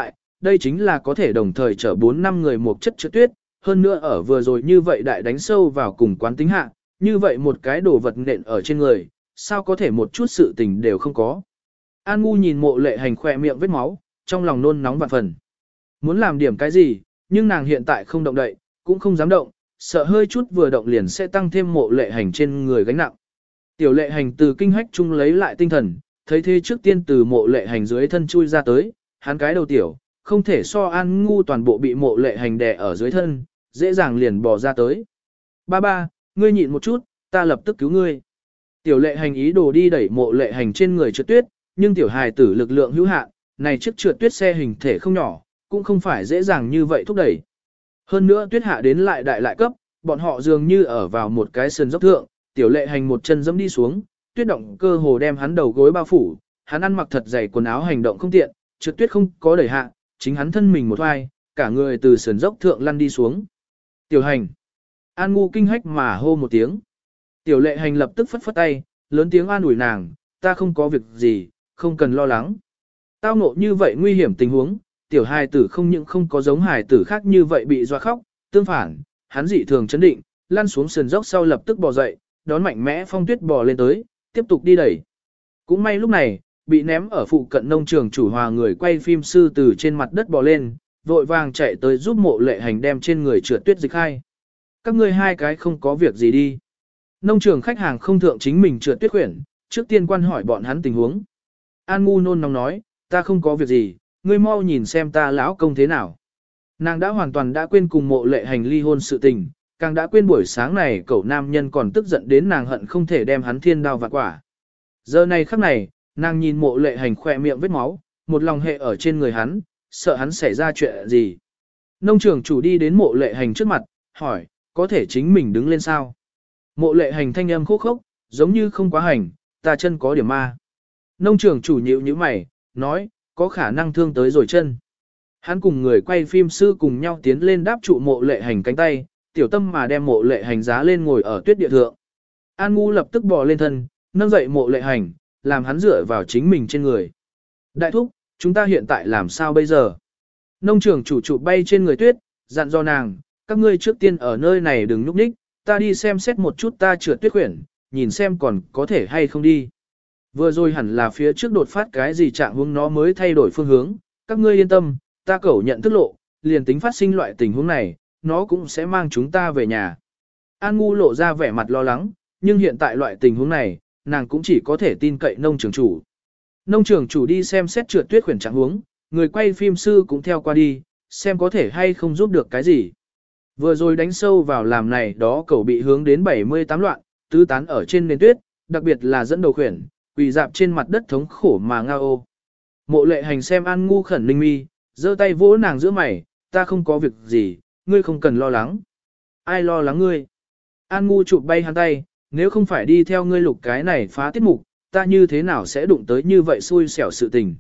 Speaker 1: đây chính là có thể đồng thời chở 4 năm người một chất trượt tuyết, hơn nữa ở vừa rồi như vậy đại đánh sâu vào cùng quán tính hạ, như vậy một cái đồ vật nện ở trên người, sao có thể một chút sự tình đều không có. An Ngu nhìn Mộ Lệ Hành khỏe miệng vết máu, trong lòng nôn nóng vạn phần. Muốn làm điểm cái gì, nhưng nàng hiện tại không động đậy, cũng không dám động, sợ hơi chút vừa động liền sẽ tăng thêm Mộ Lệ Hành trên người gánh nặng. Tiểu Lệ Hành từ kinh hách chung lấy lại tinh thần, thấy thế trước tiên từ Mộ Lệ Hành dưới thân chui ra tới, hắn cái đầu tiểu, không thể so An Ngu toàn bộ bị Mộ Lệ Hành đè ở dưới thân, dễ dàng liền bò ra tới. Ba ba, ngươi nhịn một chút, ta lập tức cứu ngươi. Tiểu Lệ Hành ý đồ đi đẩy Mộ Lệ Hành trên người trượt tuyết, nhưng tiểu hài tử lực lượng hữu hạn, này chiếc trượt tuyết xe hình thể không nhỏ, cũng không phải dễ dàng như vậy thúc đẩy. Hơn nữa tuyết hạ đến lại đại lại cấp, bọn họ dường như ở vào một cái sườn dốc thượng, Tiểu Lệ Hành một chân dẫm đi xuống, tuyết động cơ hồ đem hắn đầu gối bao phủ, hắn ăn mặc thật dày quần áo hành động không tiện, trượt tuyết không có đẩy hạ, chính hắn thân mình một hoài, cả người từ sườn dốc thượng lăn đi xuống. Tiểu Hành. An Ngu kinh hách mà hô một tiếng. Tiểu Lệ Hành lập tức phất phất tay, lớn tiếng an ủi nàng, ta không có việc gì, không cần lo lắng. Tao ngộ như vậy nguy hiểm tình huống, tiểu hài tử không những không có giống hài tử khác như vậy bị doa khóc, tương phản, hắn dị thường chấn định, lăn xuống sườn dốc sau lập tức bò dậy, đón mạnh mẽ phong tuyết bò lên tới, tiếp tục đi đẩy. Cũng may lúc này, bị ném ở phụ cận nông trường chủ hòa người quay phim sư từ trên mặt đất bò lên, vội vàng chạy tới giúp Mộ Lệ Hành đem trên người trượt tuyết dịch khai. Các ngươi hai cái không có việc gì đi. Nông trường khách hàng không thượng chính mình trượt tuyết khuyển, trước tiên quan hỏi bọn hắn tình huống. An Ngu nôn nóng nói, ta không có việc gì, ngươi mau nhìn xem ta lão công thế nào. Nàng đã hoàn toàn đã quên cùng Mộ Lệ Hành ly hôn sự tình, càng đã quên buổi sáng này cậu nam nhân còn tức giận đến nàng hận không thể đem hắn thiên đao vạn quả. Giờ này khắc này, nàng nhìn Mộ Lệ Hành khỏe miệng vết máu, một lòng hệ ở trên người hắn, sợ hắn xảy ra chuyện gì. Nông trường chủ đi đến Mộ Lệ Hành trước mặt, hỏi, có thể chính mình đứng lên sao? Mộ Lệ Hành thanh âm khô khốc, giống như không quá hành, ta chân có điểm ma. Nông trường chủ nhíu nhíu mày, nói, có khả năng thương tới rồi chân. Hắn cùng người quay phim sư cùng nhau tiến lên đáp trụ Mộ Lệ Hành cánh tay, tiểu tâm mà đem Mộ Lệ Hành giá lên ngồi ở tuyết địa thượng. An Ngu lập tức bò lên thân, nâng dậy Mộ Lệ Hành, làm hắn dựa vào chính mình trên người. Đại thúc, chúng ta hiện tại làm sao bây giờ? Nông trường chủ trụ bay trên người tuyết, dặn do nàng, các ngươi trước tiên ở nơi này đừng nhúc nhích, ta đi xem xét một chút ta trượt tuyết khuyển, nhìn xem còn có thể hay không đi. Vừa rồi hẳn là phía trước đột phát cái gì trạng huống nó mới thay đổi phương hướng, các ngươi yên tâm, ta cẩu nhận thức lộ, liền tính phát sinh loại tình huống này, nó cũng sẽ mang chúng ta về nhà. An Ngu lộ ra vẻ mặt lo lắng, nhưng hiện tại loại tình huống này, nàng cũng chỉ có thể tin cậy nông trường chủ. Nông trường chủ đi xem xét trượt tuyết khuyển trạng huống, người quay phim sư cũng theo qua đi, xem có thể hay không giúp được cái gì. Vừa rồi đánh sâu vào làm này đó cẩu bị hướng đến 78 loạn, tứ tán ở trên nền tuyết, đặc biệt là dẫn đầu khuyển, quỳ dạp trên mặt đất thống khổ mà ngao ô. Mộ Lệ Hành xem An Ngu khẩn ninh mi, giơ tay vỗ nàng giữa mày, ta không có việc gì, ngươi không cần lo lắng. Ai lo lắng ngươi? An Ngu chụp bay hắn tay, nếu không phải đi theo ngươi lục cái này phá tiết mục, ta như thế nào sẽ đụng tới như vậy xui xẻo sự tình.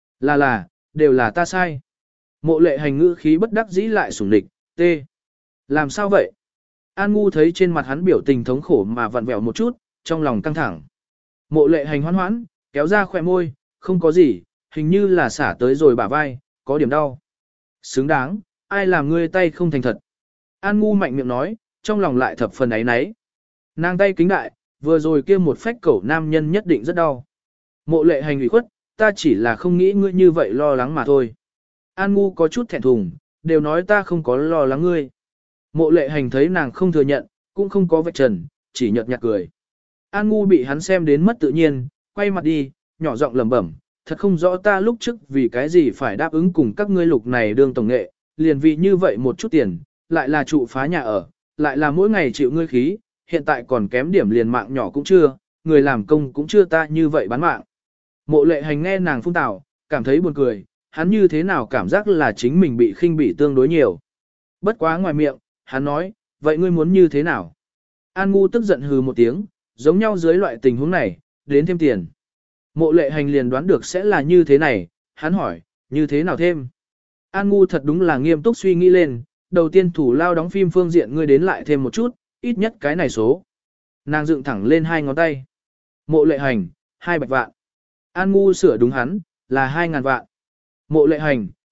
Speaker 1: Là, đều là ta sai. Mộ Lệ Hành ngữ khí bất đắc dĩ lại sủng địch, t. Làm sao vậy? An Ngu thấy trên mặt hắn biểu tình thống khổ mà vặn vẹo một chút, trong lòng căng thẳng. Mộ Lệ Hành hoán hoãn, kéo ra khỏe môi, không có gì, hình như là xả tới rồi bả vai, có điểm đau. Xứng đáng, ai làm ngươi tay không thành thật. An Ngu mạnh miệng nói, trong lòng lại thập phần ấy nấy. Nàng tay kính đại, vừa rồi kia một phách cẩu nam nhân nhất định rất đau. Mộ Lệ Hành ủy khuất, ta chỉ là không nghĩ ngươi như vậy lo lắng mà thôi. An Ngu có chút thẹn thùng, đều nói ta không có lo lắng ngươi. Mộ Lệ Hành thấy nàng không thừa nhận, cũng không có vạch trần, chỉ nhợt nhạt cười. An Ngu bị hắn xem đến mất tự nhiên, quay mặt đi, nhỏ giọng lẩm bẩm, thật không rõ ta lúc trước vì cái gì phải đáp ứng cùng các ngươi lục này đương tổng nghệ, liền vì như vậy một chút tiền, lại là trụ phá nhà ở, lại là mỗi ngày chịu ngươi khí, hiện tại còn kém điểm liền mạng nhỏ cũng chưa, người làm công cũng chưa ta như vậy bán mạng. Mộ Lệ Hành nghe nàng phun tào, cảm thấy buồn cười, hắn như thế nào cảm giác là chính mình bị khinh bỉ tương đối nhiều. Bất quá ngoài miệng, hắn nói, vậy ngươi muốn như thế nào? An Ngu tức giận hừ một tiếng, giống nhau dưới loại tình huống này, đến thêm tiền. Mộ Lệ Hành liền đoán được sẽ là như thế này, hắn hỏi, như thế nào thêm? An Ngu thật đúng là nghiêm túc suy nghĩ lên, đầu tiên thủ lao đóng phim phương diện ngươi đến lại thêm một chút, ít nhất cái này số. Nàng dựng thẳng lên hai ngón tay. Mộ Lệ Hành, 2 bạch vạn. An Ngu sửa đúng hắn, là 2.000 vạn. Mộ Lệ Hành,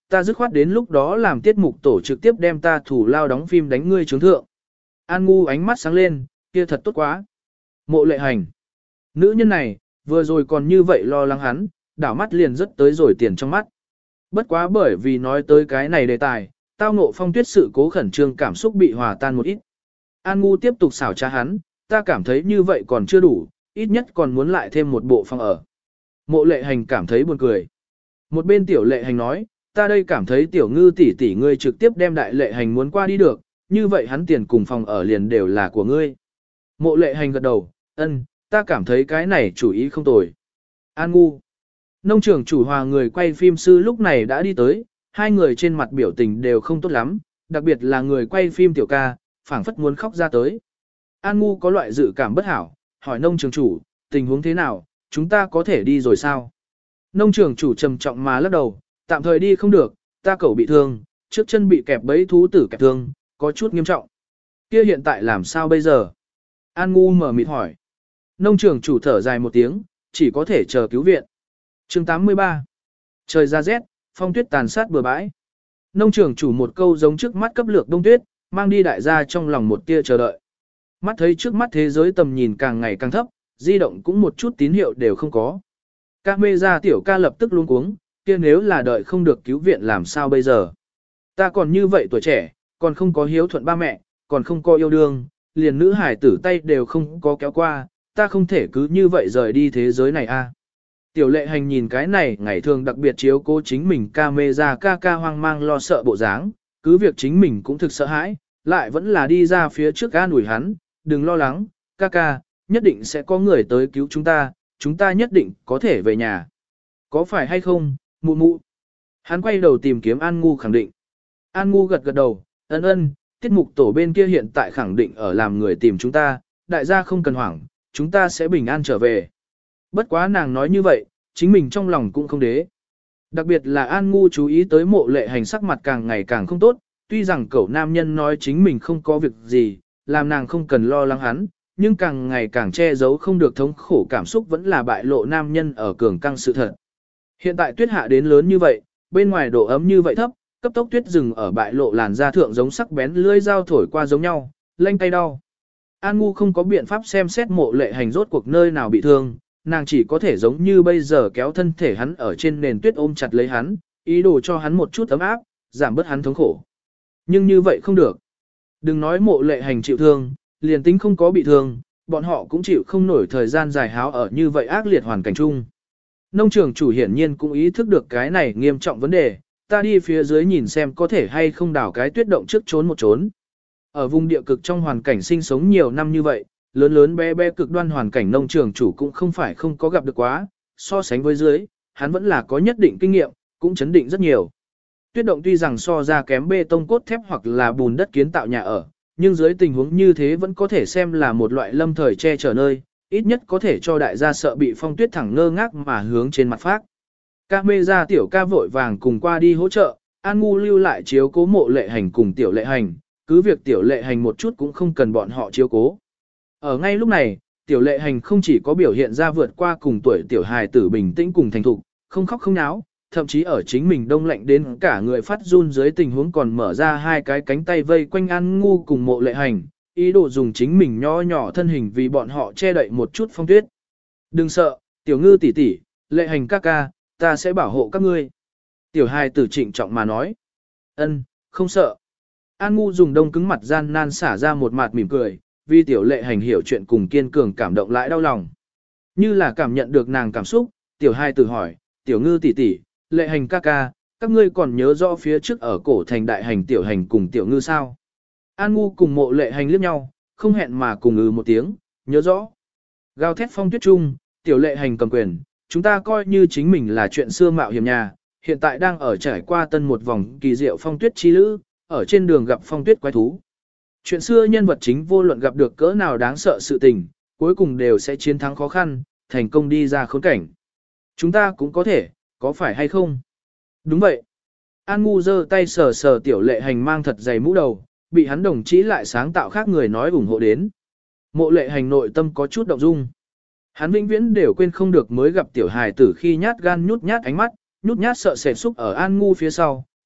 Speaker 1: ta dứt khoát đến lúc đó làm tiết mục tổ trực tiếp đem ta thủ lao đóng phim đánh ngươi trướng thượng. An Ngu ánh mắt sáng lên, kia thật tốt quá. Mộ Lệ Hành. Nữ nhân này, vừa rồi còn như vậy lo lắng hắn, đảo mắt liền rất tới rồi tiền trong mắt. Bất quá bởi vì nói tới cái này đề tài, tao ngộ Phong Tuyết sự cố khẩn trương cảm xúc bị hòa tan một ít. An Ngu tiếp tục xảo trá hắn, ta cảm thấy như vậy còn chưa đủ, ít nhất còn muốn lại thêm một bộ phòng ở. Mộ Lệ Hành cảm thấy buồn cười. Một bên Tiểu Lệ Hành nói, ta đây cảm thấy Tiểu Ngư tỷ tỷ ngươi trực tiếp đem Đại Lệ Hành muốn qua đi được, như vậy hắn tiền cùng phòng ở liền đều là của ngươi. Mộ Lệ Hành gật đầu, ân, ta cảm thấy cái này chủ ý không tồi. An Ngu. Nông trường chủ hòa người quay phim sư lúc này đã đi tới, hai người trên mặt biểu tình đều không tốt lắm, đặc biệt là người quay phim Tiểu ca, phảng phất muốn khóc ra tới. An Ngu có loại dự cảm bất hảo, hỏi nông trường chủ, tình huống thế nào, chúng ta có thể đi rồi sao? Nông trường chủ trầm trọng mà lắc đầu, tạm thời đi không được, ta cẩu bị thương, trước chân bị kẹp bẫy thú tử kẹp thương, có chút nghiêm trọng. Kia hiện tại làm sao bây giờ? An Ngu mở mịt hỏi. Nông trường chủ thở dài một tiếng, chỉ có thể chờ cứu viện. Chương 83. Trời ra rét, phong tuyết tàn sát bừa bãi. Nông trường chủ một câu giống trước mắt cấp lược đông tuyết, mang đi đại gia trong lòng một tia chờ đợi. Mắt thấy trước mắt thế giới tầm nhìn càng ngày càng thấp, di động cũng một chút tín hiệu đều không có. Ca mê ra Tiểu ca lập tức luống cuống, kia nếu là đợi không được cứu viện làm sao bây giờ? Ta còn như vậy tuổi trẻ, còn không có hiếu thuận ba mẹ, còn không có yêu đương, liền nữ hải tử tay đều không có kéo qua, ta không thể cứ như vậy rời đi thế giới này a. Tiểu Lệ Hành nhìn cái này ngày thường đặc biệt chiếu cố chính mình ca mê ra ca hoang mang lo sợ bộ dáng, cứ việc chính mình cũng thực sợ hãi, lại vẫn là đi ra phía trước an ủi hắn, đừng lo lắng, ca, nhất định sẽ có người tới cứu chúng ta nhất định có thể về nhà. Có phải hay không, mụ mụ? Hắn quay đầu tìm kiếm An Ngu khẳng định. An Ngu gật gật đầu, ân, tiết mục tổ bên kia hiện tại khẳng định ở làm người tìm chúng ta, đại gia không cần hoảng, chúng ta sẽ bình an trở về. Bất quá nàng nói như vậy, chính mình trong lòng cũng không đế. Đặc biệt là An Ngu chú ý tới Mộ Lệ Hành sắc mặt càng ngày càng không tốt, tuy rằng cậu nam nhân nói chính mình không có việc gì, làm nàng không cần lo lắng hắn, nhưng càng ngày càng che giấu không được thống khổ cảm xúc vẫn là bại lộ nam nhân ở cường căng sự thật. Hiện tại tuyết hạ đến lớn như vậy, bên ngoài độ ấm như vậy thấp, cấp tốc tuyết rừng ở bại lộ làn da thượng giống sắc bén lưỡi dao thổi qua giống nhau, lênh tay đau. An Ngu không có biện pháp xem xét Mộ Lệ Hành rốt cuộc nơi nào bị thương, nàng chỉ có thể giống như bây giờ kéo thân thể hắn ở trên nền tuyết ôm chặt lấy hắn, ý đồ cho hắn một chút ấm áp, giảm bớt hắn thống khổ. Nhưng như vậy không được. Đừng nói Mộ Lệ Hành chịu thương, liền tính không có bị thương, bọn họ cũng chịu không nổi thời gian dài háo ở như vậy ác liệt hoàn cảnh chung. Nông trường chủ hiển nhiên cũng ý thức được cái này nghiêm trọng vấn đề, ta đi phía dưới nhìn xem có thể hay không đào cái tuyết động trước trốn một trốn. Ở vùng địa cực trong hoàn cảnh sinh sống nhiều năm như vậy, lớn lớn bé bé cực đoan hoàn cảnh nông trường chủ cũng không phải không có gặp được quá, so sánh với dưới, hắn vẫn là có nhất định kinh nghiệm, cũng chấn định rất nhiều. Tuyết động tuy rằng so ra kém bê tông cốt thép hoặc là bùn đất kiến tạo nhà ở, nhưng dưới tình huống như thế vẫn có thể xem là một loại lâm thời che chở nơi, ít nhất có thể cho đại gia sợ bị phong tuyết thẳng ngơ ngác mà hướng trên mặt phát. Ca mê ra Tiểu ca vội vàng cùng qua đi hỗ trợ, An Ngu lưu lại chiếu cố Mộ Lệ Hành cùng Tiểu Lệ Hành, cứ việc Tiểu Lệ Hành một chút cũng không cần bọn họ chiếu cố. Ở ngay lúc này, Tiểu Lệ Hành không chỉ có biểu hiện ra vượt qua cùng tuổi Tiểu hài tử bình tĩnh cùng thành thục, không khóc không náo, thậm chí ở chính mình đông lạnh đến cả người phát run dưới tình huống còn mở ra hai cái cánh tay vây quanh An Ngu cùng Mộ Lệ Hành, ý đồ dùng chính mình nho nhỏ thân hình vì bọn họ che đậy một chút phong tuyết. Đừng sợ, Tiểu Ngư tỷ tỷ, Lệ Hành ca, ta sẽ bảo hộ các ngươi. Tiểu hài tử trịnh trọng mà nói. Ân, không sợ. An Ngu dùng đông cứng mặt gian nan xả ra một mặt mỉm cười, vì Tiểu Lệ Hành hiểu chuyện cùng kiên cường cảm động lại đau lòng. Như là cảm nhận được nàng cảm xúc, Tiểu hài tử hỏi, Tiểu Ngư tỷ tỷ, Lệ Hành ca, các ngươi còn nhớ rõ phía trước ở cổ thành đại hành Tiểu Hành cùng Tiểu Ngư sao? An Ngu cùng Mộ Lệ Hành liếc nhau, không hẹn mà cùng một tiếng, nhớ rõ. Gào thét phong tuyết trung, Tiểu Lệ Hành cầm quyền, chúng ta coi như chính mình là chuyện xưa mạo hiểm nhà, hiện tại đang ở trải qua tân một vòng kỳ diệu phong tuyết chi lữ, ở trên đường gặp phong tuyết quái thú. Chuyện xưa nhân vật chính vô luận gặp được cỡ nào đáng sợ sự tình, cuối cùng đều sẽ chiến thắng khó khăn, thành công đi ra khốn cảnh. Chúng ta cũng có thể, có phải hay không? Đúng vậy. An Ngu giơ tay sờ sờ Tiểu Lệ Hành mang thật dày mũ đầu, bị hắn đồng chí lại sáng tạo khác người nói ủng hộ đến. Mộ Lệ Hành nội tâm có chút động dung. Hắn vĩnh viễn đều quên không được mới gặp tiểu hài tử khi nhát gan nhút nhát ánh mắt, nhút nhát sợ sệt xúc ở An Ngu phía sau,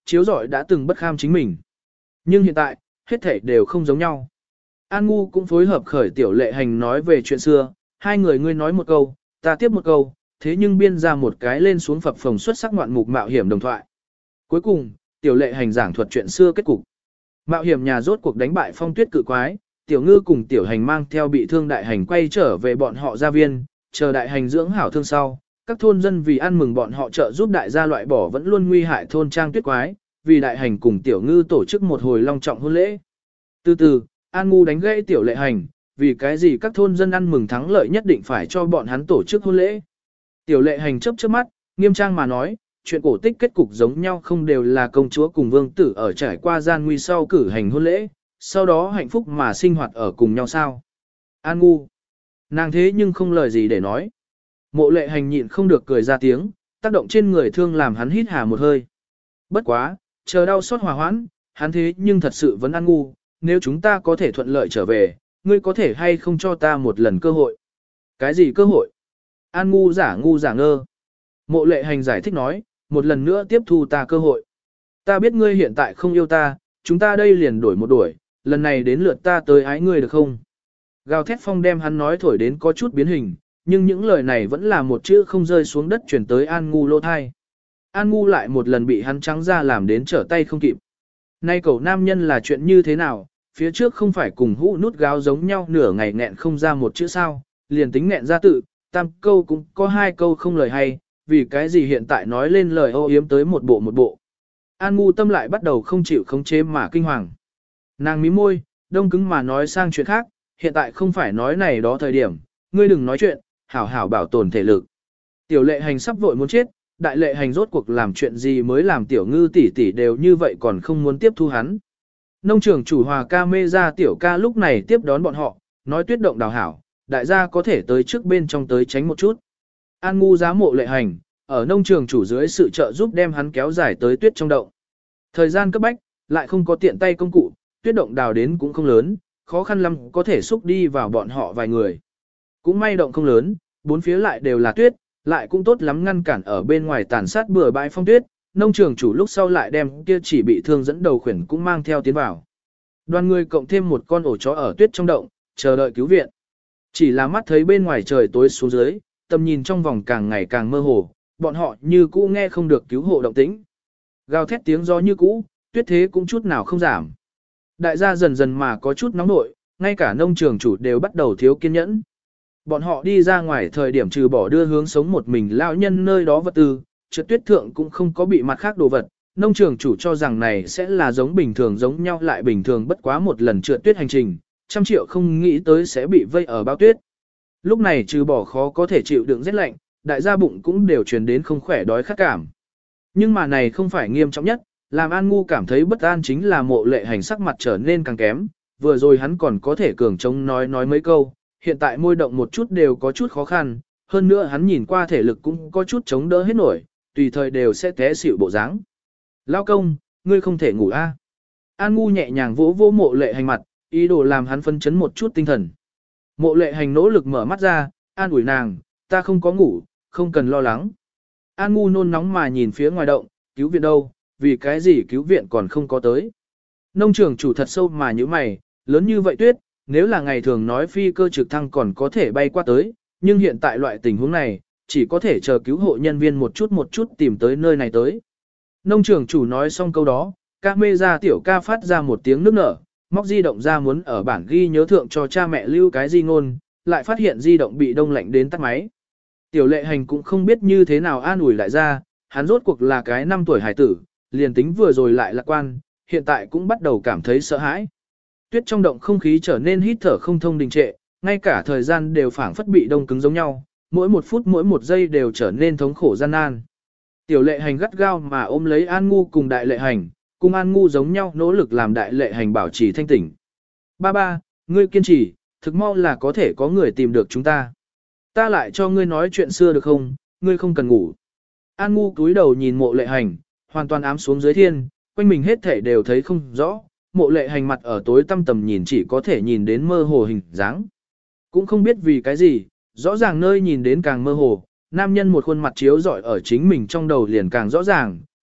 Speaker 1: chiếu rọi đã từng bất kham chính mình. Nhưng hiện tại, hết thảy đều không giống nhau. An Ngu cũng phối hợp khởi Tiểu Lệ Hành nói về chuyện xưa, hai người ngươi nói một câu, ta tiếp một câu, thế nhưng biên ra một cái lên xuống phập phồng xuất sắc ngoạn mục mạo hiểm đồng thoại. Cuối cùng, Tiểu Lệ Hành giảng thuật chuyện xưa kết cục. Mạo hiểm nhà rốt cuộc đánh bại Phong Tuyết cự quái, Tiểu Ngư cùng Tiểu Hành mang theo bị thương đại hành quay trở về bọn họ gia viên, chờ đại hành dưỡng hảo thương sau. Các thôn dân vì ăn mừng bọn họ trợ giúp đại gia loại bỏ vẫn luôn nguy hại thôn trang tuyết quái, vì đại hành cùng Tiểu Ngư tổ chức một hồi long trọng hôn lễ. Từ từ, An Ngu đánh gãy Tiểu Lệ Hành, vì cái gì các thôn dân ăn mừng thắng lợi nhất định phải cho bọn hắn tổ chức hôn lễ. Tiểu Lệ Hành chớp chớp mắt, nghiêm trang mà nói, chuyện cổ tích kết cục giống nhau không đều là công chúa cùng vương tử ở trải qua gian nguy sau cử hành hôn lễ, sau đó hạnh phúc mà sinh hoạt ở cùng nhau sao. An Ngu, nàng thế nhưng không lời gì để nói. Mộ Lệ Hành nhịn không được cười ra tiếng, tác động trên người thương làm hắn hít hà một hơi. Bất quá, chờ đau xót hòa hoãn, hắn thế nhưng thật sự vẫn An Ngu, nếu chúng ta có thể thuận lợi trở về, ngươi có thể hay không cho ta một lần cơ hội. Cái gì cơ hội? An Ngu giả ngơ. Mộ Lệ Hành giải thích nói, một lần nữa tiếp thu ta cơ hội. Ta biết ngươi hiện tại không yêu ta, chúng ta đây liền đổi một đuổi, lần này đến lượt ta tới ái ngươi được không? Gào thét phong đem hắn nói thổi đến có chút biến hình, nhưng những lời này vẫn là một chữ không rơi xuống đất chuyển tới An Ngu lỗ thai. An Ngu lại một lần bị hắn trắng ra làm đến trở tay không kịp. Nay cậu nam nhân là chuyện như thế nào, phía trước không phải cùng hũ nút gáo giống nhau nửa ngày nghẹn không ra một chữ sao, liền tính nghẹn ra tự, tam câu cũng có hai câu không lời hay, vì cái gì hiện tại nói lên lời ô yếm tới một bộ. An Ngu tâm lại bắt đầu không chịu khống chế mà kinh hoàng. Nàng mím môi, đông cứng mà nói sang chuyện khác, hiện tại không phải nói này đó thời điểm, ngươi đừng nói chuyện, hảo hảo bảo tồn thể lực. Tiểu Lệ Hành sắp vội muốn chết, Đại Lệ Hành rốt cuộc làm chuyện gì mới làm Tiểu Ngư tỷ tỷ đều như vậy còn không muốn tiếp thu hắn. Nông trường chủ Hòa ca mê ra Tiểu ca lúc này tiếp đón bọn họ, nói tuyết động đào hảo, đại gia có thể tới trước bên trong tới tránh một chút. An Ngu giá Mộ Lệ Hành, ở nông trường chủ dưới sự trợ giúp đem hắn kéo dài tới tuyết trong động. Thời gian cấp bách, lại không có tiện tay công cụ, tuyết động đào đến cũng không lớn, khó khăn lắm có thể xúc đi vào bọn họ vài người. Cũng may động không lớn, bốn phía lại đều là tuyết, lại cũng tốt lắm ngăn cản ở bên ngoài tàn sát bừa bãi phong tuyết, nông trường chủ lúc sau lại đem kia chỉ bị thương dẫn đầu khuyển cũng mang theo tiến vào. Đoàn người cộng thêm một con ổ chó ở tuyết trong động, chờ đợi cứu viện. Chỉ là mắt thấy bên ngoài trời tối xuống dưới, tầm nhìn trong vòng càng ngày càng mơ hồ, bọn họ như cũ nghe không được cứu hộ động tĩnh. Gào thét tiếng gió như cũ, tuyết thế cũng chút nào không giảm. Đại gia dần dần mà có chút nóng nội, ngay cả nông trường chủ đều bắt đầu thiếu kiên nhẫn. Bọn họ đi ra ngoài thời điểm trừ bỏ đưa hướng sống một mình lão nhân nơi đó vật tư, trượt tuyết thượng cũng không có bị mặt khác đồ vật. Nông trường chủ cho rằng này sẽ là giống bình thường giống nhau lại bình thường bất quá một lần trượt tuyết hành trình, 100 triệu không nghĩ tới sẽ bị vây ở bao tuyết. Lúc này trừ bỏ khó có thể chịu đựng rét lạnh, đại gia bụng cũng đều truyền đến không khỏe đói khát cảm. Nhưng mà này không phải nghiêm trọng nhất, làm An Ngu cảm thấy bất an chính là Mộ Lệ Hành sắc mặt trở nên càng kém, vừa rồi hắn còn có thể cường trống nói mấy câu, hiện tại môi động một chút đều có chút khó khăn, hơn nữa hắn nhìn qua thể lực cũng có chút chống đỡ hết nổi, tùy thời đều sẽ té xỉu bộ dáng. Lao công, ngươi không thể ngủ a? An Ngu nhẹ nhàng vỗ vỗ Mộ Lệ Hành mặt, ý đồ làm hắn phấn chấn một chút tinh thần. Mộ Lệ Hành nỗ lực mở mắt ra, an ủi nàng, ta không có ngủ, không cần lo lắng. An Ngu nôn nóng mà nhìn phía ngoài động, cứu viện đâu, vì cái gì cứu viện còn không có tới. Nông trường chủ thật sâu mà như mày, lớn như vậy tuyết, nếu là ngày thường nói phi cơ trực thăng còn có thể bay qua tới, nhưng hiện tại loại tình huống này, chỉ có thể chờ cứu hộ nhân viên một chút tìm tới nơi này tới. Nông trường chủ nói xong câu đó, ca mê ra Tiểu ca phát ra một tiếng nức nở, móc di động ra muốn ở bản ghi nhớ thượng cho cha mẹ lưu cái di ngôn, lại phát hiện di động bị đông lạnh đến tắt máy. Tiểu Lệ Hành cũng không biết như thế nào an ủi lại ra, hắn rốt cuộc là cái 5 tuổi hải tử, liền tính vừa rồi lại lạc quan, hiện tại cũng bắt đầu cảm thấy sợ hãi. Tuyết trong động không khí trở nên hít thở không thông đình trệ, ngay cả thời gian đều phảng phất bị đông cứng giống nhau, mỗi một phút mỗi một giây đều trở nên thống khổ gian nan. Tiểu Lệ Hành gắt gao mà ôm lấy An Ngu cùng Đại Lệ Hành, cùng An Ngu giống nhau nỗ lực làm Đại Lệ Hành bảo trì thanh tỉnh. Ba, ngươi kiên trì, thực mau là có thể có người tìm được chúng ta. Ta lại cho ngươi nói chuyện xưa được không, ngươi không cần ngủ. An Ngu cúi đầu nhìn Mộ Lệ Hành, hoàn toàn ám xuống dưới thiên, quanh mình hết thể đều thấy không rõ, Mộ Lệ Hành mặt ở tối tăm tầm nhìn chỉ có thể nhìn đến mơ hồ hình dáng. Cũng không biết vì cái gì, rõ ràng nơi nhìn đến càng mơ hồ, nam nhân một khuôn mặt chiếu rọi ở chính mình trong đầu liền càng rõ ràng,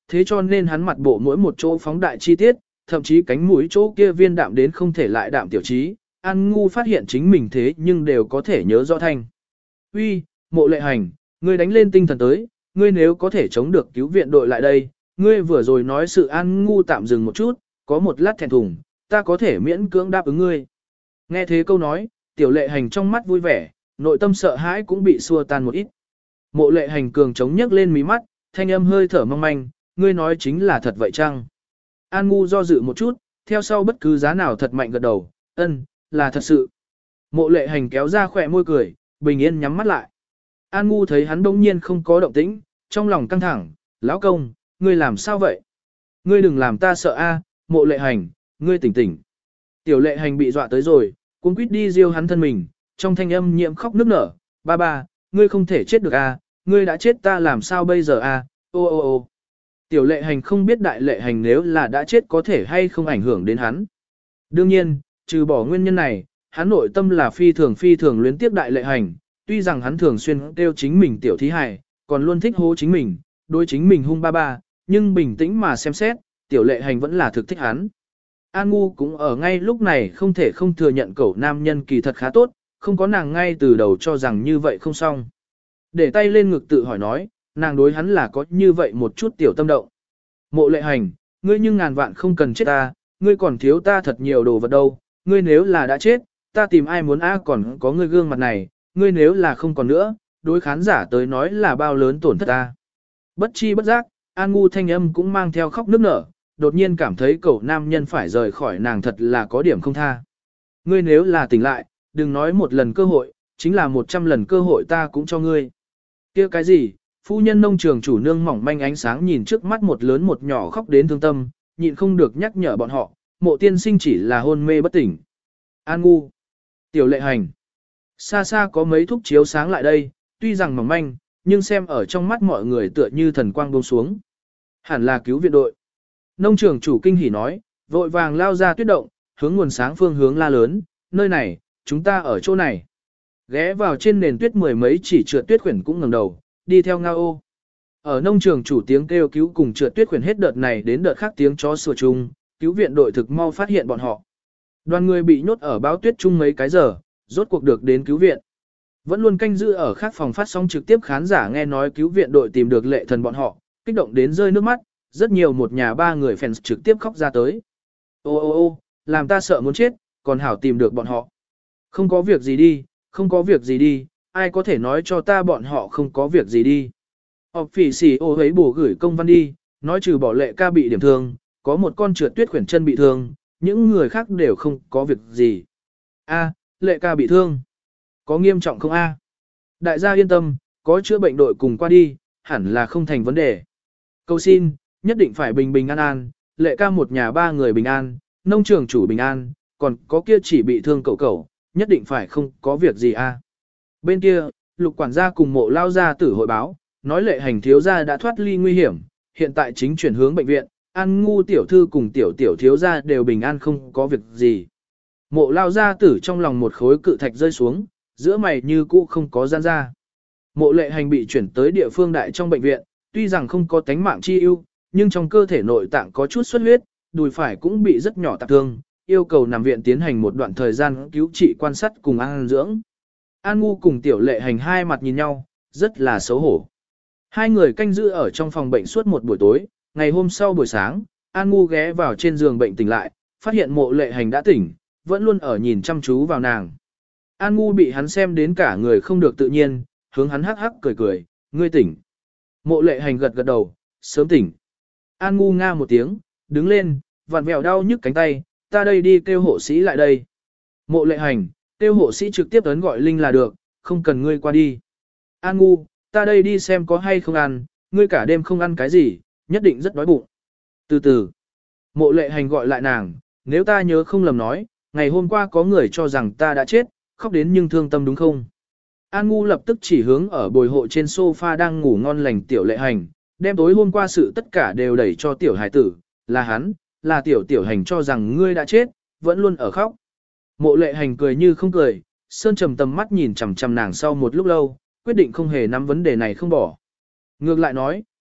Speaker 1: thế cho nên hắn mặt bộ mỗi một chỗ phóng đại chi tiết, thậm chí cánh mũi chỗ kia viên đạm đến không thể lại đạm tiểu trí, An Ngu phát hiện chính mình thế nhưng đều có thể nhớ rõ thanh. Uy, Mộ Lệ Hành, ngươi đánh lên tinh thần tới, ngươi nếu có thể chống được cứu viện đội lại đây, ngươi vừa rồi nói sự An Ngu tạm dừng một chút, có một lát thẹn thùng, ta có thể miễn cưỡng đáp ứng ngươi. Nghe thế câu nói, Tiểu Lệ Hành trong mắt vui vẻ, nội tâm sợ hãi cũng bị xua tan một ít. Mộ Lệ Hành cường chống nhấc lên mí mắt, thanh âm hơi thở mong manh, ngươi nói chính là thật vậy chăng? An Ngu do dự một chút, theo sau bất cứ giá nào thật mạnh gật đầu, ân, là thật sự. Mộ Lệ Hành kéo ra khỏe môi cười, bình yên nhắm mắt lại. An Ngu thấy hắn đông nhiên không có động tĩnh, trong lòng căng thẳng, lão công, ngươi làm sao vậy? Ngươi đừng làm ta sợ a, Mộ Lệ Hành, ngươi tỉnh tỉnh. Tiểu Lệ Hành bị dọa tới rồi, cuống quýt đi riêu hắn thân mình, trong thanh âm nhiễm khóc nức nở, ba ba, ngươi không thể chết được a, ngươi đã chết ta làm sao bây giờ a, ô ô ô. Tiểu Lệ Hành không biết Đại Lệ Hành nếu là đã chết có thể hay không ảnh hưởng đến hắn. Đương nhiên, trừ bỏ nguyên nhân này, hắn nội tâm là phi thường luyến tiếp Đại Lệ Hành, tuy rằng hắn thường xuyên kêu chính mình tiểu thí hài, còn luôn thích hô chính mình, đối chính mình hung ba ba, nhưng bình tĩnh mà xem xét, Tiểu Lệ Hành vẫn là thực thích hắn. An Ngu cũng ở ngay lúc này không thể không thừa nhận cậu nam nhân kỳ thật khá tốt, không có nàng ngay từ đầu cho rằng như vậy không xong. Để tay lên ngực tự hỏi nói, nàng đối hắn là có như vậy một chút tiểu tâm động. Mộ Lệ Hành, ngươi nhưng ngàn vạn không cần chết ta, ngươi còn thiếu ta thật nhiều đồ vật đâu, ngươi nếu là đã chết, ta tìm ai muốn còn có ngươi gương mặt này, ngươi nếu là không còn nữa, đối khán giả tới nói là bao lớn tổn thất ta. Bất chi bất giác, An Ngu thanh âm cũng mang theo khóc nức nở, đột nhiên cảm thấy cậu nam nhân phải rời khỏi nàng thật là có điểm không tha. Ngươi nếu là tỉnh lại, đừng nói một lần cơ hội, chính là 100 lần cơ hội ta cũng cho ngươi. Kia cái gì, phu nhân nông trường chủ nương mỏng manh ánh sáng nhìn trước mắt một lớn một nhỏ khóc đến thương tâm, nhịn không được nhắc nhở bọn họ, Mộ tiên sinh chỉ là hôn mê bất tỉnh. An Ngu, Tiểu Lệ Hành. Xa xa có mấy thúc chiếu sáng lại đây, tuy rằng mỏng manh, nhưng xem ở trong mắt mọi người tựa như thần quang buông xuống. Hẳn là cứu viện đội. Nông trường chủ kinh hỉ nói, vội vàng lao ra tuyết động, hướng nguồn sáng phương hướng la lớn, nơi này, chúng ta ở chỗ này. Ghé vào trên nền tuyết mười mấy chỉ trượt tuyết khuyển cũng ngẩng đầu, đi theo ngao ô. Ở nông trường chủ tiếng kêu cứu cùng trượt tuyết khuyển hết đợt này đến đợt khác tiếng chó sủa chung, cứu viện đội thực mau phát hiện bọn họ. Đoàn người bị nhốt ở báo tuyết chung mấy cái giờ, rốt cuộc được đến cứu viện. Vẫn luôn canh giữ ở khác phòng phát sóng trực tiếp khán giả nghe nói cứu viện đội tìm được Lệ Thần bọn họ, kích động đến rơi nước mắt, rất nhiều một nhà ba người fans trực tiếp khóc ra tới. Ô ô ô, làm ta sợ muốn chết, còn hảo tìm được bọn họ. Không có việc gì đi, không có việc gì đi, ai có thể nói cho ta bọn họ không có việc gì đi. Họp phỉ xỉ ô ấy bổ gửi công văn đi, nói trừ bỏ Lệ ca bị điểm thương, có một con trượt tuyết khuyển chân bị thương, những người khác đều không có việc gì. A, Lệ ca bị thương. Có nghiêm trọng không a? Đại gia yên tâm, có chữa bệnh đội cùng qua đi, hẳn là không thành vấn đề. Cầu xin, nhất định phải bình bình an an, Lệ ca một nhà ba người bình an, nông trường chủ bình an, còn có kia chỉ bị thương cậu, nhất định phải không có việc gì a. Bên kia, Lục quản gia cùng Mộ lao gia tử hội báo, nói Lệ Hành thiếu gia đã thoát ly nguy hiểm, hiện tại chính chuyển hướng bệnh viện, An Ngu tiểu thư cùng tiểu thiếu gia đều bình an không có việc gì. Mộ lao gia tử trong lòng một khối cự thạch rơi xuống, giữa mày như cũ không có gian ra. Mộ Lệ Hành bị chuyển tới địa phương đại trong bệnh viện, tuy rằng không có tánh mạng chi ưu, nhưng trong cơ thể nội tạng có chút xuất huyết, đùi phải cũng bị rất nhỏ tạp thương, yêu cầu nằm viện tiến hành một đoạn thời gian cứu trị quan sát cùng an dưỡng. An Ngu cùng Tiểu Lệ Hành hai mặt nhìn nhau, rất là xấu hổ. Hai người canh giữ ở trong phòng bệnh suốt một buổi tối, ngày hôm sau buổi sáng, An Ngu ghé vào trên giường bệnh tỉnh lại, phát hiện Mộ Lệ Hành đã tỉnh, vẫn luôn ở nhìn chăm chú vào nàng. An Ngu bị hắn xem đến cả người không được tự nhiên, hướng hắn hắc hắc cười cười, ngươi tỉnh. Mộ Lệ Hành gật gật đầu, sớm tỉnh. An Ngu nga một tiếng, đứng lên, vặn vẹo đau nhức cánh tay, ta đây đi kêu hộ sĩ lại đây. Mộ Lệ Hành, kêu hộ sĩ trực tiếp ấn gọi Linh là được, không cần ngươi qua đi. An Ngu, ta đây đi xem có hay không ăn, ngươi cả đêm không ăn cái gì, nhất định rất đói bụng. Từ từ, Mộ Lệ Hành gọi lại nàng, nếu ta nhớ không lầm nói, ngày hôm qua có người cho rằng ta đã chết, khóc đến nhưng thương tâm đúng không? An Ngu lập tức chỉ hướng ở bồi hộ trên sofa đang ngủ ngon lành Tiểu Lệ Hành, đem tối hôm qua sự tất cả đều đẩy cho Tiểu Hải tử, là hắn, là Tiểu Hành cho rằng ngươi đã chết, vẫn luôn ở khóc. Mộ Lệ Hành cười như không cười, sơn trầm tầm mắt nhìn chằm chằm nàng sau một lúc lâu, quyết định không hề nắm vấn đề này không bỏ. Ngược lại nói,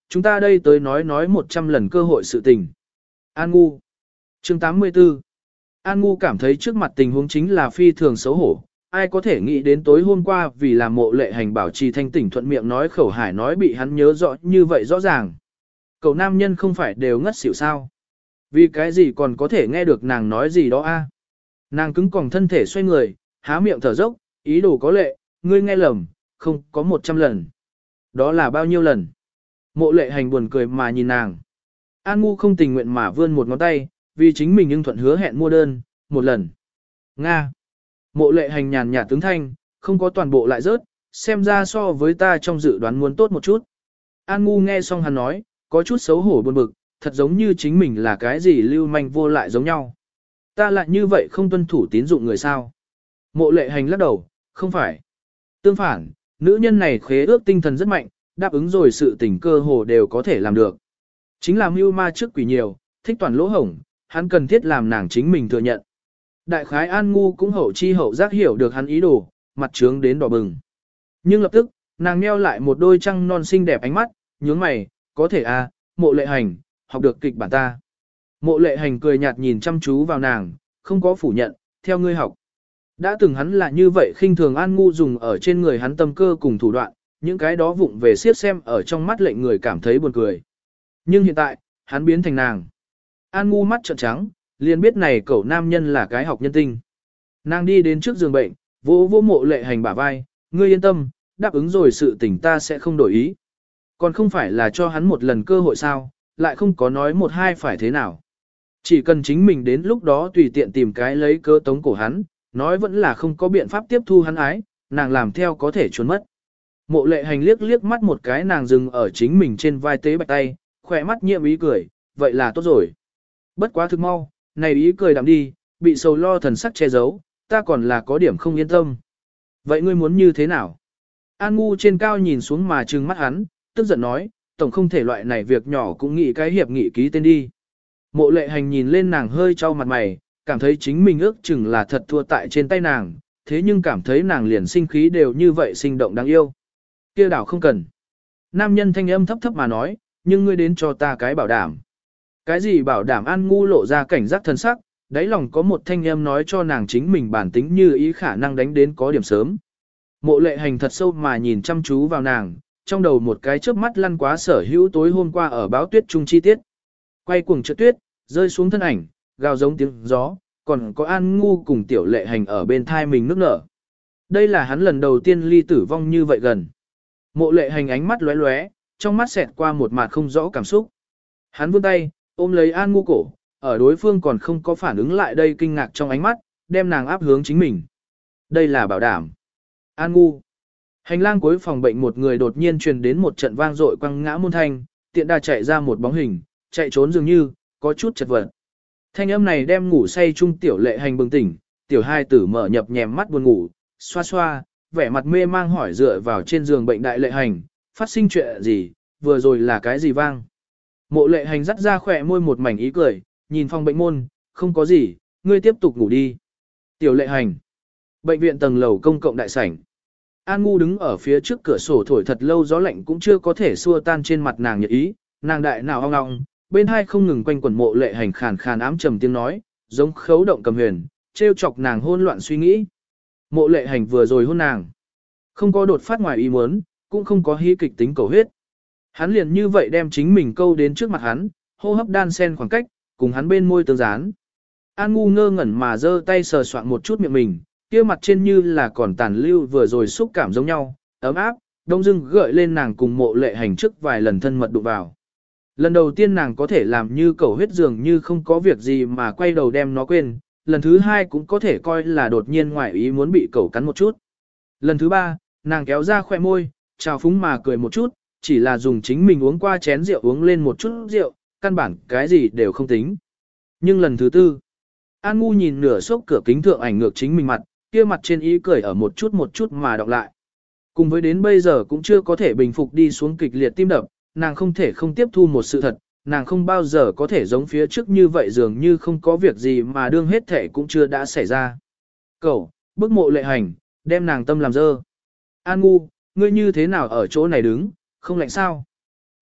Speaker 1: chúng ta đây tới nói 100 lần cơ hội sự tình. An Ngu. Chương 84. An Ngu cảm thấy trước mặt tình huống chính là phi thường xấu hổ. Ai có thể nghĩ đến tối hôm qua vì làm Mộ Lệ Hành bảo trì thanh tỉnh thuận miệng nói khẩu hải nói bị hắn nhớ rõ như vậy rõ ràng. Cậu nam nhân không phải đều ngất xỉu sao? Vì cái gì còn có thể nghe được nàng nói gì đó a? Nàng cứng còng thân thể xoay người, há miệng thở dốc, ý đồ có lệ, ngươi nghe lầm, không có 100 lần. Đó là bao nhiêu lần? Mộ Lệ Hành buồn cười mà nhìn nàng. An Ngu không tình nguyện mà vươn một ngón tay, vì chính mình nhưng thuận hứa hẹn mua đơn, một lần. Nga. Mộ Lệ Hành nhàn nhạt tướng thanh, không có toàn bộ lại rớt, xem ra so với ta trong dự đoán muốn tốt một chút. An Ngu nghe xong hắn nói, có chút xấu hổ buồn bực, thật giống như chính mình là cái gì lưu manh vô lại giống nhau. Ta lại như vậy không tuân thủ tín dụng người sao? Mộ Lệ Hành lắc đầu, không phải. Tương phản, nữ nhân này khế ước tinh thần rất mạnh, đáp ứng rồi sự tình cơ hồ đều có thể làm được. Chính là mưu ma trước quỷ nhiều, thích toàn lỗ hổng, hắn cần thiết làm nàng chính mình thừa nhận. Đại khái An Ngu cũng hậu chi hậu giác hiểu được hắn ý đồ, mặt trướng đến đỏ bừng. Nhưng lập tức, nàng nheo lại một đôi trăng non xinh đẹp ánh mắt, nhướng mày, có thể à, Mộ Lệ Hành, học được kịch bản ta. Mộ Lệ Hành cười nhạt nhìn chăm chú vào nàng, không có phủ nhận, theo ngươi học. Đã từng hắn là như vậy khinh thường An Ngu dùng ở trên người hắn tâm cơ cùng thủ đoạn, những cái đó vụng về siết xem ở trong mắt lệnh người cảm thấy buồn cười. Nhưng hiện tại, hắn biến thành nàng. An Ngu mắt trợn trắng, liền biết này cậu nam nhân là cái học nhân tinh. Nàng đi đến trước giường bệnh, vỗ vỗ Mộ Lệ Hành bả vai, ngươi yên tâm, đáp ứng rồi sự tình ta sẽ không đổi ý. Còn không phải là cho hắn một lần cơ hội sao, lại không có nói một hai phải thế nào. Chỉ cần chính mình đến lúc đó tùy tiện tìm cái lấy cơ tống cổ hắn, nói vẫn là không có biện pháp tiếp thu hắn ái, nàng làm theo có thể trốn mất. Mộ Lệ Hành liếc liếc mắt một cái nàng dừng ở chính mình trên vai tế bạch tay, khỏe mắt nhiệm ý cười, vậy là tốt rồi. Bất quá thực mau, này ý cười đạm đi, bị sầu lo thần sắc che giấu, ta còn là có điểm không yên tâm. Vậy ngươi muốn như thế nào? An Ngu trên cao nhìn xuống mà trừng mắt hắn, tức giận nói, tổng không thể loại này việc nhỏ cũng nghĩ cái hiệp nghị ký tên đi. Mộ Lệ Hành nhìn lên nàng hơi trao mặt mày, cảm thấy chính mình ước chừng là thật thua tại trên tay nàng, thế nhưng cảm thấy nàng liền sinh khí đều như vậy sinh động đáng yêu. Kia đảo không cần. Nam nhân thanh âm thấp thấp mà nói, nhưng ngươi đến cho ta cái bảo đảm. Cái gì bảo đảm? An Ngu lộ ra cảnh giác thân sắc, đáy lòng có một thanh âm nói cho nàng chính mình bản tính như ý khả năng đánh đến có điểm sớm. Mộ Lệ Hành thật sâu mà nhìn chăm chú vào nàng, trong đầu một cái chớp mắt lăn quá sở hữu tối hôm qua ở báo tuyết trung chi tiết. Quay cuồng trượt tuyết, rơi xuống thân ảnh, gào giống tiếng gió, còn có An Ngu cùng Tiểu Lệ Hành ở bên thai mình nước nở. Đây là hắn lần đầu tiên ly tử vong như vậy gần. Mộ Lệ Hành ánh mắt lóe lóe, trong mắt xẹt qua một mặt không rõ cảm xúc. Hắn vươn tay, ôm lấy An Ngu cổ, ở đối phương còn không có phản ứng lại đây kinh ngạc trong ánh mắt, đem nàng áp hướng chính mình. Đây là bảo đảm. An Ngu. Hành lang cuối phòng bệnh một người đột nhiên truyền đến một trận vang dội quăng ngã môn thanh, tiện đà chạy ra một bóng hình, chạy trốn dường như, có chút chật vật. Thanh âm này đem ngủ say chung Tiểu Lệ Hành bừng tỉnh, Tiểu hai tử mở nhập nhèm mắt buồn ngủ, xoa xoa, vẻ mặt mê mang hỏi dựa vào trên giường bệnh Đại Lệ Hành, phát sinh chuyện gì, vừa rồi là cái gì vang. Mộ Lệ Hành dắt ra khỏe môi một mảnh ý cười, nhìn phòng bệnh môn, không có gì, ngươi tiếp tục ngủ đi. Tiểu Lệ Hành. Bệnh viện tầng lầu công cộng đại sảnh. An Ngu đứng ở phía trước cửa sổ thổi thật lâu gió lạnh cũng chưa có thể xua tan trên mặt nàng nhiệt ý, nàng đại nào ong ong, bên hai không ngừng quanh quẩn Mộ Lệ Hành khàn khàn ám trầm tiếng nói, giống khấu động cầm huyền, trêu chọc nàng hôn loạn suy nghĩ. Mộ Lệ Hành vừa rồi hôn nàng, không có đột phát ngoài ý muốn, cũng không có hí kịch tính cầu huyết. Hắn liền như vậy đem chính mình câu đến trước mặt hắn, hô hấp đan sen khoảng cách, cùng hắn bên môi tương dán. An Ngu ngơ ngẩn mà giơ tay sờ soạn một chút miệng mình, kia mặt trên như là còn tàn lưu vừa rồi xúc cảm giống nhau, ấm áp, đông dưng gợi lên nàng cùng Mộ Lệ Hành trước vài lần thân mật đụng vào. Lần đầu tiên nàng có thể làm như cầu huyết dường như không có việc gì mà quay đầu đem nó quên, lần thứ hai cũng có thể coi là đột nhiên ngoại ý muốn bị cầu cắn một chút. Lần thứ ba, nàng kéo ra khoe môi, trào phúng mà cười một chút, chỉ là dùng chính mình uống qua chén rượu uống lên một chút rượu, căn bản cái gì đều không tính. Nhưng lần thứ tư, An Ngu nhìn nửa sốc cửa kính thượng ảnh ngược chính mình mặt, kia mặt trên ý cười ở một chút mà đọc lại. Cùng với đến bây giờ cũng chưa có thể bình phục đi xuống kịch liệt tim đập, nàng không thể không tiếp thu một sự thật, nàng không bao giờ có thể giống phía trước như vậy dường như không có việc gì mà đương hết thể cũng chưa đã xảy ra. Cậu, bức Mộ Lệ Hành, đem nàng tâm làm dơ. An Ngu, ngươi như thế nào ở chỗ này đứng, không lạnh sao?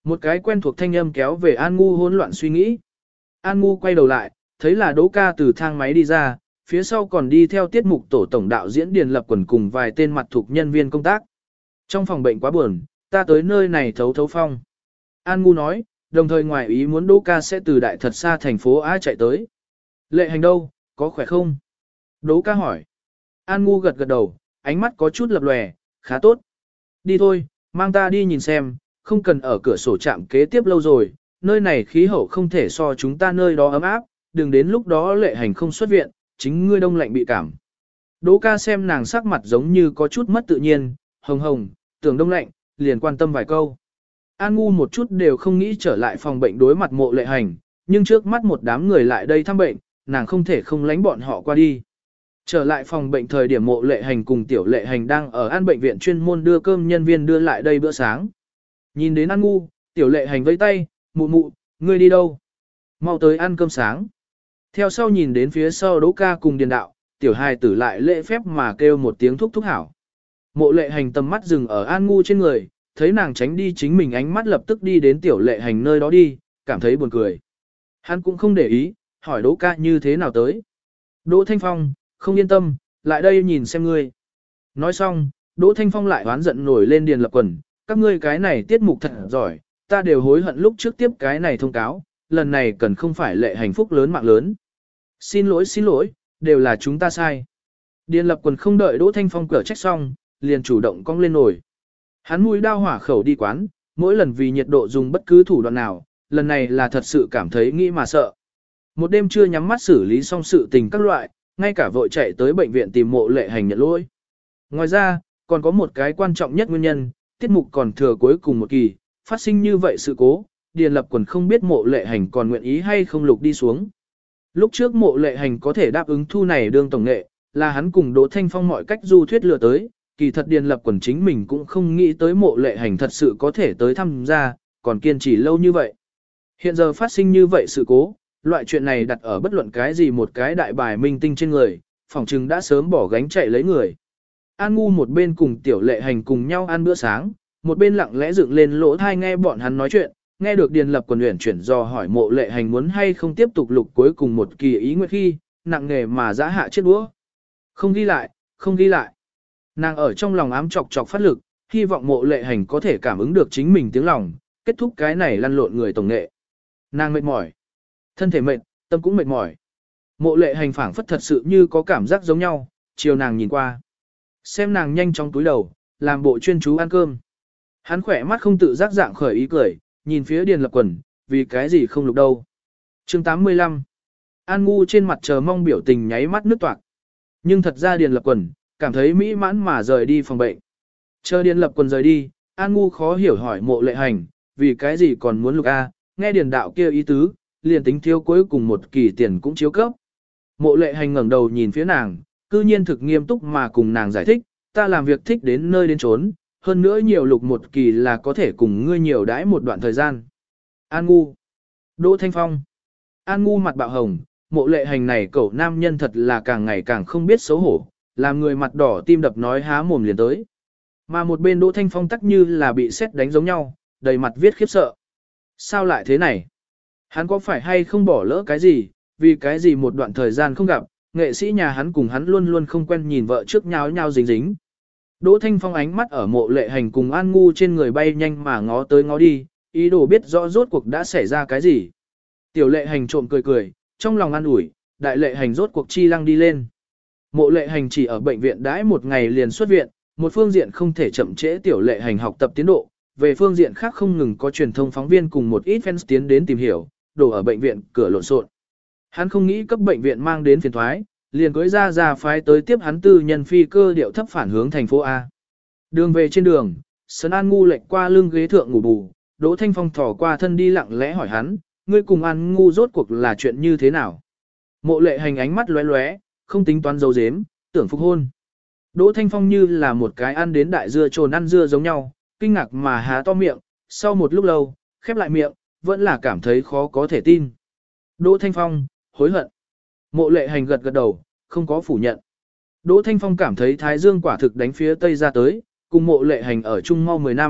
Speaker 1: Một cái quen thuộc thanh âm kéo về An Ngu hỗn loạn suy nghĩ. An Ngu quay đầu lại, thấy là Đỗ Ca từ thang máy đi ra, phía sau còn đi theo tiết mục tổ tổng đạo diễn Điền Lập Quần cùng vài tên mặt thuộc nhân viên công tác. Trong phòng bệnh quá buồn, ta tới nơi này thấu thấu phong. An Ngu nói, đồng thời ngoài ý muốn Đỗ Ca sẽ từ đại thật xa thành phố A chạy tới. Lệ Hành đâu, có khỏe không? Đỗ Ca hỏi. An Ngu gật gật đầu, ánh mắt có chút lập lòe, khá tốt. Đi thôi, mang ta đi nhìn xem, không cần ở cửa sổ trạm kế tiếp lâu rồi, nơi này khí hậu không thể so chúng ta nơi đó ấm áp, đừng đến lúc đó Lệ Hành không xuất viện, chính ngươi đông lạnh bị cảm. Đỗ Ca xem nàng sắc mặt giống như có chút mất tự nhiên, hồng hồng, tưởng đông lạnh, liền quan tâm vài câu. An Ngu một chút đều không nghĩ trở lại phòng bệnh đối mặt Mộ Lệ Hành, nhưng trước mắt một đám người lại đây thăm bệnh, nàng không thể không lánh bọn họ qua đi. Trở lại phòng bệnh thời điểm Mộ Lệ Hành cùng Tiểu Lệ Hành đang ở an bệnh viện chuyên môn đưa cơm nhân viên đưa lại đây bữa sáng. Nhìn đến An Ngu, Tiểu Lệ Hành vẫy tay, mụ mụ, ngươi đi đâu? Mau tới ăn cơm sáng. Theo sau nhìn đến phía sau Đỗ Ca cùng Điền Đạo, Tiểu hài tử lại lễ phép mà kêu một tiếng thúc thúc hảo. Mộ Lệ Hành tầm mắt dừng ở An Ngu trên người, thấy nàng tránh đi chính mình ánh mắt lập tức đi đến Tiểu Lệ Hành nơi đó đi, cảm thấy buồn cười. Hắn cũng không để ý, hỏi Đỗ Ca như thế nào tới. Đỗ Thanh Phong, không yên tâm, lại đây nhìn xem ngươi. Nói xong, Đỗ Thanh Phong lại oán giận nổi lên Điền Lập Quần, các ngươi cái này tiết mục thật giỏi, ta đều hối hận lúc trước tiếp cái này thông cáo, lần này cần không phải Lệ Hành phúc lớn mạng lớn. Xin lỗi, đều là chúng ta sai. Điền Lập Quần không đợi Đỗ Thanh Phong cở trách xong, liền chủ động cong lên nổi. Hắn mũi đao hỏa khẩu đi quán, mỗi lần vì nhiệt độ dùng bất cứ thủ đoạn nào, lần này là thật sự cảm thấy nghĩ mà sợ. Một đêm chưa nhắm mắt xử lý xong sự tình các loại, ngay cả vội chạy tới bệnh viện tìm Mộ Lệ Hành nhận lỗi. Ngoài ra, còn có một cái quan trọng nhất nguyên nhân, tiết mục còn thừa cuối cùng một kỳ, phát sinh như vậy sự cố, Điền Lập Quần không biết Mộ Lệ Hành còn nguyện ý hay không lục đi xuống. Lúc trước Mộ Lệ Hành có thể đáp ứng thu này đương tổng nghệ, là hắn cùng Đỗ Thanh Phong mọi cách du thuyết lừa tới, kỳ thật Điền Lập Quần chính mình cũng không nghĩ tới Mộ Lệ Hành thật sự có thể tới tham gia, còn kiên trì lâu như vậy. Hiện giờ phát sinh như vậy sự cố, loại chuyện này đặt ở bất luận cái gì một cái đại bài minh tinh trên người, phỏng chừng đã sớm bỏ gánh chạy lấy người. An Ngu một bên cùng Tiểu Lệ Hành cùng nhau ăn bữa sáng, một bên lặng lẽ dựng lên lỗ thai nghe bọn hắn nói chuyện, nghe được Điền Lập Quần uyển chuyển dò hỏi Mộ Lệ Hành muốn hay không tiếp tục lục cuối cùng một kỳ ý nguyện khi, nặng nghề mà giã hạ chiếc đũa. Không ghi lại. Nàng ở trong lòng ám chọc chọc phát lực, hy vọng Mộ Lệ Hành có thể cảm ứng được chính mình tiếng lòng, kết thúc cái này lăn lộn người tổng nghệ. Nàng mệt mỏi. Thân thể mệt, tâm cũng mệt mỏi. Mộ Lệ Hành phảng phất thật sự như có cảm giác giống nhau, chiều nàng nhìn qua. Xem nàng nhanh trong túi đầu, làm bộ chuyên chú ăn cơm. Hắn khỏe mắt không tự giác dạng khởi ý cười, nhìn phía Điền Lập Quần, vì cái gì không lục đâu. Chương 85. An Ngu trên mặt chờ mong biểu tình nháy mắt nước toạc. Nhưng thật ra Điền Lập Quần, cảm thấy mỹ mãn mà rời đi phòng bệnh. Chờ Điền Lập Quần rời đi, An Ngu khó hiểu hỏi Mộ Lệ Hành, vì cái gì còn muốn lục A, nghe Điền đạo kia ý tứ, liền tính thiếu cuối cùng một kỳ tiền cũng chiếu cấp. Mộ Lệ Hành ngẩng đầu nhìn phía nàng, cư nhiên thực nghiêm túc mà cùng nàng giải thích, ta làm việc thích đến nơi đến chốn, hơn nữa nhiều lục một kỳ là có thể cùng ngươi nhiều đãi một đoạn thời gian. An Ngu. Đỗ Thanh Phong. An Ngu mặt bạo hồng, Mộ Lệ Hành này cậu nam nhân thật là càng ngày càng không biết xấu hổ, làm người mặt đỏ tim đập nói há mồm liền tới. Mà một bên Đỗ Thanh Phong tắc như là bị sét đánh giống nhau, đầy mặt viết khiếp sợ. Sao lại thế này? Hắn có phải hay không bỏ lỡ cái gì, vì cái gì một đoạn thời gian không gặp, nghệ sĩ nhà hắn cùng hắn luôn luôn không quen nhìn vợ trước nháo nháo dính dính. Đỗ Thanh Phong ánh mắt ở Mộ Lệ Hành cùng An Ngu trên người bay nhanh mà ngó tới ngó đi, ý đồ biết rõ rốt cuộc đã xảy ra cái gì. Tiểu Lệ Hành trộm cười cười, trong lòng an ủi, Đại Lệ Hành rốt cuộc chi lăng đi lên. Mộ Lệ Hành chỉ ở bệnh viện đãi một ngày liền xuất viện, một phương diện không thể chậm trễ Tiểu Lệ Hành học tập tiến độ, về phương diện khác không ngừng có truyền thông phóng viên cùng một ít fans tiến đến tìm hiểu, đổ ở bệnh viện cửa lộn xộn. Hắn không nghĩ cấp bệnh viện mang đến phiền thoái, liền cưới ra phái tới tiếp hắn tư nhân phi cơ điệu thấp phản hướng thành phố A. Đường về trên đường, Sơn An Ngu lệch qua lưng ghế thượng ngủ bù, Đỗ Thanh Phong thò qua thân đi lặng lẽ hỏi hắn, ngươi cùng An Ngu rốt cuộc là chuyện như thế nào? Mộ Lệ Hành ánh mắt lóe lóe, không tính toán dấu dếm, tưởng phục hôn. Đỗ Thanh Phong như là một cái ăn đến đại dưa trồn ăn dưa giống nhau, kinh ngạc mà há to miệng, sau một lúc lâu, khép lại miệng, vẫn là cảm thấy khó có thể tin. Đỗ Thanh Phong, hối hận. Mộ Lệ Hành gật gật đầu, không có phủ nhận. Đỗ Thanh Phong cảm thấy Thái Dương quả thực đánh phía Tây ra tới, cùng Mộ Lệ Hành ở chung mau 10 năm,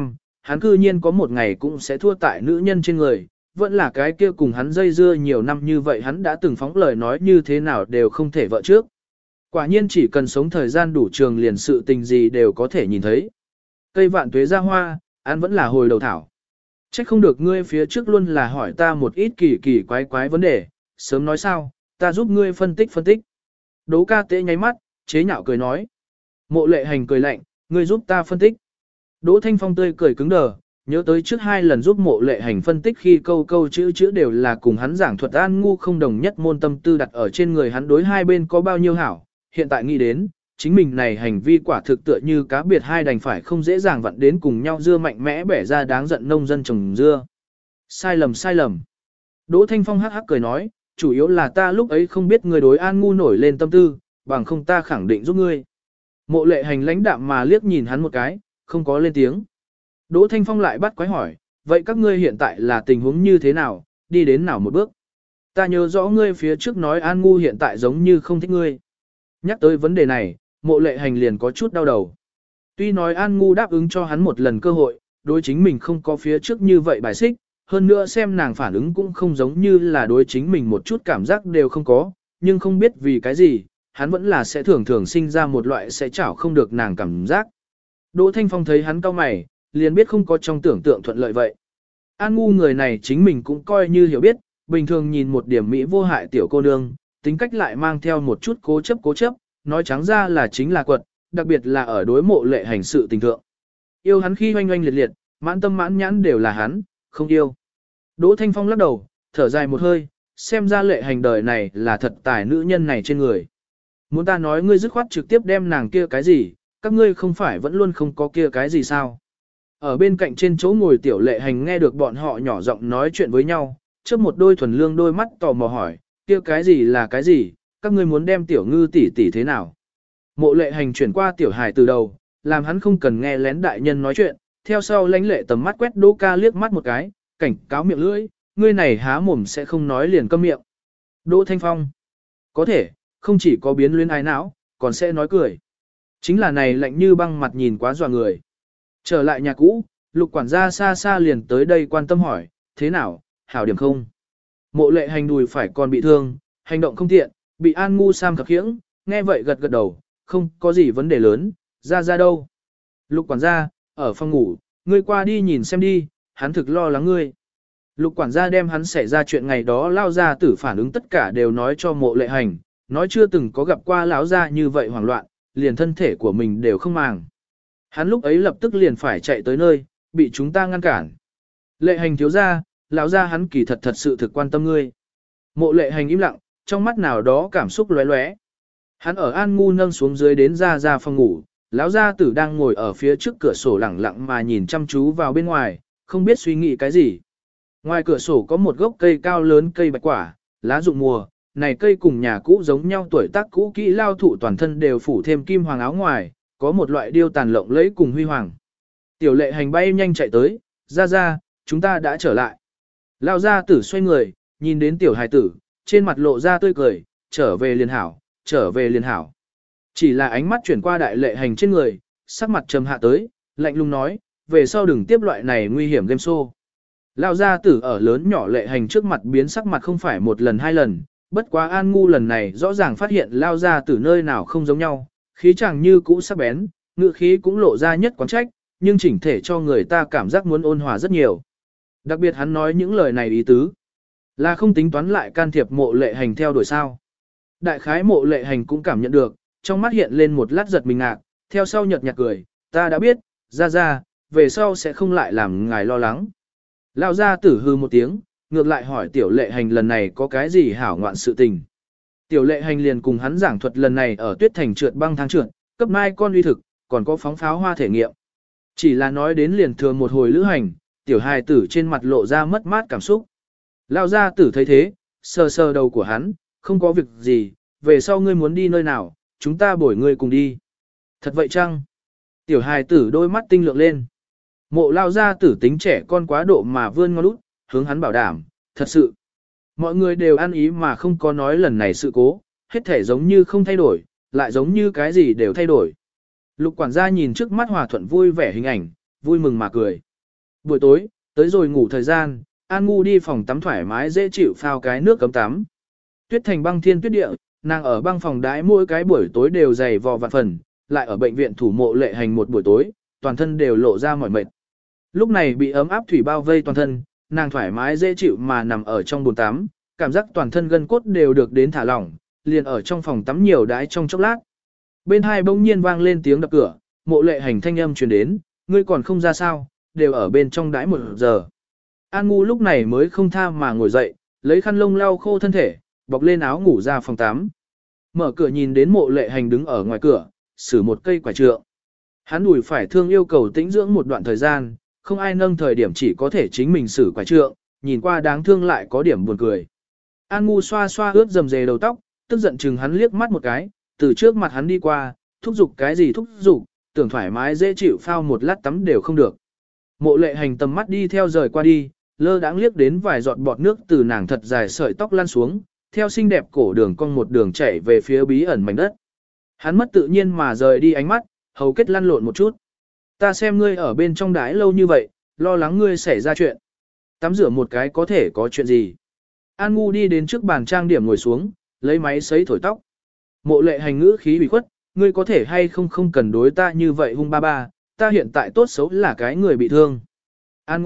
Speaker 1: hắn cư nhiên có một ngày cũng sẽ thua tại nữ nhân trên người, vẫn là cái kia cùng hắn dây dưa nhiều năm như vậy hắn đã từng phóng lời nói như thế nào đều không thể vợ trước. Quả nhiên chỉ cần sống thời gian đủ trường liền sự tình gì đều có thể nhìn thấy. Cây vạn tuế ra hoa, ăn vẫn là hồi đầu thảo. Trách không được ngươi phía trước luôn là hỏi ta một ít kỳ kỳ quái quái vấn đề, sớm nói sao, ta giúp ngươi phân tích. Đỗ ca tế nháy mắt, chế nhạo cười nói. Mộ lệ hành cười lạnh, ngươi giúp ta phân tích. Đỗ Thanh Phong tươi cười cứng đờ, nhớ tới trước 2 lần giúp mộ lệ hành phân tích khi câu chữ đều là cùng hắn giảng thuật an ngu không đồng nhất môn tâm tư đặt ở trên người hắn đối hai bên có bao nhiêu hảo. Hiện tại nghĩ đến, chính mình này hành vi quả thực tựa như cá biệt hai đành phải không dễ dàng vặn đến cùng nhau dưa mạnh mẽ bẻ ra đáng giận nông dân trồng dưa. Sai lầm. Đỗ Thanh Phong hắc hắc cười nói, chủ yếu là ta lúc ấy không biết người đối an ngu nổi lên tâm tư, bằng không ta khẳng định giúp ngươi. Mộ lệ hành lãnh đạm mà liếc nhìn hắn một cái, không có lên tiếng. Đỗ Thanh Phong lại bắt quái hỏi, vậy các ngươi hiện tại là tình huống như thế nào, đi đến nào một bước? Ta nhớ rõ ngươi phía trước nói an ngu hiện tại giống như không thích ngươi. Nhắc tới vấn đề này, mộ lệ hành liền có chút đau đầu. Tuy nói an ngu đáp ứng cho hắn một lần cơ hội, đối chính mình không có phía trước như vậy bài xích, hơn nữa xem nàng phản ứng cũng không giống như là đối chính mình một chút cảm giác đều không có, nhưng không biết vì cái gì, hắn vẫn là sẽ thường sinh ra một loại sẽ chảo không được nàng cảm giác. Đỗ Thanh Phong thấy hắn cau mày, liền biết không có trong tưởng tượng thuận lợi vậy. An ngu người này chính mình cũng coi như hiểu biết, bình thường nhìn một điểm mỹ vô hại tiểu cô nương, tính cách lại mang theo một chút cố chấp, nói trắng ra là chính là quật, đặc biệt là ở đối mộ lệ hành sự tình thượng. Yêu hắn khi oanh liệt liệt, mãn tâm mãn nhãn đều là hắn, không yêu. Đỗ Thanh Phong lắc đầu, thở dài một hơi, xem ra lệ hành đời này là thật tài nữ nhân này trên người. Muốn ta nói ngươi dứt khoát trực tiếp đem nàng kia cái gì, các ngươi không phải vẫn luôn không có kia cái gì sao. Ở bên cạnh trên chỗ ngồi tiểu lệ hành nghe được bọn họ nhỏ giọng nói chuyện với nhau, chớp một đôi thuần lương đôi mắt tò mò hỏi, kia cái gì là cái gì, các ngươi muốn đem tiểu ngư tỷ tỷ thế nào. Mộ lệ hành chuyển qua tiểu hài từ đầu, làm hắn không cần nghe lén đại nhân nói chuyện, theo sau lãnh lệ tầm mắt quét Đỗ ca liếc mắt một cái, cảnh cáo miệng lưỡi, ngươi này há mồm sẽ không nói liền câm miệng. Đỗ Thanh Phong, có thể, không chỉ có biến luyến ái não, còn sẽ nói cười. Chính là này lạnh như băng mặt nhìn quá dọa người. Trở lại nhà cũ, Lục quản gia xa xa liền tới đây quan tâm hỏi, thế nào, hảo điểm không? Mộ lệ hành đùi phải còn bị thương, hành động không tiện, bị an ngu sam khập khiễng, nghe vậy gật đầu, không có gì vấn đề lớn, ra đâu. Lục quản gia, ở phòng ngủ, ngươi qua đi nhìn xem đi, hắn thực lo lắng ngươi. Lục quản gia đem hắn xảy ra chuyện ngày đó lao ra tử phản ứng tất cả đều nói cho mộ lệ hành, nói chưa từng có gặp qua lão gia như vậy hoảng loạn, liền thân thể của mình đều không màng. Hắn lúc ấy lập tức liền phải chạy tới nơi, bị chúng ta ngăn cản. Lệ hành thiếu gia, lão gia hắn kỳ thật sự thực quan tâm ngươi. Mộ lệ hành im lặng, trong mắt nào đó cảm xúc lóe lóe. Hắn ở an ngu nâng xuống dưới đến ra phòng ngủ, lão gia tử đang ngồi ở phía trước cửa sổ lẳng lặng mà nhìn chăm chú vào bên ngoài, không biết suy nghĩ cái gì. Ngoài cửa sổ có một gốc cây cao lớn cây bạch quả, lá rụng mùa, này cây cùng nhà cũ giống nhau tuổi tác cũ kỹ lao thụ toàn thân đều phủ thêm kim hoàng áo ngoài, có một loại điêu tàn lộng lẫy cùng huy hoàng. Tiểu lệ hành bay nhanh chạy tới, ra, chúng ta đã trở lại. Lao gia tử xoay người, nhìn đến tiểu hài tử, trên mặt lộ ra tươi cười, trở về liền hảo. Chỉ là ánh mắt chuyển qua đại lệ hành trên người, sắc mặt trầm hạ tới, lạnh lùng nói, về sau đừng tiếp loại này nguy hiểm game show. Lao gia tử ở lớn nhỏ lệ hành trước mặt biến sắc mặt không phải một lần hai lần, bất quá an ngu lần này rõ ràng phát hiện Lao gia tử nơi nào không giống nhau, khí chẳng như cũ sắc bén, ngựa khí cũng lộ ra nhất quán trách, nhưng chỉnh thể cho người ta cảm giác muốn ôn hòa rất nhiều. Đặc biệt hắn nói những lời này ý tứ, là không tính toán lại can thiệp mộ lệ hành theo đuổi sao. Đại khái mộ lệ hành cũng cảm nhận được, trong mắt hiện lên một lát giật mình ngạc, theo sau nhợt nhạt cười, ta đã biết, ra, về sau sẽ không lại làm ngài lo lắng. Lão gia tử hư một tiếng, ngược lại hỏi tiểu lệ hành lần này có cái gì hảo ngoạn sự tình. Tiểu lệ hành liền cùng hắn giảng thuật lần này ở tuyết thành trượt băng thang trượt, cấp mai con uy thực, còn có phóng pháo hoa thể nghiệm. Chỉ là nói đến liền thừa một hồi lữ hành, tiểu hài tử trên mặt lộ ra mất mát cảm xúc. Lão gia tử thấy thế, sờ đầu của hắn, không có việc gì, về sau ngươi muốn đi nơi nào, chúng ta bổi ngươi cùng đi. Thật vậy chăng? Tiểu hài tử đôi mắt tinh lượng lên. Mộ lao gia tử tính trẻ con quá độ mà vươn ngón út, hướng hắn bảo đảm, thật sự. Mọi người đều ăn ý mà không có nói lần này sự cố, hết thể giống như không thay đổi, lại giống như cái gì đều thay đổi. Lục quản gia nhìn trước mắt hòa thuận vui vẻ hình ảnh, vui mừng mà cười. Buổi tối, tới rồi ngủ thời gian, An Ngu đi phòng tắm thoải mái dễ chịu phao cái nước cấm tắm. Tuyết thành băng thiên tuyết địa, nàng ở băng phòng đãi mỗi cái buổi tối đều dày vò vạn phần, lại ở bệnh viện thủ mộ lệ hành một buổi tối, toàn thân đều lộ ra mỏi mệt. Lúc này bị ấm áp thủy bao vây toàn thân, nàng thoải mái dễ chịu mà nằm ở trong bồn tắm, cảm giác toàn thân gân cốt đều được đến thả lỏng, liền ở trong phòng tắm nhiều đái trong chốc lát. Bên hai bỗng nhiên vang lên tiếng đập cửa, mộ lệ hành thanh âm truyền đến, ngươi còn không ra sao, đều ở bên trong đái 1 giờ. An Ngu lúc này mới không tha mà ngồi dậy, lấy khăn lông lau khô thân thể, bọc lên áo ngủ ra phòng tắm. Mở cửa nhìn đến mộ lệ hành đứng ở ngoài cửa, xử một cây quả trượng. Hắn đùi phải thương yêu cầu tĩnh dưỡng một đoạn thời gian, không ai nâng thời điểm chỉ có thể chính mình xử quả trượng, nhìn qua đáng thương lại có điểm buồn cười. An Ngu xoa xoa ướt dầm dề đầu tóc, tức giận chừng hắn liếc mắt một cái, từ trước mặt hắn đi qua, thúc giục cái gì thúc giục, tưởng thoải mái dễ chịu phao một lát tắm đều không được. Mộ lệ hành tầm mắt đi theo rời qua đi, lơ đãng liếc đến vài giọt bọt nước từ nàng thật dài sợi tóc lăn xuống, theo xinh đẹp cổ đường cong một đường chảy về phía bí ẩn mảnh đất. Hắn mất tự nhiên mà rời đi ánh mắt, hầu kết lăn lộn một chút. Ta xem ngươi ở bên trong đái lâu như vậy, lo lắng ngươi xảy ra chuyện. Tắm rửa một cái có thể có chuyện gì. An Ngu đi đến trước bàn trang điểm ngồi xuống, lấy máy sấy thổi tóc. Mộ lệ hành ngữ khí bị khuất, ngươi có thể hay không cần đối ta như vậy hung ba ba, ta hiện tại tốt xấu là cái người bị thương. An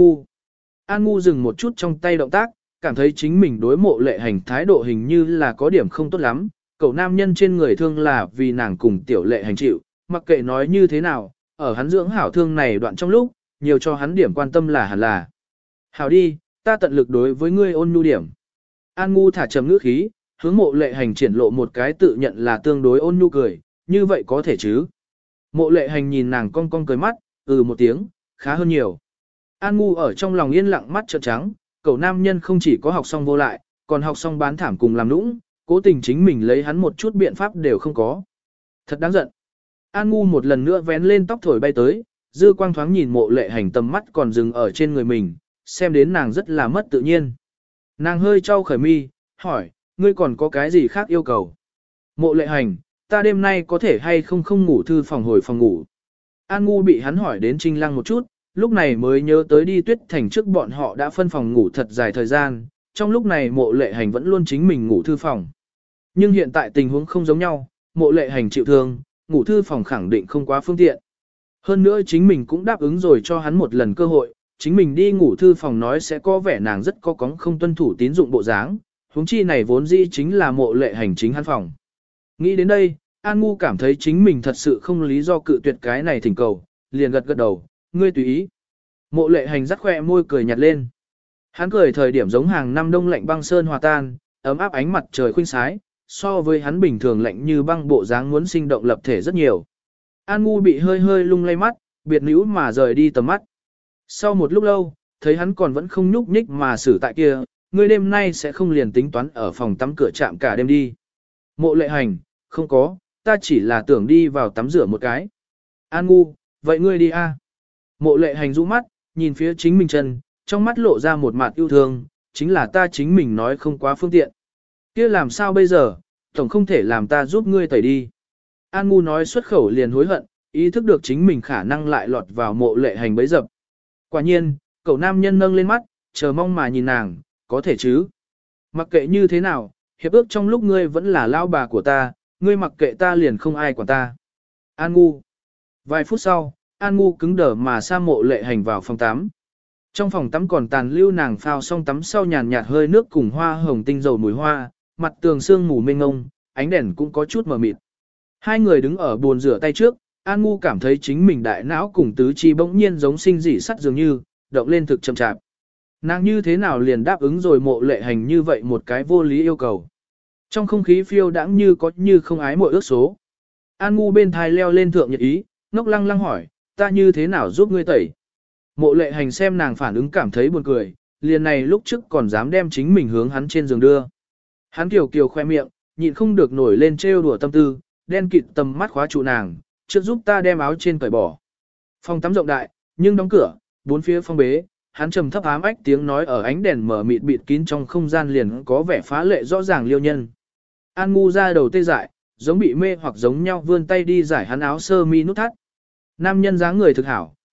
Speaker 1: Ngu dừng một chút trong tay động tác, cảm thấy chính mình đối mộ lệ hành thái độ hình như là có điểm không tốt lắm, cậu nam nhân trên người thương là vì nàng cùng tiểu lệ hành chịu, mặc kệ nói như thế nào, ở hắn dưỡng hảo thương này đoạn trong lúc, nhiều cho hắn điểm quan tâm là hẳn là. Hảo đi, ta tận lực đối với ngươi ôn nhu điểm. An Ngu thả trầm ngữ khí, hướng mộ lệ hành triển lộ một cái tự nhận là tương đối ôn nhu cười, như vậy có thể chứ. Mộ lệ hành nhìn nàng cong cong cười mắt, một tiếng, khá hơn nhiều. An Ngu ở trong lòng yên lặng mắt trợn trắng, cậu nam nhân không chỉ có học xong vô lại, còn học xong bán thảm cùng làm nũng, cố tình chính mình lấy hắn một chút biện pháp đều không có. Thật đáng giận. An Ngu một lần nữa vén lên tóc thổi bay tới, dư quang thoáng nhìn mộ lệ hành tầm mắt còn dừng ở trên người mình, xem đến nàng rất là mất tự nhiên. Nàng hơi trao khởi mi, hỏi, ngươi còn có cái gì khác yêu cầu? Mộ lệ hành, ta đêm nay có thể hay không ngủ thư phòng hồi phòng ngủ. An Ngu bị hắn hỏi đến trinh lăng một chút, lúc này mới nhớ tới đi Tuyết Thành trước bọn họ đã phân phòng ngủ thật dài thời gian, trong lúc này mộ lệ hành vẫn luôn chính mình ngủ thư phòng. Nhưng hiện tại tình huống không giống nhau, mộ lệ hành chịu thương, ngủ thư phòng khẳng định không quá phương tiện. Hơn nữa chính mình cũng đáp ứng rồi cho hắn một lần cơ hội, chính mình đi ngủ thư phòng nói sẽ có vẻ nàng rất có cóng không tuân thủ tín dụng bộ dáng, huống chi này vốn dĩ chính là mộ lệ hành chính hắn phòng. Nghĩ đến đây, An Ngu cảm thấy chính mình thật sự không lý do cự tuyệt cái này thỉnh cầu, liền gật gật đầu, ngươi tùy ý. Mộ lệ hành rắc khoe môi cười nhạt lên. Hắn cười thời điểm giống hàng năm đông lạnh băng sơn hòa tan, ấm áp ánh mặt trời khuynh sái, so với hắn bình thường lạnh như băng bộ dáng muốn sinh động lập thể rất nhiều. An Ngu bị hơi hơi lung lay mắt, biệt níu mà rời đi tầm mắt. Sau một lúc lâu, thấy hắn còn vẫn không nhúc nhích mà xử tại kia, ngươi đêm nay sẽ không liền tính toán ở phòng tắm cửa chạm cả đêm đi. Mộ lệ hành, không có, ta chỉ là tưởng đi vào tắm rửa một cái. An Ngu, vậy ngươi đi a. Mộ lệ hành rũ mắt, nhìn phía chính mình chân, trong mắt lộ ra một mặt yêu thương, chính là ta chính mình nói không quá phương tiện. Kia làm sao bây giờ, tổng không thể làm ta giúp ngươi tẩy đi. An Ngu nói xuất khẩu liền hối hận, ý thức được chính mình khả năng lại lọt vào mộ lệ hành bấy dập. Quả nhiên, cậu nam nhân nâng lên mắt, chờ mong mà nhìn nàng, có thể chứ. Mặc kệ như thế nào, hiệp ước trong lúc ngươi vẫn là lao bà của ta, ngươi mặc kệ ta liền không ai quản ta. An Ngu. Vài phút sau, An Ngu cứng đờ mà sa mộ lệ hành vào phòng tắm. Trong phòng tắm còn tàn lưu nàng phao xong tắm sau nhàn nhạt hơi nước cùng hoa hồng tinh dầu mùi hoa, mặt tường sương mù mênh ngông, ánh đèn cũng có chút mờ mịt. Hai người đứng ở bồn rửa tay trước, An Ngu cảm thấy chính mình đại não cùng tứ chi bỗng nhiên giống sinh dị sắt dường như, động lên thực chậm chạp. Nàng như thế nào liền đáp ứng rồi mộ lệ hành như vậy một cái vô lý yêu cầu. Trong không khí phiêu đãng như có như không ái mội ước số. An Ngu bên thai leo lên thượng nhật ý, ngốc lăng lăng hỏi, ta như thế nào giúp ngươi tẩy? Mộ lệ hành xem nàng phản ứng cảm thấy buồn cười, liền này lúc trước còn dám đem chính mình hướng hắn trên giường đưa. Hắn kiều kiều khoe miệng, nhịn không được nổi lên trêu đùa tâm tư, đen kịt tầm mắt khóa trụ nàng, trước giúp ta đem áo trên cởi bỏ. Phòng tắm rộng đại, nhưng đóng cửa, bốn phía phong bế, hắn trầm thấp ám ách tiếng nói ở ánh đèn mở mịt bịt kín trong không gian liền có vẻ phá lệ rõ ràng liêu nhân. An Ngu ra đầu tê dại, giống bị mê hoặc giống nhau vươn tay đi giải hắn áo sơ mi nút thắt. Nam nhân dáng người thực hảo,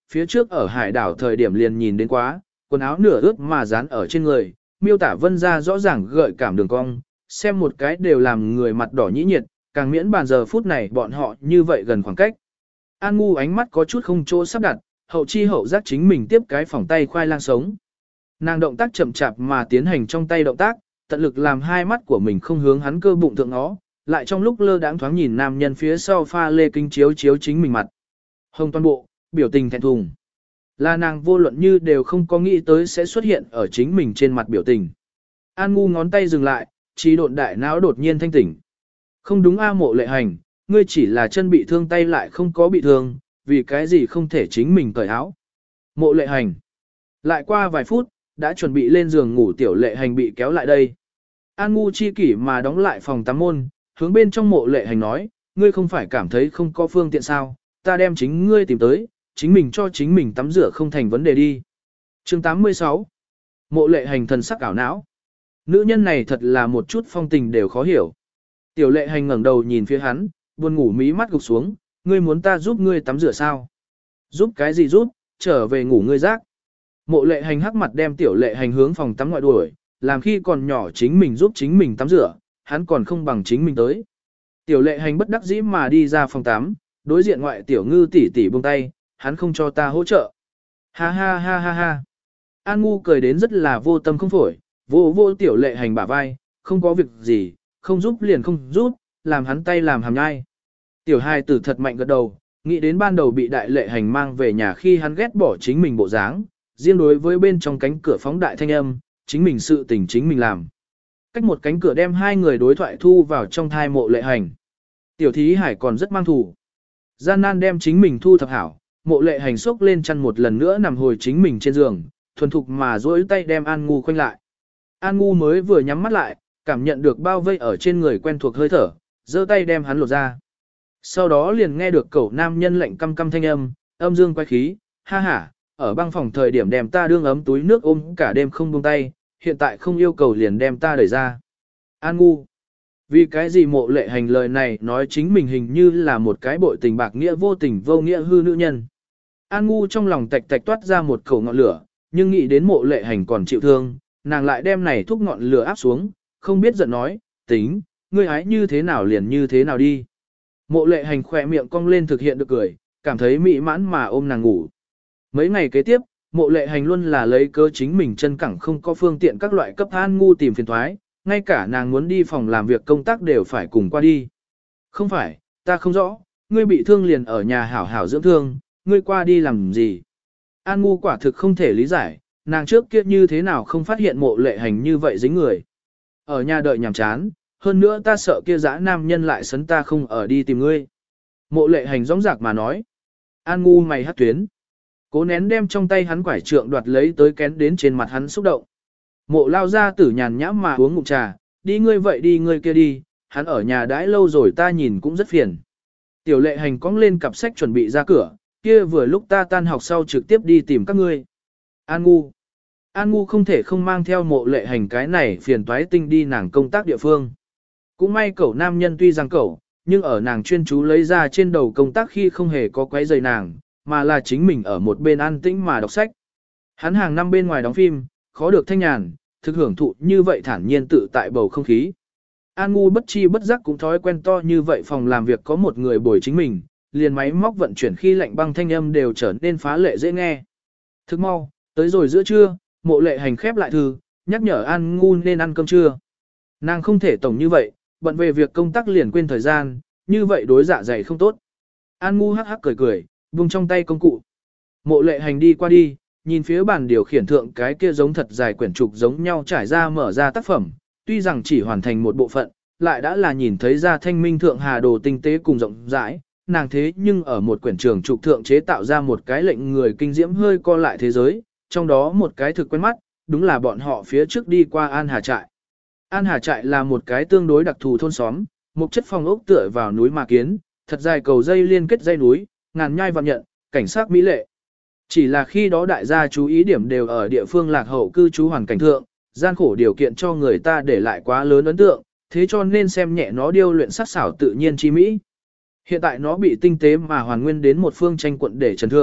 Speaker 1: phía trước ở hải đảo thời điểm liền nhìn đến quá, quần áo nửa ướt mà dán ở trên người, miêu tả Vân ra rõ ràng gợi cảm đường cong, xem một cái đều làm người mặt đỏ nhĩ nhiệt, càng miễn bàn giờ phút này bọn họ như vậy gần khoảng cách. An Ngu ánh mắt có chút không chỗ sắp đặt, hậu chi hậu giác chính mình tiếp cái phỏng tay khoai lang sống. Nàng động tác chậm chạp mà tiến hành trong tay động tác, tận lực làm hai mắt của mình không hướng hắn cơ bụng thượng nó, lại trong lúc lơ đãng thoáng nhìn nam nhân phía sau pha lê kính chiếu chiếu chính mình mặt. Hồng toàn bộ, biểu tình thẹn thùng. Là nàng vô luận như đều không có nghĩ tới sẽ xuất hiện ở chính mình trên mặt biểu tình. An Ngu ngón tay dừng lại, trí độn đại não đột nhiên thanh tỉnh. Không đúng a Mộ Lệ Hành, ngươi chỉ là chân bị thương tay lại không có bị thương, vì cái gì không thể chính mình cởi áo. Mộ Lệ Hành. Lại qua vài phút, đã chuẩn bị lên giường ngủ Tiểu Lệ Hành bị kéo lại đây. An Ngu chi kỷ mà đóng lại phòng tắm môn, hướng bên trong Mộ Lệ Hành nói, ngươi không phải cảm thấy không có phương tiện sao, ta đem chính ngươi tìm tới, chính mình cho chính mình tắm rửa không thành vấn đề đi. Chương 86. Mộ Lệ Hành thần sắc ảo não. Nữ nhân này thật là một chút phong tình đều khó hiểu. Tiểu Lệ Hành ngẩng đầu nhìn phía hắn, buồn ngủ mí mắt gục xuống, ngươi muốn ta giúp ngươi tắm rửa sao? Giúp cái gì giúp, trở về ngủ ngươi rác. Mộ Lệ Hành hắc mặt đem Tiểu Lệ Hành hướng phòng tắm ngoại đuổi, làm khi còn nhỏ chính mình giúp chính mình tắm rửa, hắn còn không bằng chính mình tới. Tiểu Lệ Hành bất đắc dĩ mà đi ra phòng tắm, đối diện ngoại Tiểu Ngư tỷ tỷ buông tay, hắn không cho ta hỗ trợ. Ha ha ha ha ha. An Ngu cười đến rất là vô tâm không phổi, vô vô Tiểu Lệ Hành bả vai, không có việc gì, không giúp liền không giúp, làm hắn tay làm hàm nhai. Tiểu hài tử thật mạnh gật đầu, nghĩ đến ban đầu bị Đại Lệ Hành mang về nhà khi hắn ghét bỏ chính mình bộ dáng, riêng đối với bên trong cánh cửa phóng đại thanh âm, chính mình sự tình chính mình làm. Cách một cánh cửa đem hai người đối thoại thu vào trong thai Mộ Lệ Hành. Tiểu Thí Hải còn rất mang thủ. Gian nan đem chính mình thu thập hảo, Mộ Lệ Hành xốc lên chăn một lần nữa nằm hồi chính mình trên giường, thuần thục mà duỗi tay đem An Ngu khoanh lại. An Ngu mới vừa nhắm mắt lại, cảm nhận được bao vây ở trên người quen thuộc hơi thở, giơ tay đem hắn lột ra. Sau đó liền nghe được cẩu nam nhân lạnh căm căm thanh âm, âm dương quay khí, ha ha, ở băng phòng thời điểm đem ta đương ấm túi nước ôm cả đêm không buông tay, hiện tại không yêu cầu liền đem ta đẩy ra. An Ngu. Vì cái gì Mộ Lệ Hành lời này nói chính mình hình như là một cái bội tình bạc nghĩa vô tình vô nghĩa hư nữ nhân. An Ngu trong lòng tạch tạch toát ra một khẩu ngọn lửa, nhưng nghĩ đến Mộ Lệ Hành còn chịu thương, nàng lại đem này thúc ngọn lửa áp xuống, không biết giận nói, tính, ngươi hái như thế nào liền như thế nào đi. Mộ Lệ Hành khỏe miệng cong lên thực hiện được cười, cảm thấy mỹ mãn mà ôm nàng ngủ. Mấy ngày kế tiếp, Mộ Lệ Hành luôn là lấy cớ chính mình chân cẳng không có phương tiện các loại cấp An Ngu tìm phiền thoái, ngay cả nàng muốn đi phòng làm việc công tác đều phải cùng qua đi. Không phải, ta không rõ, ngươi bị thương liền ở nhà hảo hảo dưỡng thương, ngươi qua đi làm gì? An Ngu quả thực không thể lý giải, nàng trước kia như thế nào không phát hiện Mộ Lệ Hành như vậy dính người. Ở nhà đợi nhàm chán, hơn nữa ta sợ kia dã nam nhân lại sấn ta không ở đi tìm ngươi. Mộ Lệ Hành rõng rạc mà nói. An Ngu mày hát tuyến. Cố nén đem trong tay hắn quải trượng đoạt lấy tới kén đến trên mặt hắn xúc động. Mộ lao ra tử nhàn nhãm mà uống ngụm trà, đi ngươi vậy đi ngươi kia đi, hắn ở nhà đãi lâu rồi ta nhìn cũng rất phiền. Tiểu Lệ Hành cong lên cặp sách chuẩn bị ra cửa, kia vừa lúc ta tan học sau trực tiếp đi tìm các ngươi. An Ngu. An Ngu không thể không mang theo Mộ Lệ Hành cái này phiền toái tinh đi nàng công tác địa phương. Cũng may cậu nam nhân tuy rằng cậu, nhưng ở nàng chuyên chú lấy ra trên đầu công tác khi không hề có quấy rầy nàng, mà là chính mình ở một bên an tĩnh mà đọc sách. Hắn hàng năm bên ngoài đóng phim, khó được thanh nhàn, thực hưởng thụ như vậy thản nhiên tự tại bầu không khí. An Ngu bất chi bất giác cũng thói quen to như vậy phòng làm việc có một người bồi chính mình, liền máy móc vận chuyển khi lạnh băng thanh âm đều trở nên phá lệ dễ nghe. Thức mau, tới rồi giữa trưa, Mộ Lệ Hành khép lại thư, nhắc nhở An Ngu nên ăn cơm trưa. Nàng không thể tổng như vậy, bận về việc công tác liền quên thời gian, như vậy đối dạ dày không tốt. An Ngu hắc hắc cười cười, buông trong tay công cụ. Mộ Lệ Hành đi qua đi, nhìn phía bàn điều khiển thượng cái kia giống thật dài quyển trục giống nhau trải ra mở ra tác phẩm, tuy rằng chỉ hoàn thành một bộ phận, lại đã là nhìn thấy ra thanh minh thượng hà đồ tinh tế cùng rộng rãi, nàng thế nhưng ở một quyển trường trục thượng chế tạo ra một cái lệnh người kinh diễm hơi co lại thế giới, trong đó một cái thực quen mắt, đúng là bọn họ phía trước đi qua An Hà Trại. An Hà Trại là một cái tương đối đặc thù thôn xóm, một chất phòng ốc tựa vào núi mà kiến, thật dài cầu dây liên kết dây núi, ngàn nhai vạn nhận, cảnh sát mỹ lệ. Chỉ là khi đó đại gia chú ý điểm đều ở địa phương lạc hậu cư trú hoàn cảnh thượng, gian khổ điều kiện cho người ta để lại quá lớn ấn tượng, thế cho nên xem nhẹ nó điêu luyện sắc xảo tự nhiên chi mỹ. Hiện tại nó bị tinh tế mà hoàn nguyên đến một phương tranh quận để trần thượng,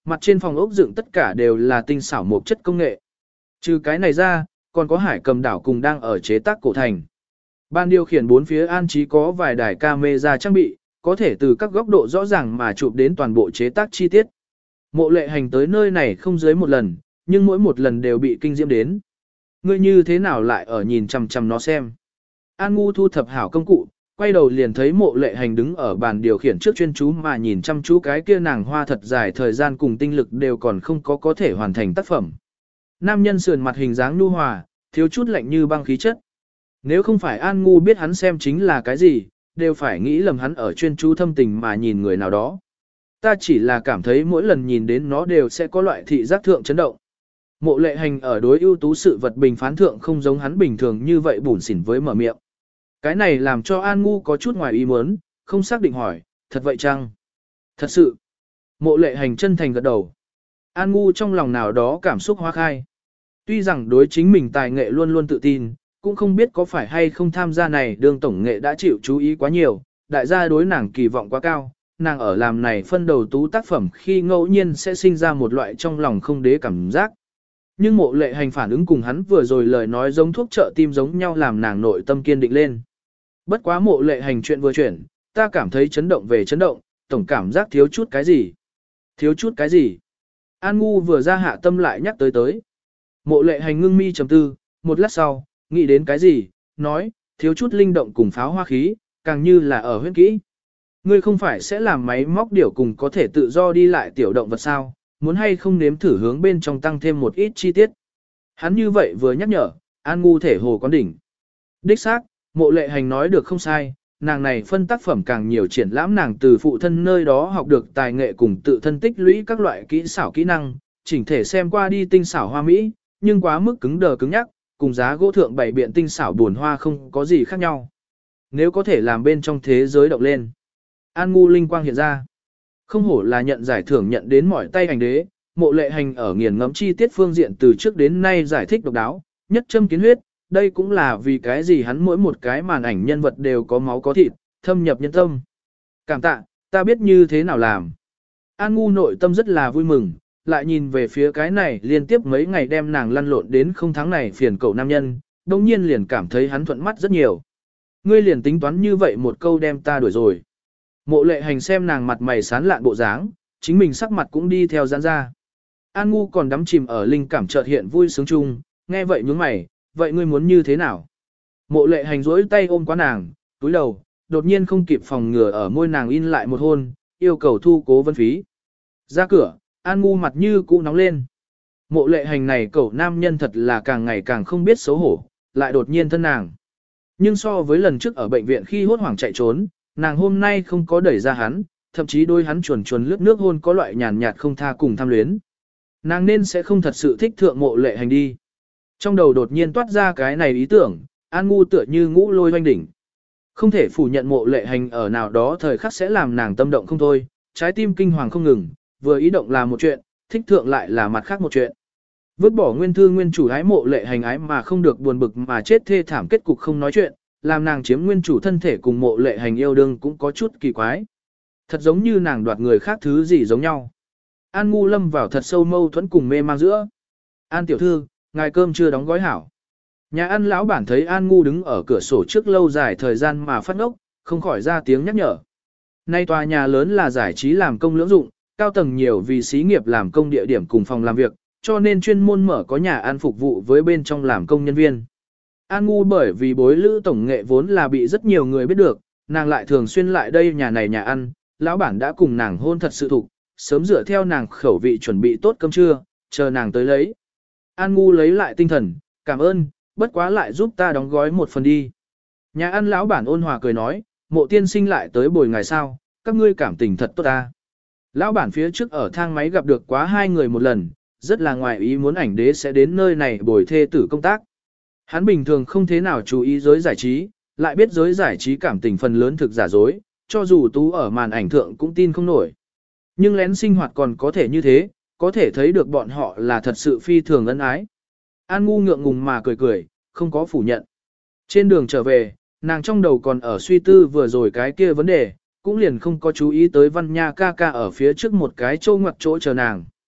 Speaker 1: Mặt trên phòng ốc dựng tất cả đều là tinh xảo mộc chất công nghệ. Trừ cái này ra, còn có hải cầm đảo cùng đang ở chế tác cổ thành. Ban điều khiển bốn phía an trí có vài đài camera trang bị, có thể từ các góc độ rõ ràng mà chụp đến toàn bộ chế tác chi tiết. Mộ Lệ Hành tới nơi này không dưới một lần, nhưng mỗi một lần đều bị kinh diễm đến. Ngươi như thế nào lại ở nhìn chằm chằm nó xem? An Ngu thu thập hảo công cụ, quay đầu liền thấy Mộ Lệ Hành đứng ở bàn điều khiển trước chuyên chú mà nhìn chăm chú cái kia nàng hoa thật dài thời gian cùng tinh lực đều còn không có thể hoàn thành tác phẩm. Nam nhân sườn mặt hình dáng nhu hòa, thiếu chút lạnh như băng khí chất. Nếu không phải An Ngu biết hắn xem chính là cái gì, đều phải nghĩ lầm hắn ở chuyên chú thâm tình mà nhìn người nào đó. Ta chỉ là cảm thấy mỗi lần nhìn đến nó đều sẽ có loại thị giác thượng chấn động. Mộ Lệ Hành ở đối ưu tú sự vật bình phán thượng không giống hắn bình thường như vậy bủn xỉn với mở miệng. Cái này làm cho An Ngu có chút ngoài ý muốn, không xác định hỏi, thật vậy chăng? Thật sự. Mộ Lệ Hành chân thành gật đầu. An Ngu trong lòng nào đó cảm xúc hoa khai. Tuy rằng đối chính mình tài nghệ luôn luôn tự tin, cũng không biết có phải hay không tham gia này đường tổng nghệ đã chịu chú ý quá nhiều, đại gia đối nàng kỳ vọng quá cao, nàng ở làm này phân đầu tú tác phẩm khi ngẫu nhiên sẽ sinh ra một loại trong lòng không đế cảm giác. Nhưng Mộ Lệ Hành phản ứng cùng hắn vừa rồi lời nói giống thuốc trợ tim giống nhau làm nàng nội tâm kiên định lên. Bất quá Mộ Lệ Hành chuyện vừa chuyển, ta cảm thấy chấn động về chấn động, tổng cảm giác thiếu chút cái gì. Thiếu chút cái gì? An Ngu vừa ra hạ tâm lại nhắc tới. Mộ Lệ Hành ngưng mi trầm tư, một lát sau, nghĩ đến cái gì, nói, thiếu chút linh động cùng pháo hoa khí, càng như là ở huyễn kỹ. Ngươi không phải sẽ làm máy móc điểu cùng có thể tự do đi lại tiểu động vật sao, muốn hay không nếm thử hướng bên trong tăng thêm một ít chi tiết. Hắn như vậy vừa nhắc nhở, An Ngu thể hồ quán đỉnh. Đích xác, Mộ Lệ Hành nói được không sai, nàng này phân tác phẩm càng nhiều triển lãm nàng từ phụ thân nơi đó học được tài nghệ cùng tự thân tích lũy các loại kỹ xảo kỹ năng, chỉnh thể xem qua đi tinh xảo hoa mỹ, nhưng quá mức cứng đờ cứng nhắc, cùng giá gỗ thượng bảy biện tinh xảo buồn hoa không có gì khác nhau. Nếu có thể làm bên trong thế giới động lên. An Ngu linh quang hiện ra. Không hổ là nhận giải thưởng nhận đến mỏi tay ảnh đế, Mộ Lệ Hành ở nghiền ngẫm chi tiết phương diện từ trước đến nay giải thích độc đáo, nhất châm kiến huyết, đây cũng là vì cái gì hắn mỗi một cái màn ảnh nhân vật đều có máu có thịt, thâm nhập nhân tâm. Cảm tạ, ta biết như thế nào làm. An Ngu nội tâm rất là vui mừng, lại nhìn về phía cái này liên tiếp mấy ngày đem nàng lăn lộn đến không tháng này phiền cậu nam nhân, đồng nhiên liền cảm thấy hắn thuận mắt rất nhiều. Ngươi liền tính toán như vậy một câu đem ta đuổi rồi. Mộ Lệ Hành xem nàng mặt mày sán lạn bộ dáng, chính mình sắc mặt cũng đi theo giãn ra. An Ngu còn đắm chìm ở linh cảm chợt hiện vui sướng chung, nghe vậy nhướng mày, vậy ngươi muốn như thế nào? Mộ Lệ Hành duỗi tay ôm quá nàng, túi đầu, đột nhiên không kịp phòng ngừa ở môi nàng in lại một hôn, yêu cầu thu cố vân phí. Ra cửa, An Ngu mặt như cũ nóng lên. Mộ Lệ Hành này cậu nam nhân thật là càng ngày càng không biết xấu hổ, lại đột nhiên thân nàng. Nhưng so với lần trước ở bệnh viện khi hốt hoảng chạy trốn, nàng hôm nay không có đẩy ra hắn, thậm chí đôi hắn chuồn chuồn lướt nước hôn có loại nhàn nhạt không tha cùng tham luyến. Nàng nên sẽ không thật sự thích thượng Mộ Lệ Hành đi. Trong đầu đột nhiên toát ra cái này ý tưởng, An Ngu tựa như ngũ lôi hoanh đỉnh. Không thể phủ nhận Mộ Lệ Hành ở nào đó thời khắc sẽ làm nàng tâm động không thôi, trái tim kinh hoàng không ngừng, vừa ý động là một chuyện, thích thượng lại là mặt khác một chuyện. Vứt bỏ nguyên thư nguyên chủ ái Mộ Lệ Hành ái mà không được buồn bực mà chết thê thảm kết cục không nói chuyện, làm nàng chiếm nguyên chủ thân thể cùng Mộ Lệ Hành yêu đương cũng có chút kỳ quái. Thật giống như nàng đoạt người khác thứ gì giống nhau. An Ngu lâm vào thật sâu mâu thuẫn cùng mê mang giữa. An tiểu thư, ngài cơm chưa đóng gói hảo. Nhà ăn lão bản thấy An Ngu đứng ở cửa sổ trước lâu dài thời gian mà phát ngốc, không khỏi ra tiếng nhắc nhở. Nay tòa nhà lớn là giải trí làm công lưỡng dụng, cao tầng nhiều vì xí nghiệp làm công địa điểm cùng phòng làm việc, cho nên chuyên môn mở có nhà ăn phục vụ với bên trong làm công nhân viên. An Ngu bởi vì bối lữ tổng nghệ vốn là bị rất nhiều người biết được, nàng lại thường xuyên lại đây nhà này nhà ăn, lão bản đã cùng nàng hôn thật sự thục, sớm dựa theo nàng khẩu vị chuẩn bị tốt cơm trưa, chờ nàng tới lấy. An Ngu lấy lại tinh thần, cảm ơn, bất quá lại giúp ta đóng gói một phần đi. Nhà ăn lão bản ôn hòa cười nói, Mộ tiên sinh lại tới bồi ngày sao, các ngươi cảm tình thật tốt ta. Lão bản phía trước ở thang máy gặp được quá hai người một lần, rất là ngoài ý muốn ảnh đế sẽ đến nơi này bồi thê tử công tác. Hắn bình thường không thế nào chú ý giới giải trí, lại biết giới giải trí cảm tình phần lớn thực giả dối, cho dù tú ở màn ảnh thượng cũng tin không nổi. Nhưng lén sinh hoạt còn có thể như thế, có thể thấy được bọn họ là thật sự phi thường ân ái. An Ngu ngượng ngùng mà cười cười, không có phủ nhận. Trên đường trở về, nàng trong đầu còn ở suy tư vừa rồi cái kia vấn đề, cũng liền không có chú ý tới Văn Nha ca ca ở phía trước một cái châu ngoặc chỗ chờ nàng.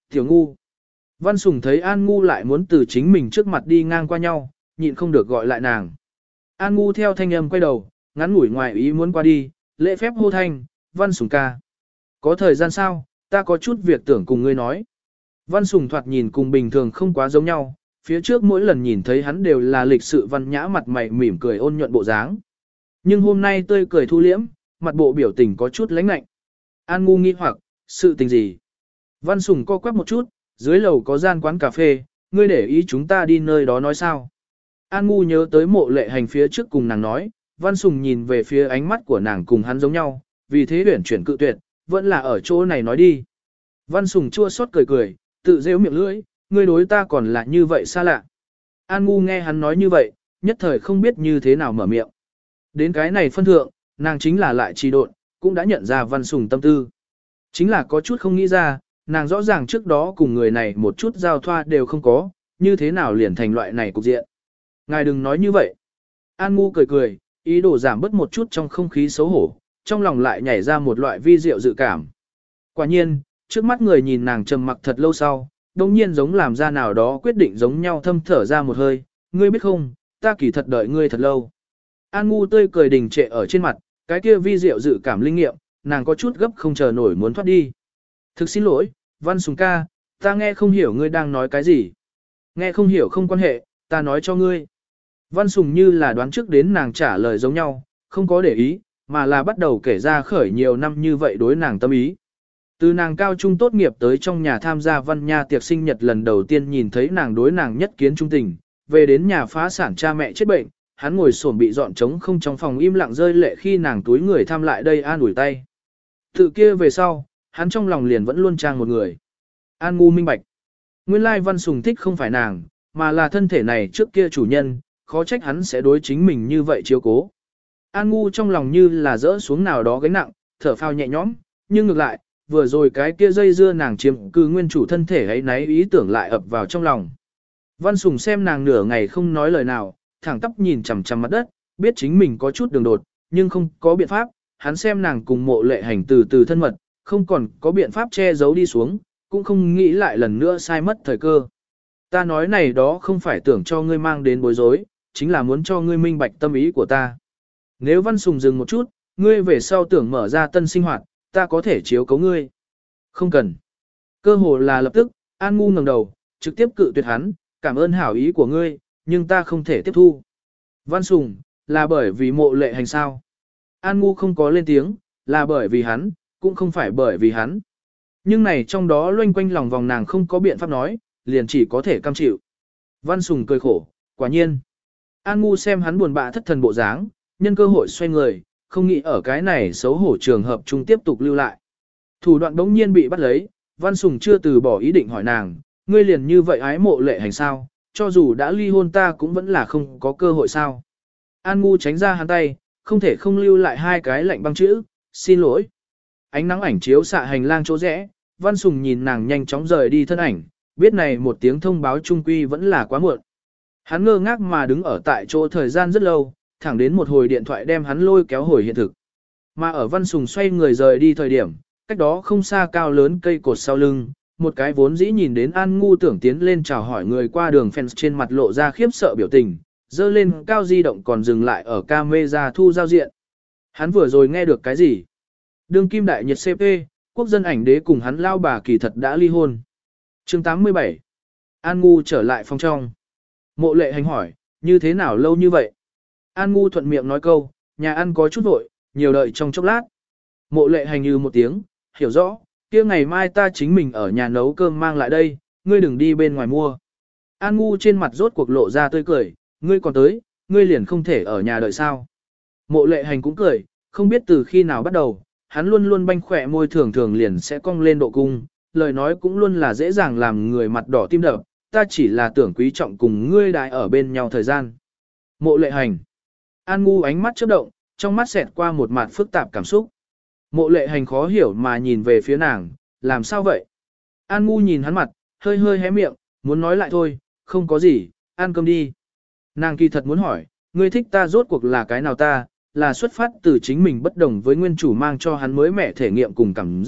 Speaker 1: Tiểu ngu. Văn Sùng thấy An ngu lại muốn từ chính mình trước mặt đi ngang qua nhau, nhịn không được gọi lại nàng. An ngu theo thanh âm quay đầu, ngắn ngủi ngoài ý muốn qua đi, lễ phép hô thanh, Văn Sùng ca. Có thời gian sao, ta có chút việc tưởng cùng ngươi nói. Văn Sùng thoạt nhìn cùng bình thường không quá giống nhau, phía trước mỗi lần nhìn thấy hắn đều là lịch sự văn nhã mặt mày mỉm cười ôn nhuận bộ dáng. Nhưng hôm nay tươi cười thu liễm, mặt bộ biểu tình có chút lãnh lạnh. An ngu nghi hoặc, sự tình gì? Văn Sùng co quắp một chút, dưới lầu có gian quán cà phê, ngươi để ý chúng ta đi nơi đó nói sao? An ngu nhớ tới Mộ Lệ Hành phía trước cùng nàng nói, Văn Sùng nhìn về phía ánh mắt của nàng cùng hắn giống nhau, vì thế huyển chuyển cự tuyệt, vẫn là ở chỗ này nói đi. Văn Sùng chua xót cười cười, tự rêu miệng lưỡi, ngươi đối ta còn là như vậy xa lạ. An ngu nghe hắn nói như vậy, nhất thời không biết như thế nào mở miệng. Đến cái này phân thượng, nàng chính là lại trì độn, cũng đã nhận ra Văn Sùng tâm tư. Chính là có chút không nghĩ ra, nàng rõ ràng trước đó cùng người này một chút giao thoa đều không có, như thế nào liền thành loại này cục diện. Ngài đừng nói như vậy. An ngu cười cười, ý đồ giảm bớt một chút trong không khí xấu hổ, trong lòng lại nhảy ra một loại vi diệu dự cảm. Quả nhiên, trước mắt người nhìn nàng trầm mặc thật lâu sau, đồng nhiên giống làm ra nào đó quyết định giống nhau thâm thở ra một hơi, ngươi biết không, ta kỳ thật đợi ngươi thật lâu. An ngu tươi cười đình trệ ở trên mặt, cái kia vi diệu dự cảm linh nghiệm, nàng có chút gấp không chờ nổi muốn thoát đi. Thực xin lỗi, Văn Sùng ca, ta nghe không hiểu ngươi đang nói cái gì. Nghe không hiểu không quan hệ, ta nói cho ngươi. Văn Sùng như là đoán trước đến nàng trả lời giống nhau, không có để ý, mà là bắt đầu kể ra khởi nhiều năm như vậy đối nàng tâm ý. Từ nàng cao trung tốt nghiệp tới trong nhà tham gia văn nha tiệc sinh nhật lần đầu tiên nhìn thấy nàng đối nàng nhất kiến trung tình, về đến nhà phá sản cha mẹ chết bệnh, hắn ngồi xổm bị dọn trống không trong phòng im lặng rơi lệ khi nàng túi người thăm lại đây an ủi tay. Tự kia về sau, hắn trong lòng liền vẫn luôn trang một người. An ngu minh bạch. Nguyên lai Văn Sùng thích không phải nàng, mà là thân thể này trước kia chủ nhân, khó trách hắn sẽ đối chính mình như vậy chiếu cố. An ngu trong lòng như là rỡ xuống nào đó gánh nặng, thở phào nhẹ nhõm, nhưng ngược lại, vừa rồi cái kia dây dưa nàng chiếm cư nguyên chủ thân thể ấy náy ý tưởng lại ập vào trong lòng. Văn Sùng xem nàng nửa ngày không nói lời nào, thẳng tắp nhìn chằm chằm mặt đất, biết chính mình có chút đường đột, nhưng không có biện pháp, hắn xem nàng cùng Mộ Lệ Hành từ từ thân mật, không còn có biện pháp che giấu đi xuống, cũng không nghĩ lại lần nữa sai mất thời cơ. Ta nói này đó không phải tưởng cho ngươi mang đến bối rối, chính là muốn cho ngươi minh bạch tâm ý của ta. Nếu Văn Sùng dừng một chút, ngươi về sau tưởng mở ra tân sinh hoạt, ta có thể chiếu cấu ngươi. Không cần. Cơ hồ là lập tức, An ngu ngẩng đầu, trực tiếp cự tuyệt hắn, cảm ơn hảo ý của ngươi, nhưng ta không thể tiếp thu. Văn Sùng, là bởi vì Mộ Lệ Hành sao? An ngu không có lên tiếng, là bởi vì hắn, cũng không phải bởi vì hắn. Nhưng này trong đó loanh quanh lòng vòng nàng không có biện pháp nói, liền chỉ có thể cam chịu. Văn Sùng cười khổ, quả nhiên. An ngu xem hắn buồn bã thất thần bộ dáng, nhân cơ hội xoay người, không nghĩ ở cái này xấu hổ trường hợp chung tiếp tục lưu lại. Thủ đoạn đống nhiên bị bắt lấy, Văn Sùng chưa từ bỏ ý định hỏi nàng, ngươi liền như vậy ái Mộ Lệ Hành sao, cho dù đã ly hôn ta cũng vẫn là không có cơ hội sao. An ngu tránh ra hắn tay, không thể không lưu lại hai cái lạnh băng chữ, xin lỗi. Ánh nắng ảnh chiếu xạ hành lang chỗ rẽ, Văn Sùng nhìn nàng nhanh chóng rời đi thân ảnh, biết này một tiếng thông báo trung quy vẫn là quá muộn. Hắn ngơ ngác mà đứng ở tại chỗ thời gian rất lâu, thẳng đến một hồi điện thoại đem hắn lôi kéo hồi hiện thực. Mà ở Văn Sùng xoay người rời đi thời điểm, cách đó không xa cao lớn cây cột sau lưng, một cái vốn dĩ nhìn đến An ngu tưởng tiến lên chào hỏi người qua đường fans trên mặt lộ ra khiếp sợ biểu tình, dơ lên cao di động còn dừng lại ở camera thu giao diện. Hắn vừa rồi nghe được cái gì? Đương kim đại nhiệt CP, quốc dân ảnh đế cùng hắn lao bà kỳ thật đã ly hôn. Chương 87. An ngu trở lại phòng trong. Mộ Lệ Hành hỏi, như thế nào lâu như vậy? An ngu thuận miệng nói câu, nhà ăn có chút vội, nhiều đợi trong chốc lát. Mộ Lệ Hành như một tiếng, hiểu rõ, kia ngày mai ta chính mình ở nhà nấu cơm mang lại đây, ngươi đừng đi bên ngoài mua. An ngu trên mặt rốt cuộc lộ ra tươi cười, ngươi còn tới, ngươi liền không thể ở nhà đợi sao. Mộ Lệ Hành cũng cười, không biết từ khi nào bắt đầu, hắn luôn luôn banh khỏe môi thường thường liền sẽ cong lên độ cung, lời nói cũng luôn là dễ dàng làm người mặt đỏ tim đập, ta chỉ là tưởng quý trọng cùng ngươi đại ở bên nhau thời gian. Mộ Lệ Hành. An ngu ánh mắt chớp động, trong mắt xẹt qua một mặt phức tạp cảm xúc. Mộ Lệ Hành khó hiểu mà nhìn về phía nàng, làm sao vậy? An ngu nhìn hắn mặt, hơi hơi hé miệng, muốn nói lại thôi, không có gì, ăn cơm đi. Nàng kỳ thật muốn hỏi, ngươi thích ta rốt cuộc là cái nào ta, là xuất phát từ chính mình bất đồng với nguyên chủ mang cho hắn mới mẻ thể nghiệm cùng cảm giác,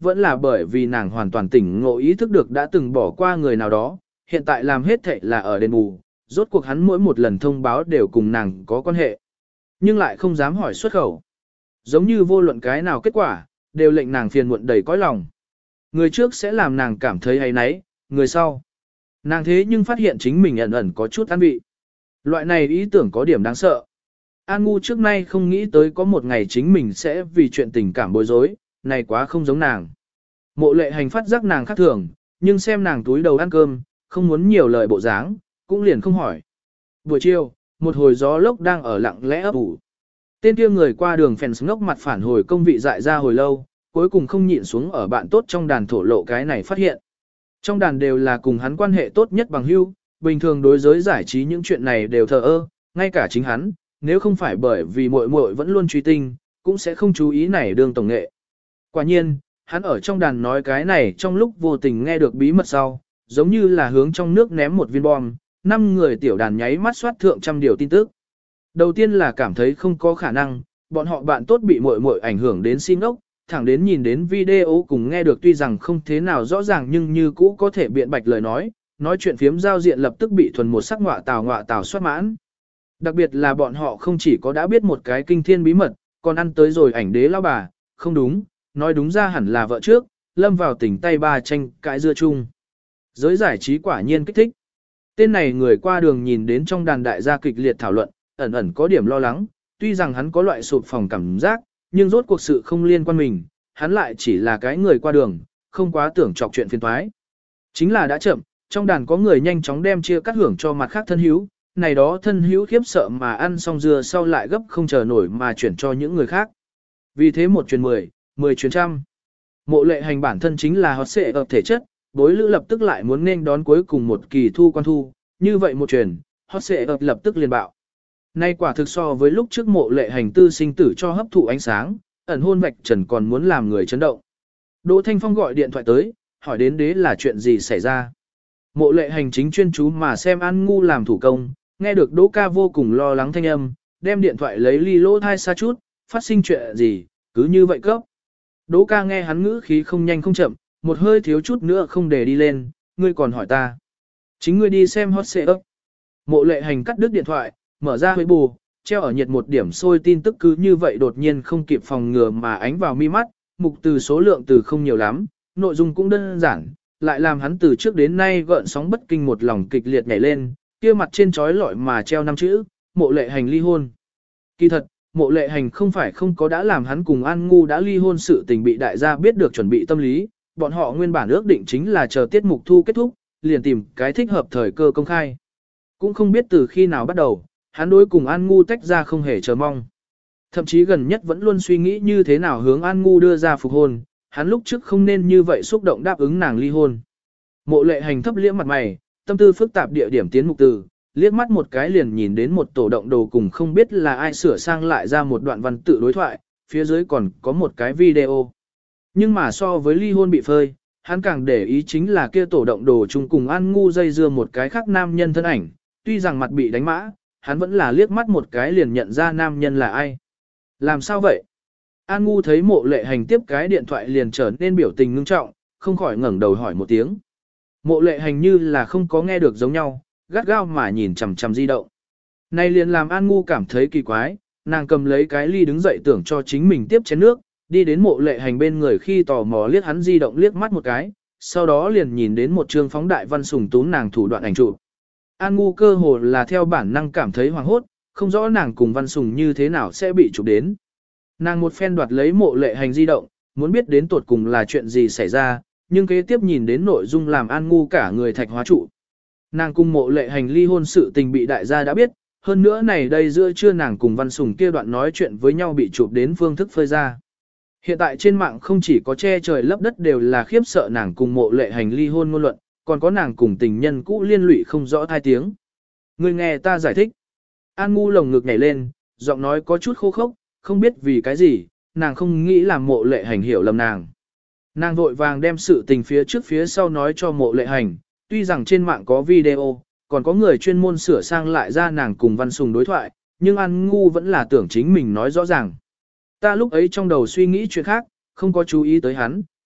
Speaker 1: vẫn là bởi vì nàng hoàn toàn tỉnh ngộ ý thức được đã từng bỏ qua người nào đó, hiện tại làm hết thệ là ở đền bù, rốt cuộc hắn mỗi một lần thông báo đều cùng nàng có quan hệ. Nhưng lại không dám hỏi xuất khẩu. Giống như vô luận cái nào kết quả, đều lệnh nàng phiền muộn đầy cõi lòng. Người trước sẽ làm nàng cảm thấy hay náy, người sau. Nàng thế nhưng phát hiện chính mình ẩn ẩn có chút an vị. Loại này ý tưởng có điểm đáng sợ. An Ngu trước nay không nghĩ tới có một ngày chính mình sẽ vì chuyện tình cảm bối rối, này quá không giống nàng. Mộ Lệ Hành phát giác nàng khác thường, nhưng xem nàng túi đầu ăn cơm, không muốn nhiều lời bộ dáng, cũng liền không hỏi. Buổi chiều, một hồi gió lốc đang ở lặng lẽ ấp ủ. Tên kia người qua đường phèn ngốc mặt phản hồi công vị dại ra hồi lâu, cuối cùng không nhịn xuống ở bạn tốt trong đàn thổ lộ cái này phát hiện. Trong đàn đều là cùng hắn quan hệ tốt nhất bằng hữu, bình thường đối giới giải trí những chuyện này đều thờ ơ, ngay cả chính hắn, nếu không phải bởi vì muội muội vẫn luôn truy tinh, cũng sẽ không chú ý này đương tổng nghệ. Quả nhiên, hắn ở trong đàn nói cái này trong lúc vô tình nghe được bí mật sau, giống như là hướng trong nước ném một viên bom, 5 người tiểu đàn nháy mắt soát thượng trăm điều tin tức. Đầu tiên là cảm thấy không có khả năng, bọn họ bạn tốt bị muội muội ảnh hưởng đến xin ốc, thẳng đến nhìn đến video cùng nghe được tuy rằng không thế nào rõ ràng nhưng như cũ có thể biện bạch lời nói chuyện phiếm giao diện lập tức bị thuần một sắc ngọa tào soát mãn. Đặc biệt là bọn họ không chỉ có đã biết một cái kinh thiên bí mật, còn ăn tới rồi ảnh đế lão bà, không đúng, nói đúng ra hẳn là vợ trước, lâm vào tình tay ba tranh cãi dưa chung. Giới giải trí quả nhiên kích thích. Tên này người qua đường nhìn đến trong đàn đại gia kịch liệt thảo luận, ẩn ẩn có điểm lo lắng, tuy rằng hắn có loại sụp phòng cảm giác, nhưng rốt cuộc sự không liên quan mình, hắn lại chỉ là cái người qua đường, không quá tưởng chọc chuyện phiền toái. Chính là đã chậm, trong đàn có người nhanh chóng đem chia cắt hưởng cho mặt khác thân hữu, này đó thân hữu khiếp sợ mà ăn xong dưa sau lại gấp không chờ nổi mà chuyển cho những người khác. Vì thế 1 truyền 10, 10 truyền trăm. Mộ Lệ Hành bản thân chính là hot xệ ở thể chất, bối lữ lập tức lại muốn nên đón cuối cùng một kỳ thu quan thu, như vậy một truyền, hot xệ ở lập tức liền bạo. Nay quả thực so với lúc trước Mộ Lệ Hành tư sinh tử cho hấp thụ ánh sáng, ẩn hôn vạch trần còn muốn làm người chấn động. Đỗ Thanh Phong gọi điện thoại tới, hỏi đến đế là chuyện gì xảy ra. Mộ Lệ Hành chính chuyên chú mà xem An Ngu làm thủ công, nghe được Đỗ ca vô cùng lo lắng thanh âm, đem điện thoại lấy ly lỗ thai xa chút, phát sinh chuyện gì, cứ như vậy cấp. Đỗ ca nghe hắn ngữ khí không nhanh không chậm, một hơi thiếu chút nữa không để đi lên, ngươi còn hỏi ta. Chính ngươi đi xem hot xệ ấp. Mộ Lệ Hành cắt đứt điện thoại, mở ra hơi bù, treo ở nhiệt một điểm sôi tin tức cứ như vậy đột nhiên không kịp phòng ngừa mà ánh vào mi mắt, mục từ số lượng từ không nhiều lắm, nội dung cũng đơn giản, lại làm hắn từ trước đến nay gợn sóng bất kinh một lòng kịch liệt nhảy lên, kia mặt trên trói lọi mà treo 5 chữ, Mộ Lệ Hành ly hôn. Kỳ thật, Mộ Lệ Hành không phải không có đã làm hắn cùng An Ngu đã ly hôn sự tình bị đại gia biết được chuẩn bị tâm lý, bọn họ nguyên bản ước định chính là chờ tiết mục thu kết thúc, liền tìm cái thích hợp thời cơ công khai. Cũng không biết từ khi nào bắt đầu, hắn đối cùng An Ngu tách ra không hề chờ mong. Thậm chí gần nhất vẫn luôn suy nghĩ như thế nào hướng An Ngu đưa ra phục hôn, hắn lúc trước không nên như vậy xúc động đáp ứng nàng ly hôn. Mộ Lệ Hành thấp liễm mặt mày, tâm tư phức tạp địa điểm tiến mục từ, liếc mắt một cái liền nhìn đến một tổ động đồ cùng không biết là ai sửa sang lại ra một đoạn văn tự đối thoại, phía dưới còn có một cái video. Nhưng mà so với ly hôn bị phơi, hắn càng để ý chính là kia tổ động đồ chung cùng An Ngu dây dưa một cái khác nam nhân thân ảnh, tuy rằng mặt bị đánh mã, hắn vẫn là liếc mắt một cái liền nhận ra nam nhân là ai. Làm sao vậy? An Ngu thấy Mộ Lệ Hành tiếp cái điện thoại liền trở nên biểu tình ngưng trọng, không khỏi ngẩng đầu hỏi một tiếng. Mộ Lệ Hành như là không có nghe được giống nhau, gắt gao mà nhìn chằm chằm di động. Này liền làm An Ngu cảm thấy kỳ quái, nàng cầm lấy cái ly đứng dậy tưởng cho chính mình tiếp chén nước, đi đến Mộ Lệ Hành bên người khi tò mò liếc hắn di động liếc mắt một cái, sau đó liền nhìn đến một chương phóng đại văn sùng túm nàng thủ đoạn ảnh chụp. An Ngu cơ hồ là theo bản năng cảm thấy hoảng hốt, không rõ nàng cùng văn sùng như thế nào sẽ bị chụp đến. Nàng một phen đoạt lấy Mộ Lệ Hành di động, muốn biết đến tột cùng là chuyện gì xảy ra, nhưng kế tiếp nhìn đến nội dung làm An Ngu cả người thạch hóa trụ. Nàng cùng Mộ Lệ Hành ly hôn sự tình bị đại gia đã biết, hơn nữa này đây giữa trưa nàng cùng Văn Sùng kia đoạn nói chuyện với nhau bị chụp đến phương thức phơi ra. Hiện tại trên mạng không chỉ có che trời lấp đất đều là khiếp sợ nàng cùng Mộ Lệ Hành ly hôn ngôn luận, còn có nàng cùng tình nhân cũ liên lụy không rõ thai tiếng. Người nghe ta giải thích. An Ngu lồng ngực nhảy lên, giọng nói có chút khô khốc, không biết vì cái gì, nàng không nghĩ làm Mộ Lệ Hành hiểu lầm nàng. Nàng vội vàng đem sự tình phía trước phía sau nói cho Mộ Lệ Hành, tuy rằng trên mạng có video, còn có người chuyên môn sửa sang lại ra nàng cùng Văn Sùng đối thoại, nhưng An Ngu vẫn là tưởng chính mình nói rõ ràng. Ta lúc ấy trong đầu suy nghĩ chuyện khác, không có chú ý tới hắn,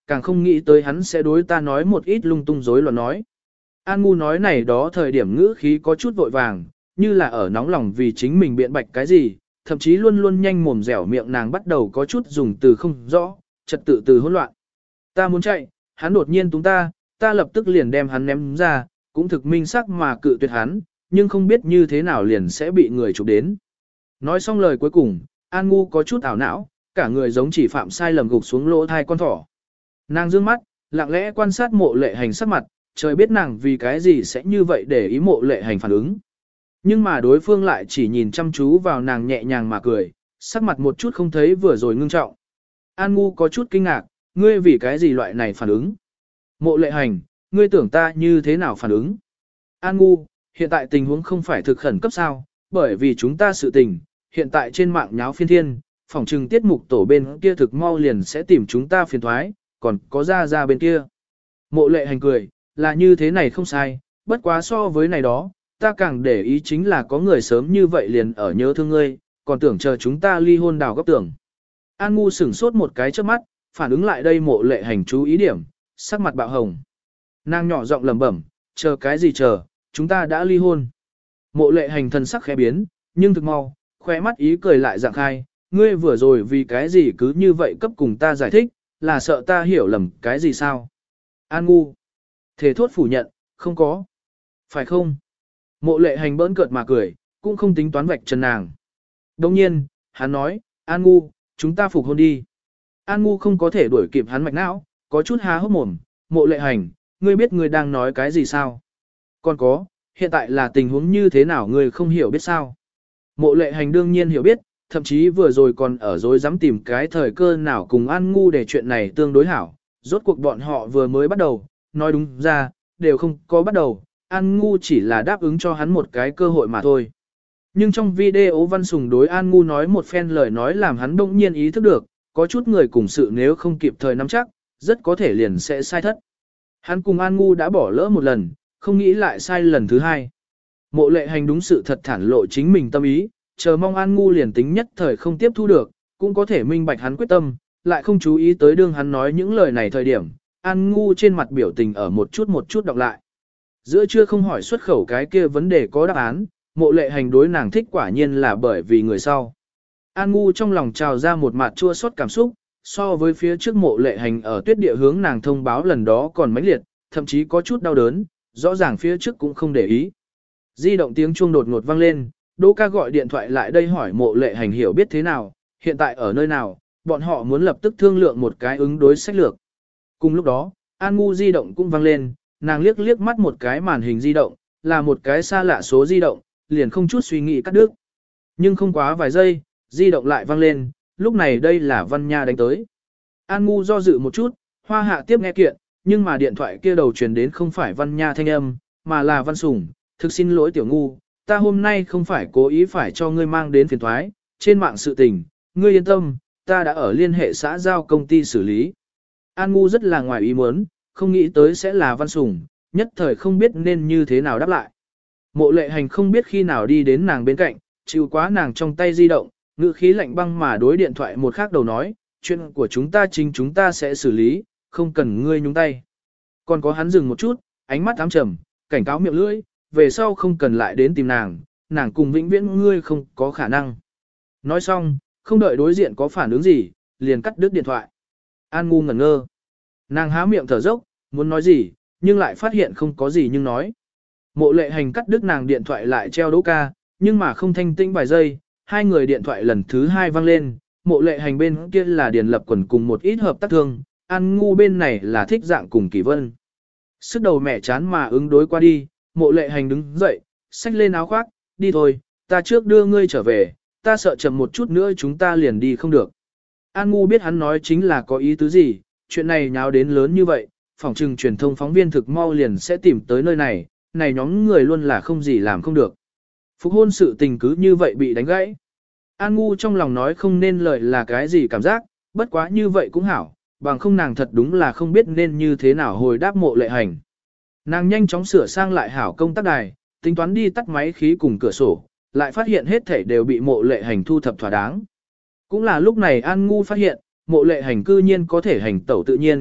Speaker 1: càng không nghĩ tới hắn sẽ đối ta nói một ít lung tung rối loạn nói. An Ngu nói này đó thời điểm ngữ khí có chút vội vàng, như là ở nóng lòng vì chính mình biện bạch cái gì, thậm chí luôn luôn nhanh mồm dẻo miệng nàng bắt đầu có chút dùng từ không rõ, trật tự từ hỗn loạn. Ta muốn chạy, hắn đột nhiên túng ta lập tức liền đem hắn ném ra, cũng thực minh sắc mà cự tuyệt hắn, nhưng không biết như thế nào liền sẽ bị người chụp đến. Nói xong lời cuối cùng, An Ngu có chút ảo não, cả người giống chỉ phạm sai lầm gục xuống lỗ thai con thỏ. Nàng dương mắt, lặng lẽ quan sát Mộ Lệ Hành sắc mặt, trời biết nàng vì cái gì sẽ như vậy để ý Mộ Lệ Hành phản ứng. Nhưng mà đối phương lại chỉ nhìn chăm chú vào nàng nhẹ nhàng mà cười, sắc mặt một chút không thấy vừa rồi ngưng trọng. An Ngu có chút kinh ngạc, ngươi vì cái gì loại này phản ứng? Mộ Lệ Hành, ngươi tưởng ta như thế nào phản ứng? An Ngu, hiện tại tình huống không phải thực khẩn cấp sao, bởi vì chúng ta sự tình, hiện tại trên mạng nháo phiên thiên, phòng trừng tiết mục tổ bên kia thực mau liền sẽ tìm chúng ta phiền thoái, còn có ra bên kia. Mộ Lệ Hành cười, là như thế này không sai, bất quá so với này đó, ta càng để ý chính là có người sớm như vậy liền ở nhớ thương ngươi, còn tưởng chờ chúng ta ly hôn đào gấp tưởng. An Ngu sửng sốt một cái trước mắt, phản ứng lại đây Mộ Lệ Hành chú ý điểm, sắc mặt bạo hồng. Nàng nhỏ giọng lẩm bẩm, chờ cái gì chờ, chúng ta đã ly hôn. Mộ Lệ Hành thần sắc khẽ biến, nhưng thực mau, khóe mắt ý cười lại dạng khai, ngươi vừa rồi vì cái gì cứ như vậy cấp cùng ta giải thích, là sợ ta hiểu lầm cái gì sao? An Ngu. Thể thốt phủ nhận, không có. Phải không? Mộ Lệ Hành bỡn cợt mà cười, cũng không tính toán vạch trần nàng. Đồng nhiên, hắn nói, An Ngu, chúng ta phục hôn đi. An Ngu không có thể đuổi kịp hắn mạch não, có chút há hốc mồm, Mộ Lệ Hành, ngươi biết ngươi đang nói cái gì sao? Còn có, hiện tại là tình huống như thế nào ngươi không hiểu biết sao? Mộ Lệ Hành đương nhiên hiểu biết, thậm chí vừa rồi còn ở dối dám tìm cái thời cơ nào cùng An Ngu để chuyện này tương đối hảo. Rốt cuộc bọn họ vừa mới bắt đầu, nói đúng ra, đều không có bắt đầu, An Ngu chỉ là đáp ứng cho hắn một cái cơ hội mà thôi. Nhưng trong video Văn Sùng đối An Ngu nói một phen lời nói làm hắn bỗng nhiên ý thức được, có chút người cùng sự nếu không kịp thời nắm chắc, rất có thể liền sẽ sai thất. Hắn cùng An Ngu đã bỏ lỡ một lần, không nghĩ lại sai lần thứ hai. Mộ Lệ Hành đúng sự thật thản lộ chính mình tâm ý, chờ mong An Ngu liền tính nhất thời không tiếp thu được, cũng có thể minh bạch hắn quyết tâm, lại không chú ý tới đương hắn nói những lời này thời điểm, An Ngu trên mặt biểu tình ở một chút đọc lại. Giữa trưa không hỏi xuất khẩu cái kia vấn đề có đáp án, Mộ Lệ Hành đối nàng thích quả nhiên là bởi vì người sau. An Ngu trong lòng trào ra một mặt chua xót cảm xúc, so với phía trước Mộ Lệ Hành ở tuyết địa hướng nàng thông báo lần đó còn mãnh liệt, thậm chí có chút đau đớn, rõ ràng phía trước cũng không để ý. Di động tiếng chuông đột ngột vang lên, Đỗ ca gọi điện thoại lại đây hỏi Mộ Lệ Hành hiểu biết thế nào, hiện tại ở nơi nào, bọn họ muốn lập tức thương lượng một cái ứng đối sách lược. Cùng lúc đó, An Ngu di động cũng vang lên, nàng liếc liếc mắt một cái màn hình di động, là một cái xa lạ số di động, liền không chút suy nghĩ cắt đứt. Nhưng không quá vài giây, di động lại vang lên, lúc này đây là Văn Nha đánh tới. An Ngu do dự một chút, hoa hạ tiếp nghe kiện, nhưng mà điện thoại kia đầu truyền đến không phải Văn Nha thanh âm, mà là Văn Sủng, thực xin lỗi tiểu Ngu, ta hôm nay không phải cố ý phải cho ngươi mang đến phiền thoái, trên mạng sự tình, ngươi yên tâm, ta đã ở liên hệ xã giao công ty xử lý. An Ngu rất là ngoài ý muốn, không nghĩ tới sẽ là Văn Sủng, nhất thời không biết nên như thế nào đáp lại. Mộ Lệ Hành không biết khi nào đi đến nàng bên cạnh, chịu quá nàng trong tay di động, ngữ khí lạnh băng mà đối điện thoại một khác đầu nói, chuyện của chúng ta chính chúng ta sẽ xử lý, không cần ngươi nhúng tay. Còn có hắn dừng một chút, ánh mắt ám trầm, cảnh cáo miệng lưỡi, về sau không cần lại đến tìm nàng, nàng cùng vĩnh viễn ngươi không có khả năng. Nói xong, không đợi đối diện có phản ứng gì, liền cắt đứt điện thoại. An Ngu ngẩn ngơ. Nàng há miệng thở dốc, muốn nói gì, nhưng lại phát hiện không có gì nhưng nói. Mộ Lệ Hành cắt đứt nàng điện thoại lại treo Đỗ ca, nhưng mà không thanh tĩnh vài giây, hai người điện thoại lần thứ hai vang lên, Mộ Lệ Hành bên kia là Điền Lập Quần cùng một ít hợp tác thương, An Ngu bên này là Thích Dạng cùng Kỳ Vân. Sức đầu mẹ chán mà ứng đối qua đi, Mộ Lệ Hành đứng dậy, xách lên áo khoác, đi thôi, ta trước đưa ngươi trở về, ta sợ chậm một chút nữa chúng ta liền đi không được. An Ngu biết hắn nói chính là có ý tứ gì, chuyện này nháo đến lớn như vậy, phòng trừng truyền thông phóng viên thực mau liền sẽ tìm tới nơi này, này nhóm người luôn là không gì làm không được. Phục hôn sự tình cứ như vậy bị đánh gãy. An Ngu trong lòng nói không nên lời là cái gì cảm giác, bất quá như vậy cũng hảo, bằng không nàng thật đúng là không biết nên như thế nào hồi đáp Mộ Lệ Hành. Nàng nhanh chóng sửa sang lại hảo công tác đài, tính toán đi tắt máy khí cùng cửa sổ, lại phát hiện hết thảy đều bị Mộ Lệ Hành thu thập thỏa đáng. Cũng là lúc này An Ngu phát hiện, Mộ Lệ Hành cư nhiên có thể hành tẩu tự nhiên,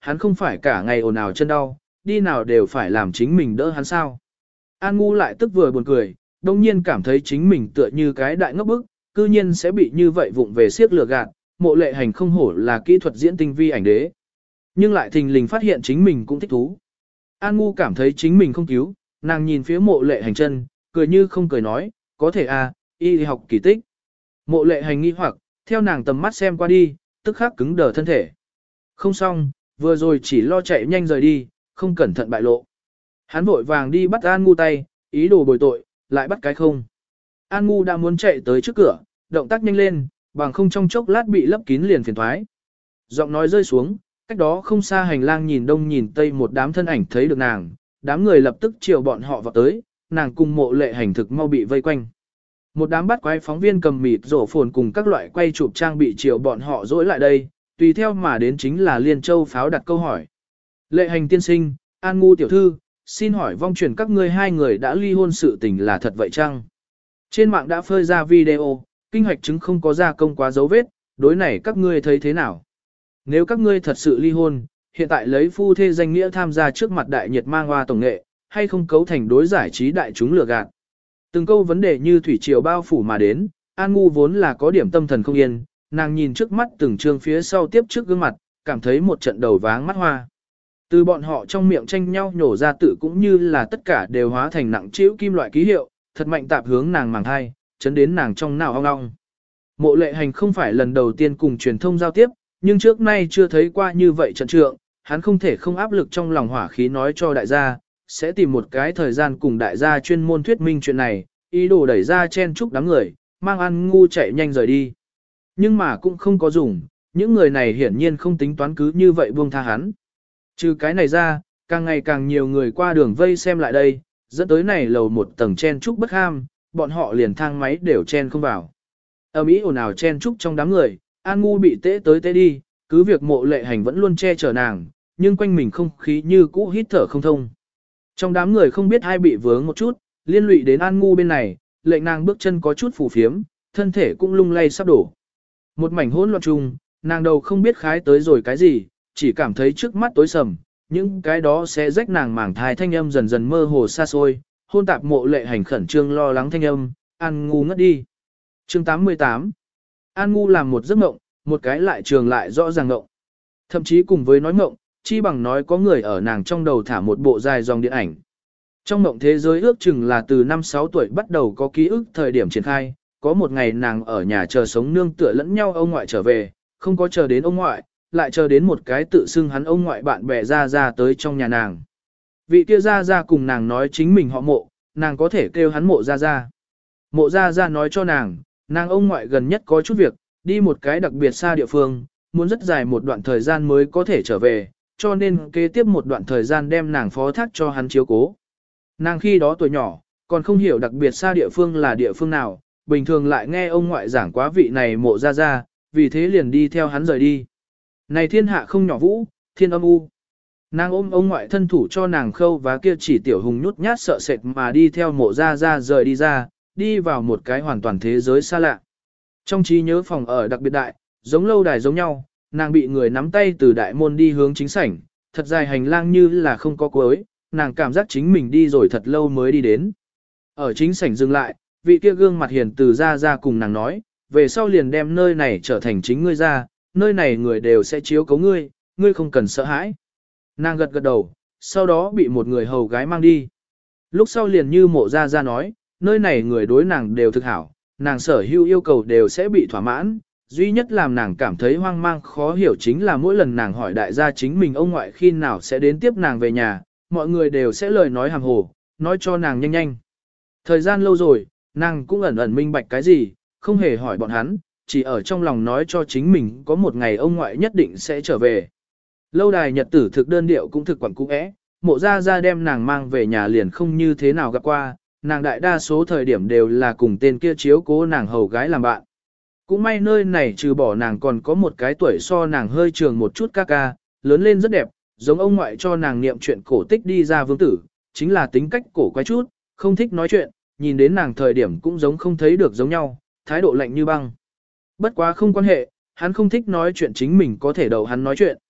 Speaker 1: hắn không phải cả ngày ồn ào chân đau, đi nào đều phải làm chính mình đỡ hắn sao. An Ngu lại tức vừa buồn cười, đông nhiên cảm thấy chính mình tựa như cái đại ngốc bức, cư nhiên sẽ bị như vậy vụng về siếc lừa gạt, Mộ Lệ Hành không hổ là kỹ thuật diễn tinh vi ảnh đế. Nhưng lại thình lình phát hiện chính mình cũng thích thú. An Ngu cảm thấy chính mình không cứu, nàng nhìn phía Mộ Lệ Hành chân, cười như không cười nói, có thể à, y học kỳ tích. Mộ Lệ Hành nghi hoặc, theo nàng tầm mắt xem qua đi, tức khắc cứng đờ thân thể. Không xong, vừa rồi chỉ lo chạy nhanh rời đi, không cẩn thận bại lộ. Hắn vội vàng đi bắt An Ngu tay, ý đồ bồi tội, lại bắt cái không. An Ngu đã muốn chạy tới trước cửa, động tác nhanh lên, bằng không trong chốc lát bị lấp kín liền phiền thoái. Giọng nói rơi xuống, cách đó không xa hành lang nhìn đông nhìn tây một đám thân ảnh thấy được nàng, đám người lập tức chiều bọn họ vào tới, nàng cùng Mộ Lệ Hành thực mau bị vây quanh. Một đám bắt quái phóng viên cầm mịt rổ phồn cùng các loại quay chụp trang bị chiều bọn họ dỗi lại đây, tùy theo mà đến chính là Liên Châu Pháo đặt câu hỏi. Lệ Hành tiên sinh, An Ngu tiểu thư, xin hỏi vong truyền các ngươi hai người đã ly hôn sự tình là thật vậy chăng? Trên mạng đã phơi ra video, kinh hoạch chứng không có gia công quá dấu vết, đối này các ngươi thấy thế nào? Nếu các ngươi thật sự ly hôn, hiện tại lấy phu thê danh nghĩa tham gia trước mặt đại nhiệt mang hoa tổng nghệ, hay không cấu thành đối giải trí đại chúng lừa gạt? Từng câu vấn đề như thủy triều bao phủ mà đến, An Ngu vốn là có điểm tâm thần không yên, nàng nhìn trước mắt từng chương phía sau tiếp trước gương mặt, cảm thấy một trận đầu váng mắt hoa. Từ bọn họ trong miệng tranh nhau nhổ ra tự cũng như là tất cả đều hóa thành nặng trĩu kim loại ký hiệu, thật mạnh tạp hướng nàng màng thai, chấn đến nàng trong não ong ong. Mộ Lệ Hành không phải lần đầu tiên cùng truyền thông giao tiếp, nhưng trước nay chưa thấy qua như vậy trận trượng, hắn không thể không áp lực trong lòng hỏa khí nói cho đại gia, sẽ tìm một cái thời gian cùng đại gia chuyên môn thuyết minh chuyện này, ý đồ đẩy ra chen chúc đám người, mang An Ngu chạy nhanh rời đi. Nhưng mà cũng không có dùng, những người này hiển nhiên không tính toán cứ như vậy buông tha hắn. Trừ cái này ra, càng ngày càng nhiều người qua đường vây xem lại đây, dẫn tới này lầu một tầng chen chúc bất ham, bọn họ liền thang máy đều chen không vào. Mỹ ồn ào chen chúc trong đám người, An Ngu bị tễ tới tễ đi, cứ việc Mộ Lệ Hành vẫn luôn che chở nàng, nhưng quanh mình không khí như cũ hít thở không thông. Trong đám người không biết ai bị vướng một chút, liên lụy đến An Ngu bên này, lệnh nàng bước chân có chút phù phiếm, thân thể cũng lung lay sắp đổ. Một mảnh hỗn loạn chung, nàng đầu không biết khái tới rồi cái gì, chỉ cảm thấy trước mắt tối sầm, những cái đó sẽ rách nàng mảng thai thanh âm dần dần mơ hồ xa xôi, hôn tạp Mộ Lệ Hành khẩn trương lo lắng thanh âm, An Ngu ngất đi. Chương 88. An Ngu làm một giấc mộng, một cái lại trường lại rõ ràng mộng. Thậm chí cùng với nói mộng, chi bằng nói có người ở nàng trong đầu thả một bộ dài dòng điện ảnh. Trong mộng thế giới ước chừng là từ 5-6 tuổi bắt đầu có ký ức thời điểm triển khai, có một ngày nàng ở nhà chờ sống nương tựa lẫn nhau ông ngoại trở về, không có chờ đến ông ngoại, lại chờ đến một cái tự xưng hắn ông ngoại bạn bè ra tới trong nhà nàng. Vị kia ra cùng nàng nói chính mình họ Mộ, nàng có thể kêu hắn Mộ ra. Mộ ra nói cho nàng ông ngoại gần nhất có chút việc, đi một cái đặc biệt xa địa phương, muốn rất dài một đoạn thời gian mới có thể trở về, cho nên kế tiếp một đoạn thời gian đem nàng phó thác cho hắn chiếu cố. Nàng khi đó tuổi nhỏ, còn không hiểu đặc biệt xa địa phương là địa phương nào, bình thường lại nghe ông ngoại giảng quá vị này Mộ ra, vì thế liền đi theo hắn rời đi. Này thiên hạ không nhỏ vũ, thiên âm u. Nàng ôm ông ngoại thân thủ cho nàng khâu và kia chỉ tiểu hùng nhút nhát sợ sệt mà đi theo Mộ ra rời đi ra, đi vào một cái hoàn toàn thế giới xa lạ. Trong trí nhớ phòng ở đặc biệt đại, giống lâu đài giống nhau, nàng bị người nắm tay từ đại môn đi hướng chính sảnh, thật dài hành lang như là không có cuối, nàng cảm giác chính mình đi rồi thật lâu mới đi đến. Ở chính sảnh dừng lại, vị kia gương mặt hiền từ ra cùng nàng nói, về sau liền đem nơi này trở thành chính ngươi ra, nơi này người đều sẽ chiếu cố ngươi, ngươi không cần sợ hãi. Nàng gật gật đầu, sau đó bị một người hầu gái mang đi. Lúc sau liền như Mộ ra nói, nơi này người đối nàng đều thực hảo, nàng sở hữu yêu cầu đều sẽ bị thỏa mãn, duy nhất làm nàng cảm thấy hoang mang khó hiểu chính là mỗi lần nàng hỏi đại gia chính mình ông ngoại khi nào sẽ đến tiếp nàng về nhà, mọi người đều sẽ lời nói hàm hồ, nói cho nàng nhanh nhanh. Thời gian lâu rồi, nàng cũng ẩn ẩn minh bạch cái gì, không hề hỏi bọn hắn, chỉ ở trong lòng nói cho chính mình có một ngày ông ngoại nhất định sẽ trở về. Lâu đài nhật tử thực đơn điệu cũng thực quẩn cũ é, Mộ ra đem nàng mang về nhà liền không như thế nào gặp qua, nàng đại đa số thời điểm đều là cùng tên kia chiếu cố nàng hầu gái làm bạn. Cũng may nơi này trừ bỏ nàng còn có một cái tuổi so nàng hơi trường một chút ca, lớn lên rất đẹp, giống ông ngoại cho nàng niệm chuyện cổ tích đi ra vương tử, chính là tính cách cổ quái chút, không thích nói chuyện, nhìn đến nàng thời điểm cũng giống không thấy được giống nhau, thái độ lạnh như băng. Bất quá không quan hệ, hắn không thích nói chuyện chính mình có thể đầu hắn nói chuyện.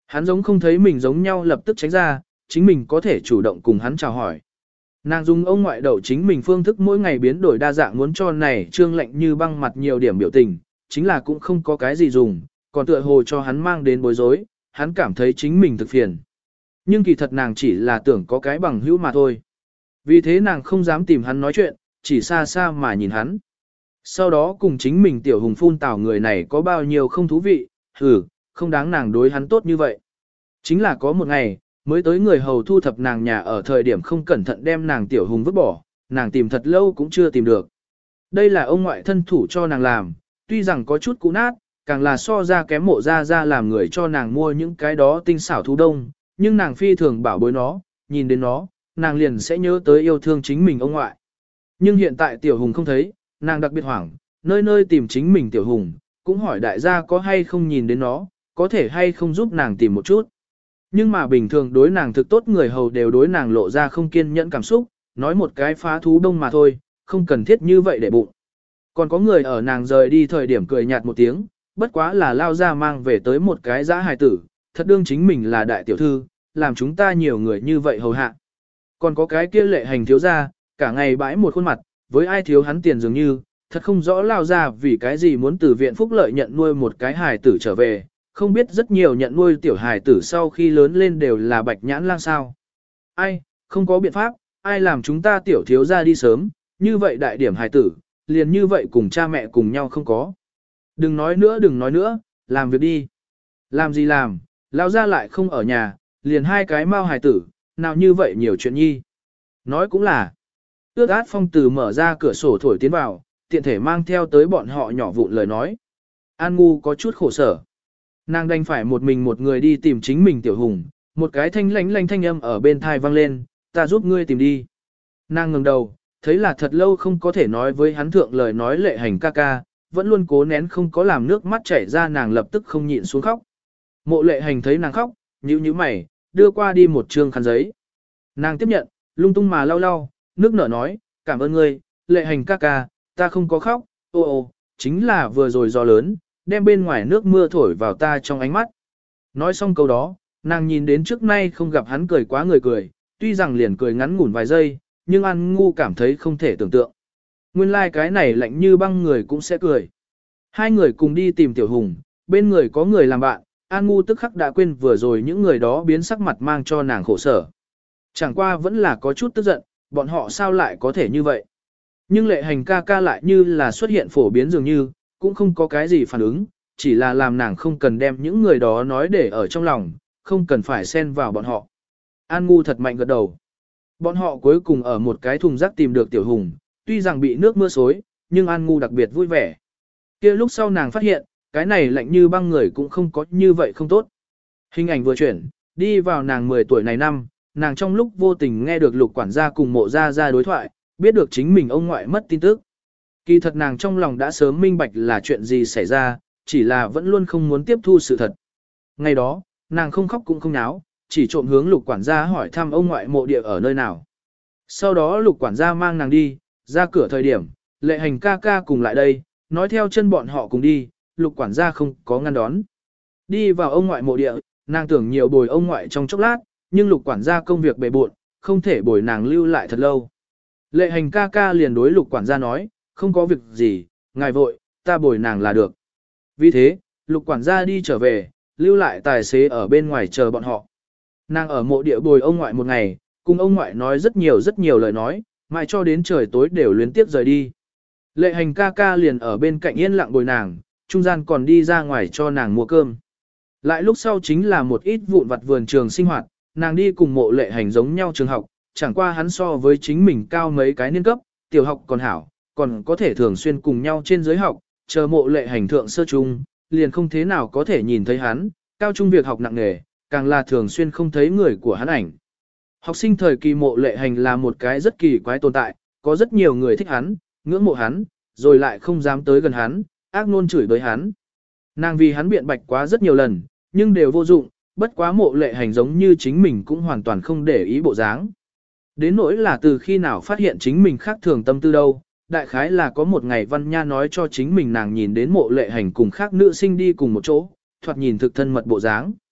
Speaker 1: Hắn giống không thấy mình giống nhau lập tức tránh ra, chính mình có thể chủ động cùng hắn chào hỏi. Nàng dùng ông ngoại đậu chính mình phương thức mỗi ngày biến đổi đa dạng muốn cho này trương lạnh như băng mặt nhiều điểm biểu tình, chính là cũng không có cái gì dùng, còn tựa hồ cho hắn mang đến bối rối, hắn cảm thấy chính mình thực phiền. Nhưng kỳ thật nàng chỉ là tưởng có cái bằng hữu mà thôi. Vì thế nàng không dám tìm hắn nói chuyện, chỉ xa xa mà nhìn hắn. Sau đó cùng chính mình tiểu hùng phun tào người này có bao nhiêu không thú vị, không đáng nàng đối hắn tốt như vậy. Chính là có một ngày, mới tới người hầu thu thập nàng nhà ở thời điểm không cẩn thận đem nàng tiểu hùng vứt bỏ, nàng tìm thật lâu cũng chưa tìm được. Đây là ông ngoại thân thủ cho nàng làm, tuy rằng có chút cũ nát, càng là so ra kém mộ ra làm người cho nàng mua những cái đó tinh xảo thú đông, nhưng nàng phi thường bảo bối nó, nhìn đến nó, nàng liền sẽ nhớ tới yêu thương chính mình ông ngoại. Nhưng hiện tại tiểu hùng không thấy, nàng đặc biệt hoảng, nơi nơi tìm chính mình tiểu hùng, cũng hỏi đại gia có hay không nhìn đến nó, có thể hay không giúp nàng tìm một chút. Nhưng mà bình thường đối nàng thực tốt người hầu đều đối nàng lộ ra không kiên nhẫn cảm xúc, nói một cái phá thú đông mà thôi, không cần thiết như vậy để bụng. Còn có người ở nàng rời đi thời điểm cười nhạt một tiếng, bất quá là lao ra mang về tới một cái dã hài tử, thật đương chính mình là đại tiểu thư, làm chúng ta nhiều người như vậy hầu hạ. Còn có cái kia lệ hành thiếu gia, cả ngày bãi một khuôn mặt, với ai thiếu hắn tiền dường như, thật không rõ lao ra vì cái gì muốn từ viện phúc lợi nhận nuôi một cái hài tử trở về, không biết rất nhiều nhận nuôi tiểu hài tử sau khi lớn lên đều là bạch nhãn lang sao. Ai, không có biện pháp, ai làm chúng ta tiểu thiếu gia đi sớm, như vậy đại điểm hài tử, liền như vậy cùng cha mẹ cùng nhau không có. Đừng nói nữa, làm việc đi. Làm gì làm, lao ra lại không ở nhà, liền hai cái mau hài tử, nào như vậy nhiều chuyện nhi. Nói cũng là, ướt át phong từ mở ra cửa sổ thổi tiến vào, tiện thể mang theo tới bọn họ nhỏ vụn lời nói. An Ngu có chút khổ sở. Nàng đành phải một mình một người đi tìm chính mình tiểu hùng, một cái thanh lánh thanh âm ở bên thai vang lên, ta giúp ngươi tìm đi. Nàng ngừng đầu, thấy là thật lâu không có thể nói với hắn thượng lời nói lệ hành ca ca, vẫn luôn cố nén không có làm nước mắt chảy ra, nàng lập tức không nhịn xuống khóc. Mộ lệ hành thấy nàng khóc, nhíu mày, đưa qua đi một trương khăn giấy. Nàng tiếp nhận, lung tung mà lau lau, nước nở nói, cảm ơn ngươi, lệ hành ca ca, ta không có khóc, chính là vừa rồi gió lớn, đem bên ngoài nước mưa thổi vào ta trong ánh mắt. Nói xong câu đó, nàng nhìn đến trước nay không gặp hắn cười quá người cười, tuy rằng liền cười ngắn ngủn vài giây, nhưng An Ngu cảm thấy không thể tưởng tượng. Nguyên lai cái này lạnh như băng người cũng sẽ cười. Hai người cùng đi tìm Tiểu Hùng, bên người có người làm bạn, An Ngu tức khắc đã quên vừa rồi những người đó biến sắc mặt mang cho nàng khổ sở. Chẳng qua vẫn là có chút tức giận, bọn họ sao lại có thể như vậy. Nhưng lệ hành ca ca lại như là xuất hiện phổ biến dường như, cũng không có cái gì phản ứng, chỉ là làm nàng không cần đem những người đó nói để ở trong lòng, không cần phải xen vào bọn họ. An Ngu thật mạnh gật đầu. Bọn họ cuối cùng ở một cái thùng rác tìm được Tiểu Hùng, tuy rằng bị nước mưa xối, nhưng An Ngu đặc biệt vui vẻ. Kia lúc sau nàng phát hiện, cái này lạnh như băng người cũng không có như vậy không tốt. Hình ảnh vừa chuyển, đi vào nàng 10 tuổi này năm, nàng trong lúc vô tình nghe được Lục quản gia cùng Mộ gia gia đối thoại, biết được chính mình ông ngoại mất tin tức. Kỳ thật nàng trong lòng đã sớm minh bạch là chuyện gì xảy ra, chỉ là vẫn luôn không muốn tiếp thu sự thật. Ngày đó, nàng không khóc cũng không náo, chỉ trộm hướng Lục quản gia hỏi thăm ông ngoại mộ địa ở nơi nào. Sau đó Lục quản gia mang nàng đi, ra cửa thời điểm, lệ hành ca ca cùng lại đây, nói theo chân bọn họ cùng đi, Lục quản gia không có ngăn đón. Đi vào ông ngoại mộ địa, nàng tưởng nhiều bồi ông ngoại trong chốc lát, nhưng Lục quản gia công việc bề bộn, không thể bồi nàng lưu lại thật lâu. Lệ hành ca ca liền đối Lục quản gia nói, không có việc gì, ngài vội, ta bồi nàng là được. Vì thế, Lục quản gia đi trở về, lưu lại tài xế ở bên ngoài chờ bọn họ. Nàng ở mộ địa bồi ông ngoại một ngày, cùng ông ngoại nói rất nhiều lời nói, mãi cho đến trời tối đều luyến tiếp rời đi. Lệ hành ca ca liền ở bên cạnh yên lặng bồi nàng, trung gian còn đi ra ngoài cho nàng mua cơm. Lại lúc sau chính là một ít vụn vặt vườn trường sinh hoạt, nàng đi cùng mộ lệ hành giống nhau trường học, chẳng qua hắn so với chính mình cao mấy cái niên cấp, tiểu học còn hảo, còn có thể thường xuyên cùng nhau trên giới học, chờ mộ lệ hành thượng sơ trung, liền không thế nào có thể nhìn thấy hắn, cao trung việc học nặng nề, càng là thường xuyên không thấy người của hắn ảnh. Học sinh thời kỳ mộ lệ hành là một cái rất kỳ quái tồn tại, có rất nhiều người thích hắn, ngưỡng mộ hắn, rồi lại không dám tới gần hắn, ác nôn chửi bới hắn. Nàng vì hắn biện bạch quá rất nhiều lần, nhưng đều vô dụng, bất quá mộ lệ hành giống như chính mình cũng hoàn toàn không để ý bộ dáng. Đến nỗi là từ khi nào phát hiện chính mình khác thường tâm tư đâu, đại khái là có một ngày Văn Nha nói cho chính mình nàng nhìn đến mộ lệ hành cùng khác nữ sinh đi cùng một chỗ, thoạt nhìn thực thân mật bộ dáng.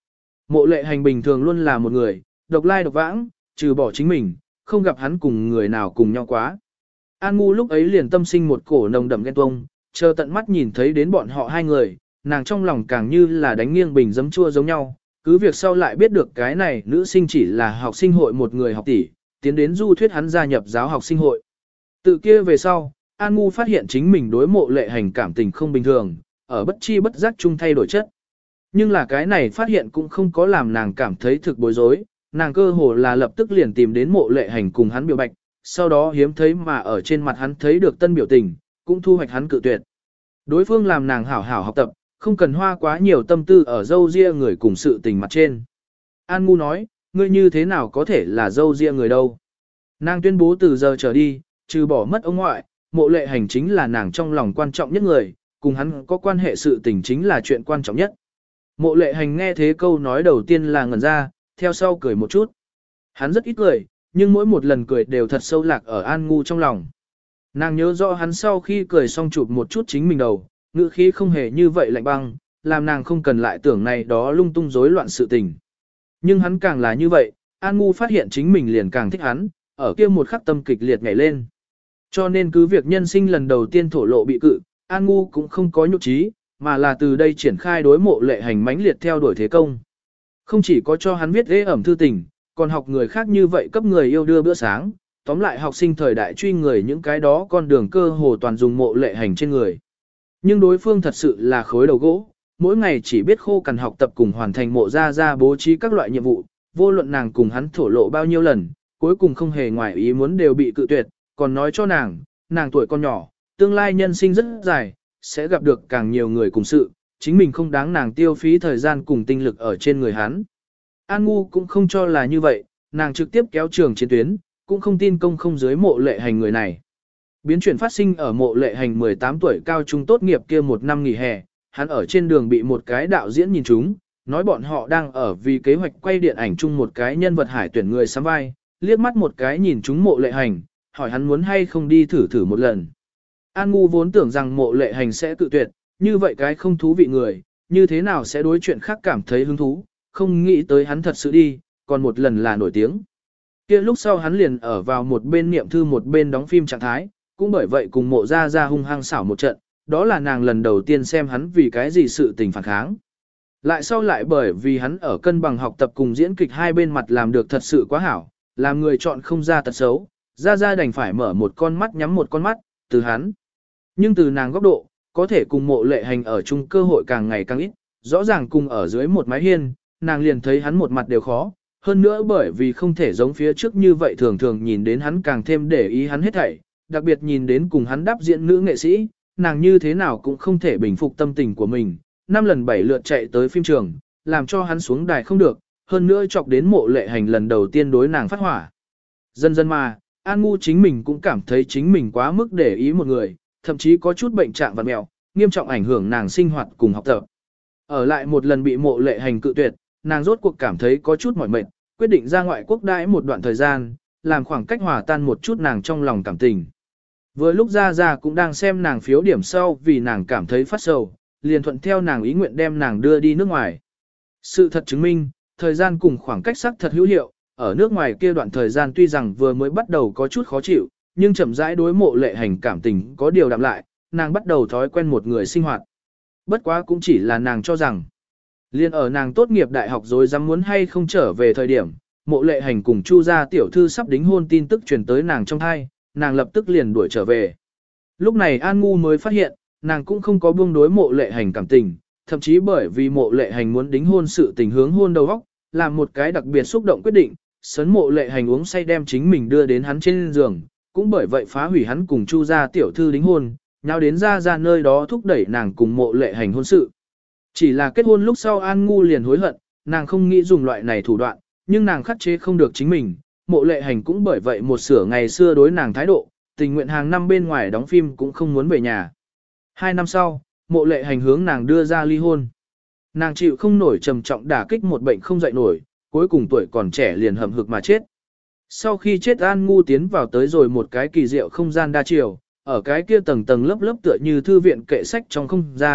Speaker 1: Mộ lệ hành bình thường luôn là một người, độc lai độc vãng, trừ bỏ chính mình, không gặp hắn cùng người nào cùng nhau quá. An Ngu lúc ấy liền tâm sinh một cổ nồng đậm ghen tuông, chờ tận mắt nhìn thấy đến bọn họ hai người, nàng trong lòng càng như là đánh nghiêng bình giấm chua giống nhau, cứ việc sau lại biết được cái này nữ sinh chỉ là học sinh hội một người học tỷ, tiến đến du thuyết hắn gia nhập giáo học sinh hội. Từ kia về sau, An Ngu phát hiện chính mình đối mộ lệ hành cảm tình không bình thường, ở bất chi bất giác chung thay đổi chất. Nhưng là cái này phát hiện cũng không có làm nàng cảm thấy thực bối rối, nàng cơ hồ là lập tức liền tìm đến mộ lệ hành cùng hắn biểu bạch, sau đó hiếm thấy mà ở trên mặt hắn thấy được tân biểu tình, cũng thu hoạch hắn cự tuyệt. Đối phương làm nàng hảo hảo học tập, không cần hoa quá nhiều tâm tư ở dâu ria người cùng sự tình mặt trên. An Ngu nói, ngươi như thế nào có thể là dâu ria người đâu. Nàng tuyên bố từ giờ trở đi, trừ bỏ mất ông ngoại, mộ lệ hành chính là nàng trong lòng quan trọng nhất người, cùng hắn có quan hệ sự tình chính là chuyện quan trọng nhất. Mộ lệ hành nghe thế câu nói đầu tiên là ngẩn ra, theo sau cười một chút. Hắn rất ít cười, nhưng mỗi một lần cười đều thật sâu lạc ở An Ngu trong lòng. Nàng nhớ rõ hắn sau khi cười xong chụp một chút chính mình đầu, ngữ khí không hề như vậy lạnh băng, làm nàng không cần lại tưởng này đó lung tung rối loạn sự tình. Nhưng hắn càng là như vậy, An Ngu phát hiện chính mình liền càng thích hắn, ở kia một khắc tâm kịch liệt nhảy lên. Cho nên cứ việc nhân sinh lần đầu tiên thổ lộ bị cự, An Ngu cũng không có nhục trí, mà là từ đây triển khai đối mộ lệ hành mãnh liệt theo đuổi thế công. Không chỉ có cho hắn viết ghế ẩm thư tình, còn học người khác như vậy cấp người yêu đưa bữa sáng, tóm lại học sinh thời đại truy người những cái đó con đường cơ hồ toàn dùng mộ lệ hành trên người. Nhưng đối phương thật sự là khối đầu gỗ, mỗi ngày chỉ biết khô cằn học tập cùng hoàn thành mộ ra bố trí các loại nhiệm vụ, vô luận nàng cùng hắn thổ lộ bao nhiêu lần, cuối cùng không hề ngoài ý muốn đều bị cự tuyệt, còn nói cho nàng tuổi con nhỏ, tương lai nhân sinh rất dài, sẽ gặp được càng nhiều người cùng sự, chính mình không đáng nàng tiêu phí thời gian cùng tinh lực ở trên người hắn. An Ngu cũng không cho là như vậy, nàng trực tiếp kéo trường chiến tuyến, cũng không tin công không dưới mộ lệ hành người này. Biến chuyển phát sinh ở mộ lệ hành 18 tuổi cao trung tốt nghiệp kia một năm nghỉ hè, hắn ở trên đường bị một cái đạo diễn nhìn trúng, nói bọn họ đang ở vì kế hoạch quay điện ảnh chung một cái nhân vật hải tuyển người sắm vai, liếc mắt một cái nhìn trúng mộ lệ hành, hỏi hắn muốn hay không đi thử một lần. An Ngu vốn tưởng rằng mộ lệ hành sẽ tự tuyệt, như vậy cái không thú vị người, như thế nào sẽ đối chuyện khác cảm thấy hứng thú, không nghĩ tới hắn thật sự đi, còn một lần là nổi tiếng. Kia lúc sau hắn liền ở vào một bên niệm thư một bên đóng phim trạng thái, cũng bởi vậy cùng mộ ra hung hăng xảo một trận, đó là nàng lần đầu tiên xem hắn vì cái gì sự tình phản kháng. Lại sau lại bởi vì hắn ở cân bằng học tập cùng diễn kịch hai bên mặt làm được thật sự quá hảo, làm người chọn không ra tật xấu, ra đành phải mở một con mắt nhắm một con mắt, từ hắn. Nhưng từ nàng góc độ, có thể cùng mộ lệ hành ở chung cơ hội càng ngày càng ít, rõ ràng cùng ở dưới một mái hiên, nàng liền thấy hắn một mặt đều khó, hơn nữa bởi vì không thể giống phía trước như vậy thường thường nhìn đến hắn càng thêm để ý hắn hết thảy, đặc biệt nhìn đến cùng hắn đáp diễn nữ nghệ sĩ, nàng như thế nào cũng không thể bình phục tâm tình của mình, 5 lần 7 lượt chạy tới phim trường, làm cho hắn xuống đài không được, hơn nữa chọc đến mộ lệ hành lần đầu tiên đối nàng phát hỏa. Dần dần mà, An Ngu chính mình cũng cảm thấy chính mình quá mức để ý một người, thậm chí có chút bệnh trạng vặt mẹo, nghiêm trọng ảnh hưởng nàng sinh hoạt cùng học tập. Ở lại một lần bị mộ lệ hành cự tuyệt, nàng rốt cuộc cảm thấy có chút mỏi mệt, quyết định ra ngoại quốc đãi một đoạn thời gian, làm khoảng cách hòa tan một chút nàng trong lòng cảm tình. Vừa lúc ra cũng đang xem nàng phiếu điểm sau vì nàng cảm thấy phát sầu, liền thuận theo nàng ý nguyện đem nàng đưa đi nước ngoài. Sự thật chứng minh, thời gian cùng khoảng cách sắc thật hữu hiệu, ở nước ngoài kia đoạn thời gian tuy rằng vừa mới bắt đầu có chút khó chịu, nhưng chậm rãi đối mộ lệ hành cảm tình có điều đạm lại, nàng bắt đầu thói quen một người sinh hoạt. Bất quá cũng chỉ là nàng cho rằng, liên ở nàng tốt nghiệp đại học rồi dám muốn hay không trở về thời điểm, mộ lệ hành cùng Chu gia tiểu thư sắp đính hôn tin tức truyền tới nàng trong thai, nàng lập tức liền đuổi trở về. Lúc này An Ngu mới phát hiện, nàng cũng không có buông đối mộ lệ hành cảm tình, thậm chí bởi vì mộ lệ hành muốn đính hôn sự tình hướng hôn đầu óc, làm một cái đặc biệt xúc động quyết định, sấn mộ lệ hành uống say đem chính mình đưa đến hắn trên giường, cũng bởi vậy phá hủy hắn cùng Chu gia tiểu thư đính hôn, nhau đến ra nơi đó thúc đẩy nàng cùng mộ lệ hành hôn sự. Chỉ là kết hôn lúc sau An Ngu liền hối hận, nàng không nghĩ dùng loại này thủ đoạn, nhưng nàng khắc chế không được chính mình, mộ lệ hành cũng bởi vậy một sửa ngày xưa đối nàng thái độ, tình nguyện hàng năm bên ngoài đóng phim cũng không muốn về nhà. 2 năm sau, mộ lệ hành hướng nàng đưa ra ly hôn. Nàng chịu không nổi trầm trọng đả kích một bệnh không dậy nổi, cuối cùng tuổi còn trẻ liền hầm hực mà chết. Sau khi chết An Ngu tiến vào tới rồi một cái kỳ diệu không gian đa chiều, ở cái kia tầng tầng lớp lớp tựa như thư viện kệ sách trong không gian,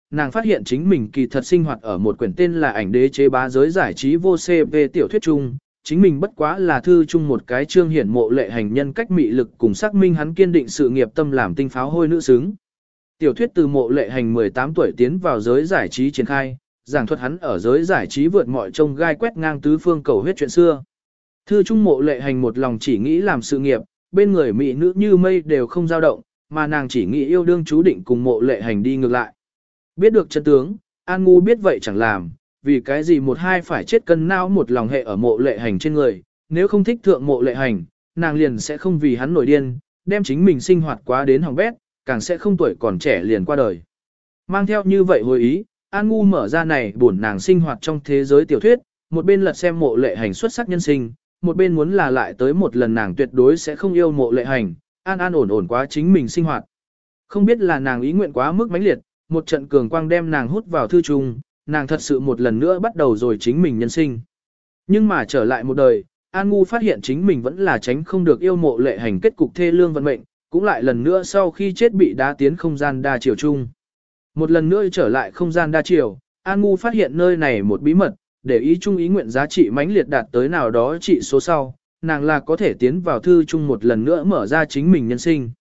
Speaker 1: nàng phát hiện chính mình kỳ thật sinh hoạt ở một quyển tên là Ảnh đế chế bá giới giải trí vô CV tiểu thuyết chung, chính mình bất quá là thư chung một cái chương hiển mộ lệ hành nhân cách mị lực cùng xác minh hắn kiên định sự nghiệp tâm làm tinh pháo hôi nữ xứng. Tiểu thuyết từ mộ lệ hành 18 tuổi tiến vào giới giải trí triển khai, giảng thuật hắn ở giới giải trí vượt mọi trông gai quét ngang tứ phương cầu huyết chuyện xưa. Thư trung mộ lệ hành một lòng chỉ nghĩ làm sự nghiệp, bên người mỹ nữ như mây đều không dao động, mà nàng chỉ nghĩ yêu đương chú định cùng mộ lệ hành đi ngược lại. Biết được chân tướng, An Ngu biết vậy chẳng làm, vì cái gì một hai phải chết cân não một lòng hệ ở mộ lệ hành trên người, nếu không thích thượng mộ lệ hành, nàng liền sẽ không vì hắn nổi điên, đem chính mình sinh hoạt quá đến hỏng bét, càng sẽ không tuổi còn trẻ liền qua đời. Mang theo như vậy hồi ý, An Ngu mở ra này buồn nàng sinh hoạt trong thế giới tiểu thuyết, một bên lật xem mộ lệ hành xuất sắc nhân sinh, một bên muốn là lại tới một lần nàng tuyệt đối sẽ không yêu mộ lệ hành, an ổn quá chính mình sinh hoạt. Không biết là nàng ý nguyện quá mức mãnh liệt, một trận cường quang đem nàng hút vào thư trùng, nàng thật sự một lần nữa bắt đầu rồi chính mình nhân sinh. Nhưng mà trở lại một đời, An Ngu phát hiện chính mình vẫn là tránh không được yêu mộ lệ hành kết cục thê lương vận mệnh, cũng lại lần nữa sau khi chết bị đá tiến không gian đa chiều chung. Một lần nữa trở lại không gian đa chiều, An Ngu phát hiện nơi này một bí mật, để ý chung ý nguyện giá trị mãnh liệt đạt tới nào đó trị số sau, nàng là có thể tiến vào thư chung một lần nữa mở ra chính mình nhân sinh.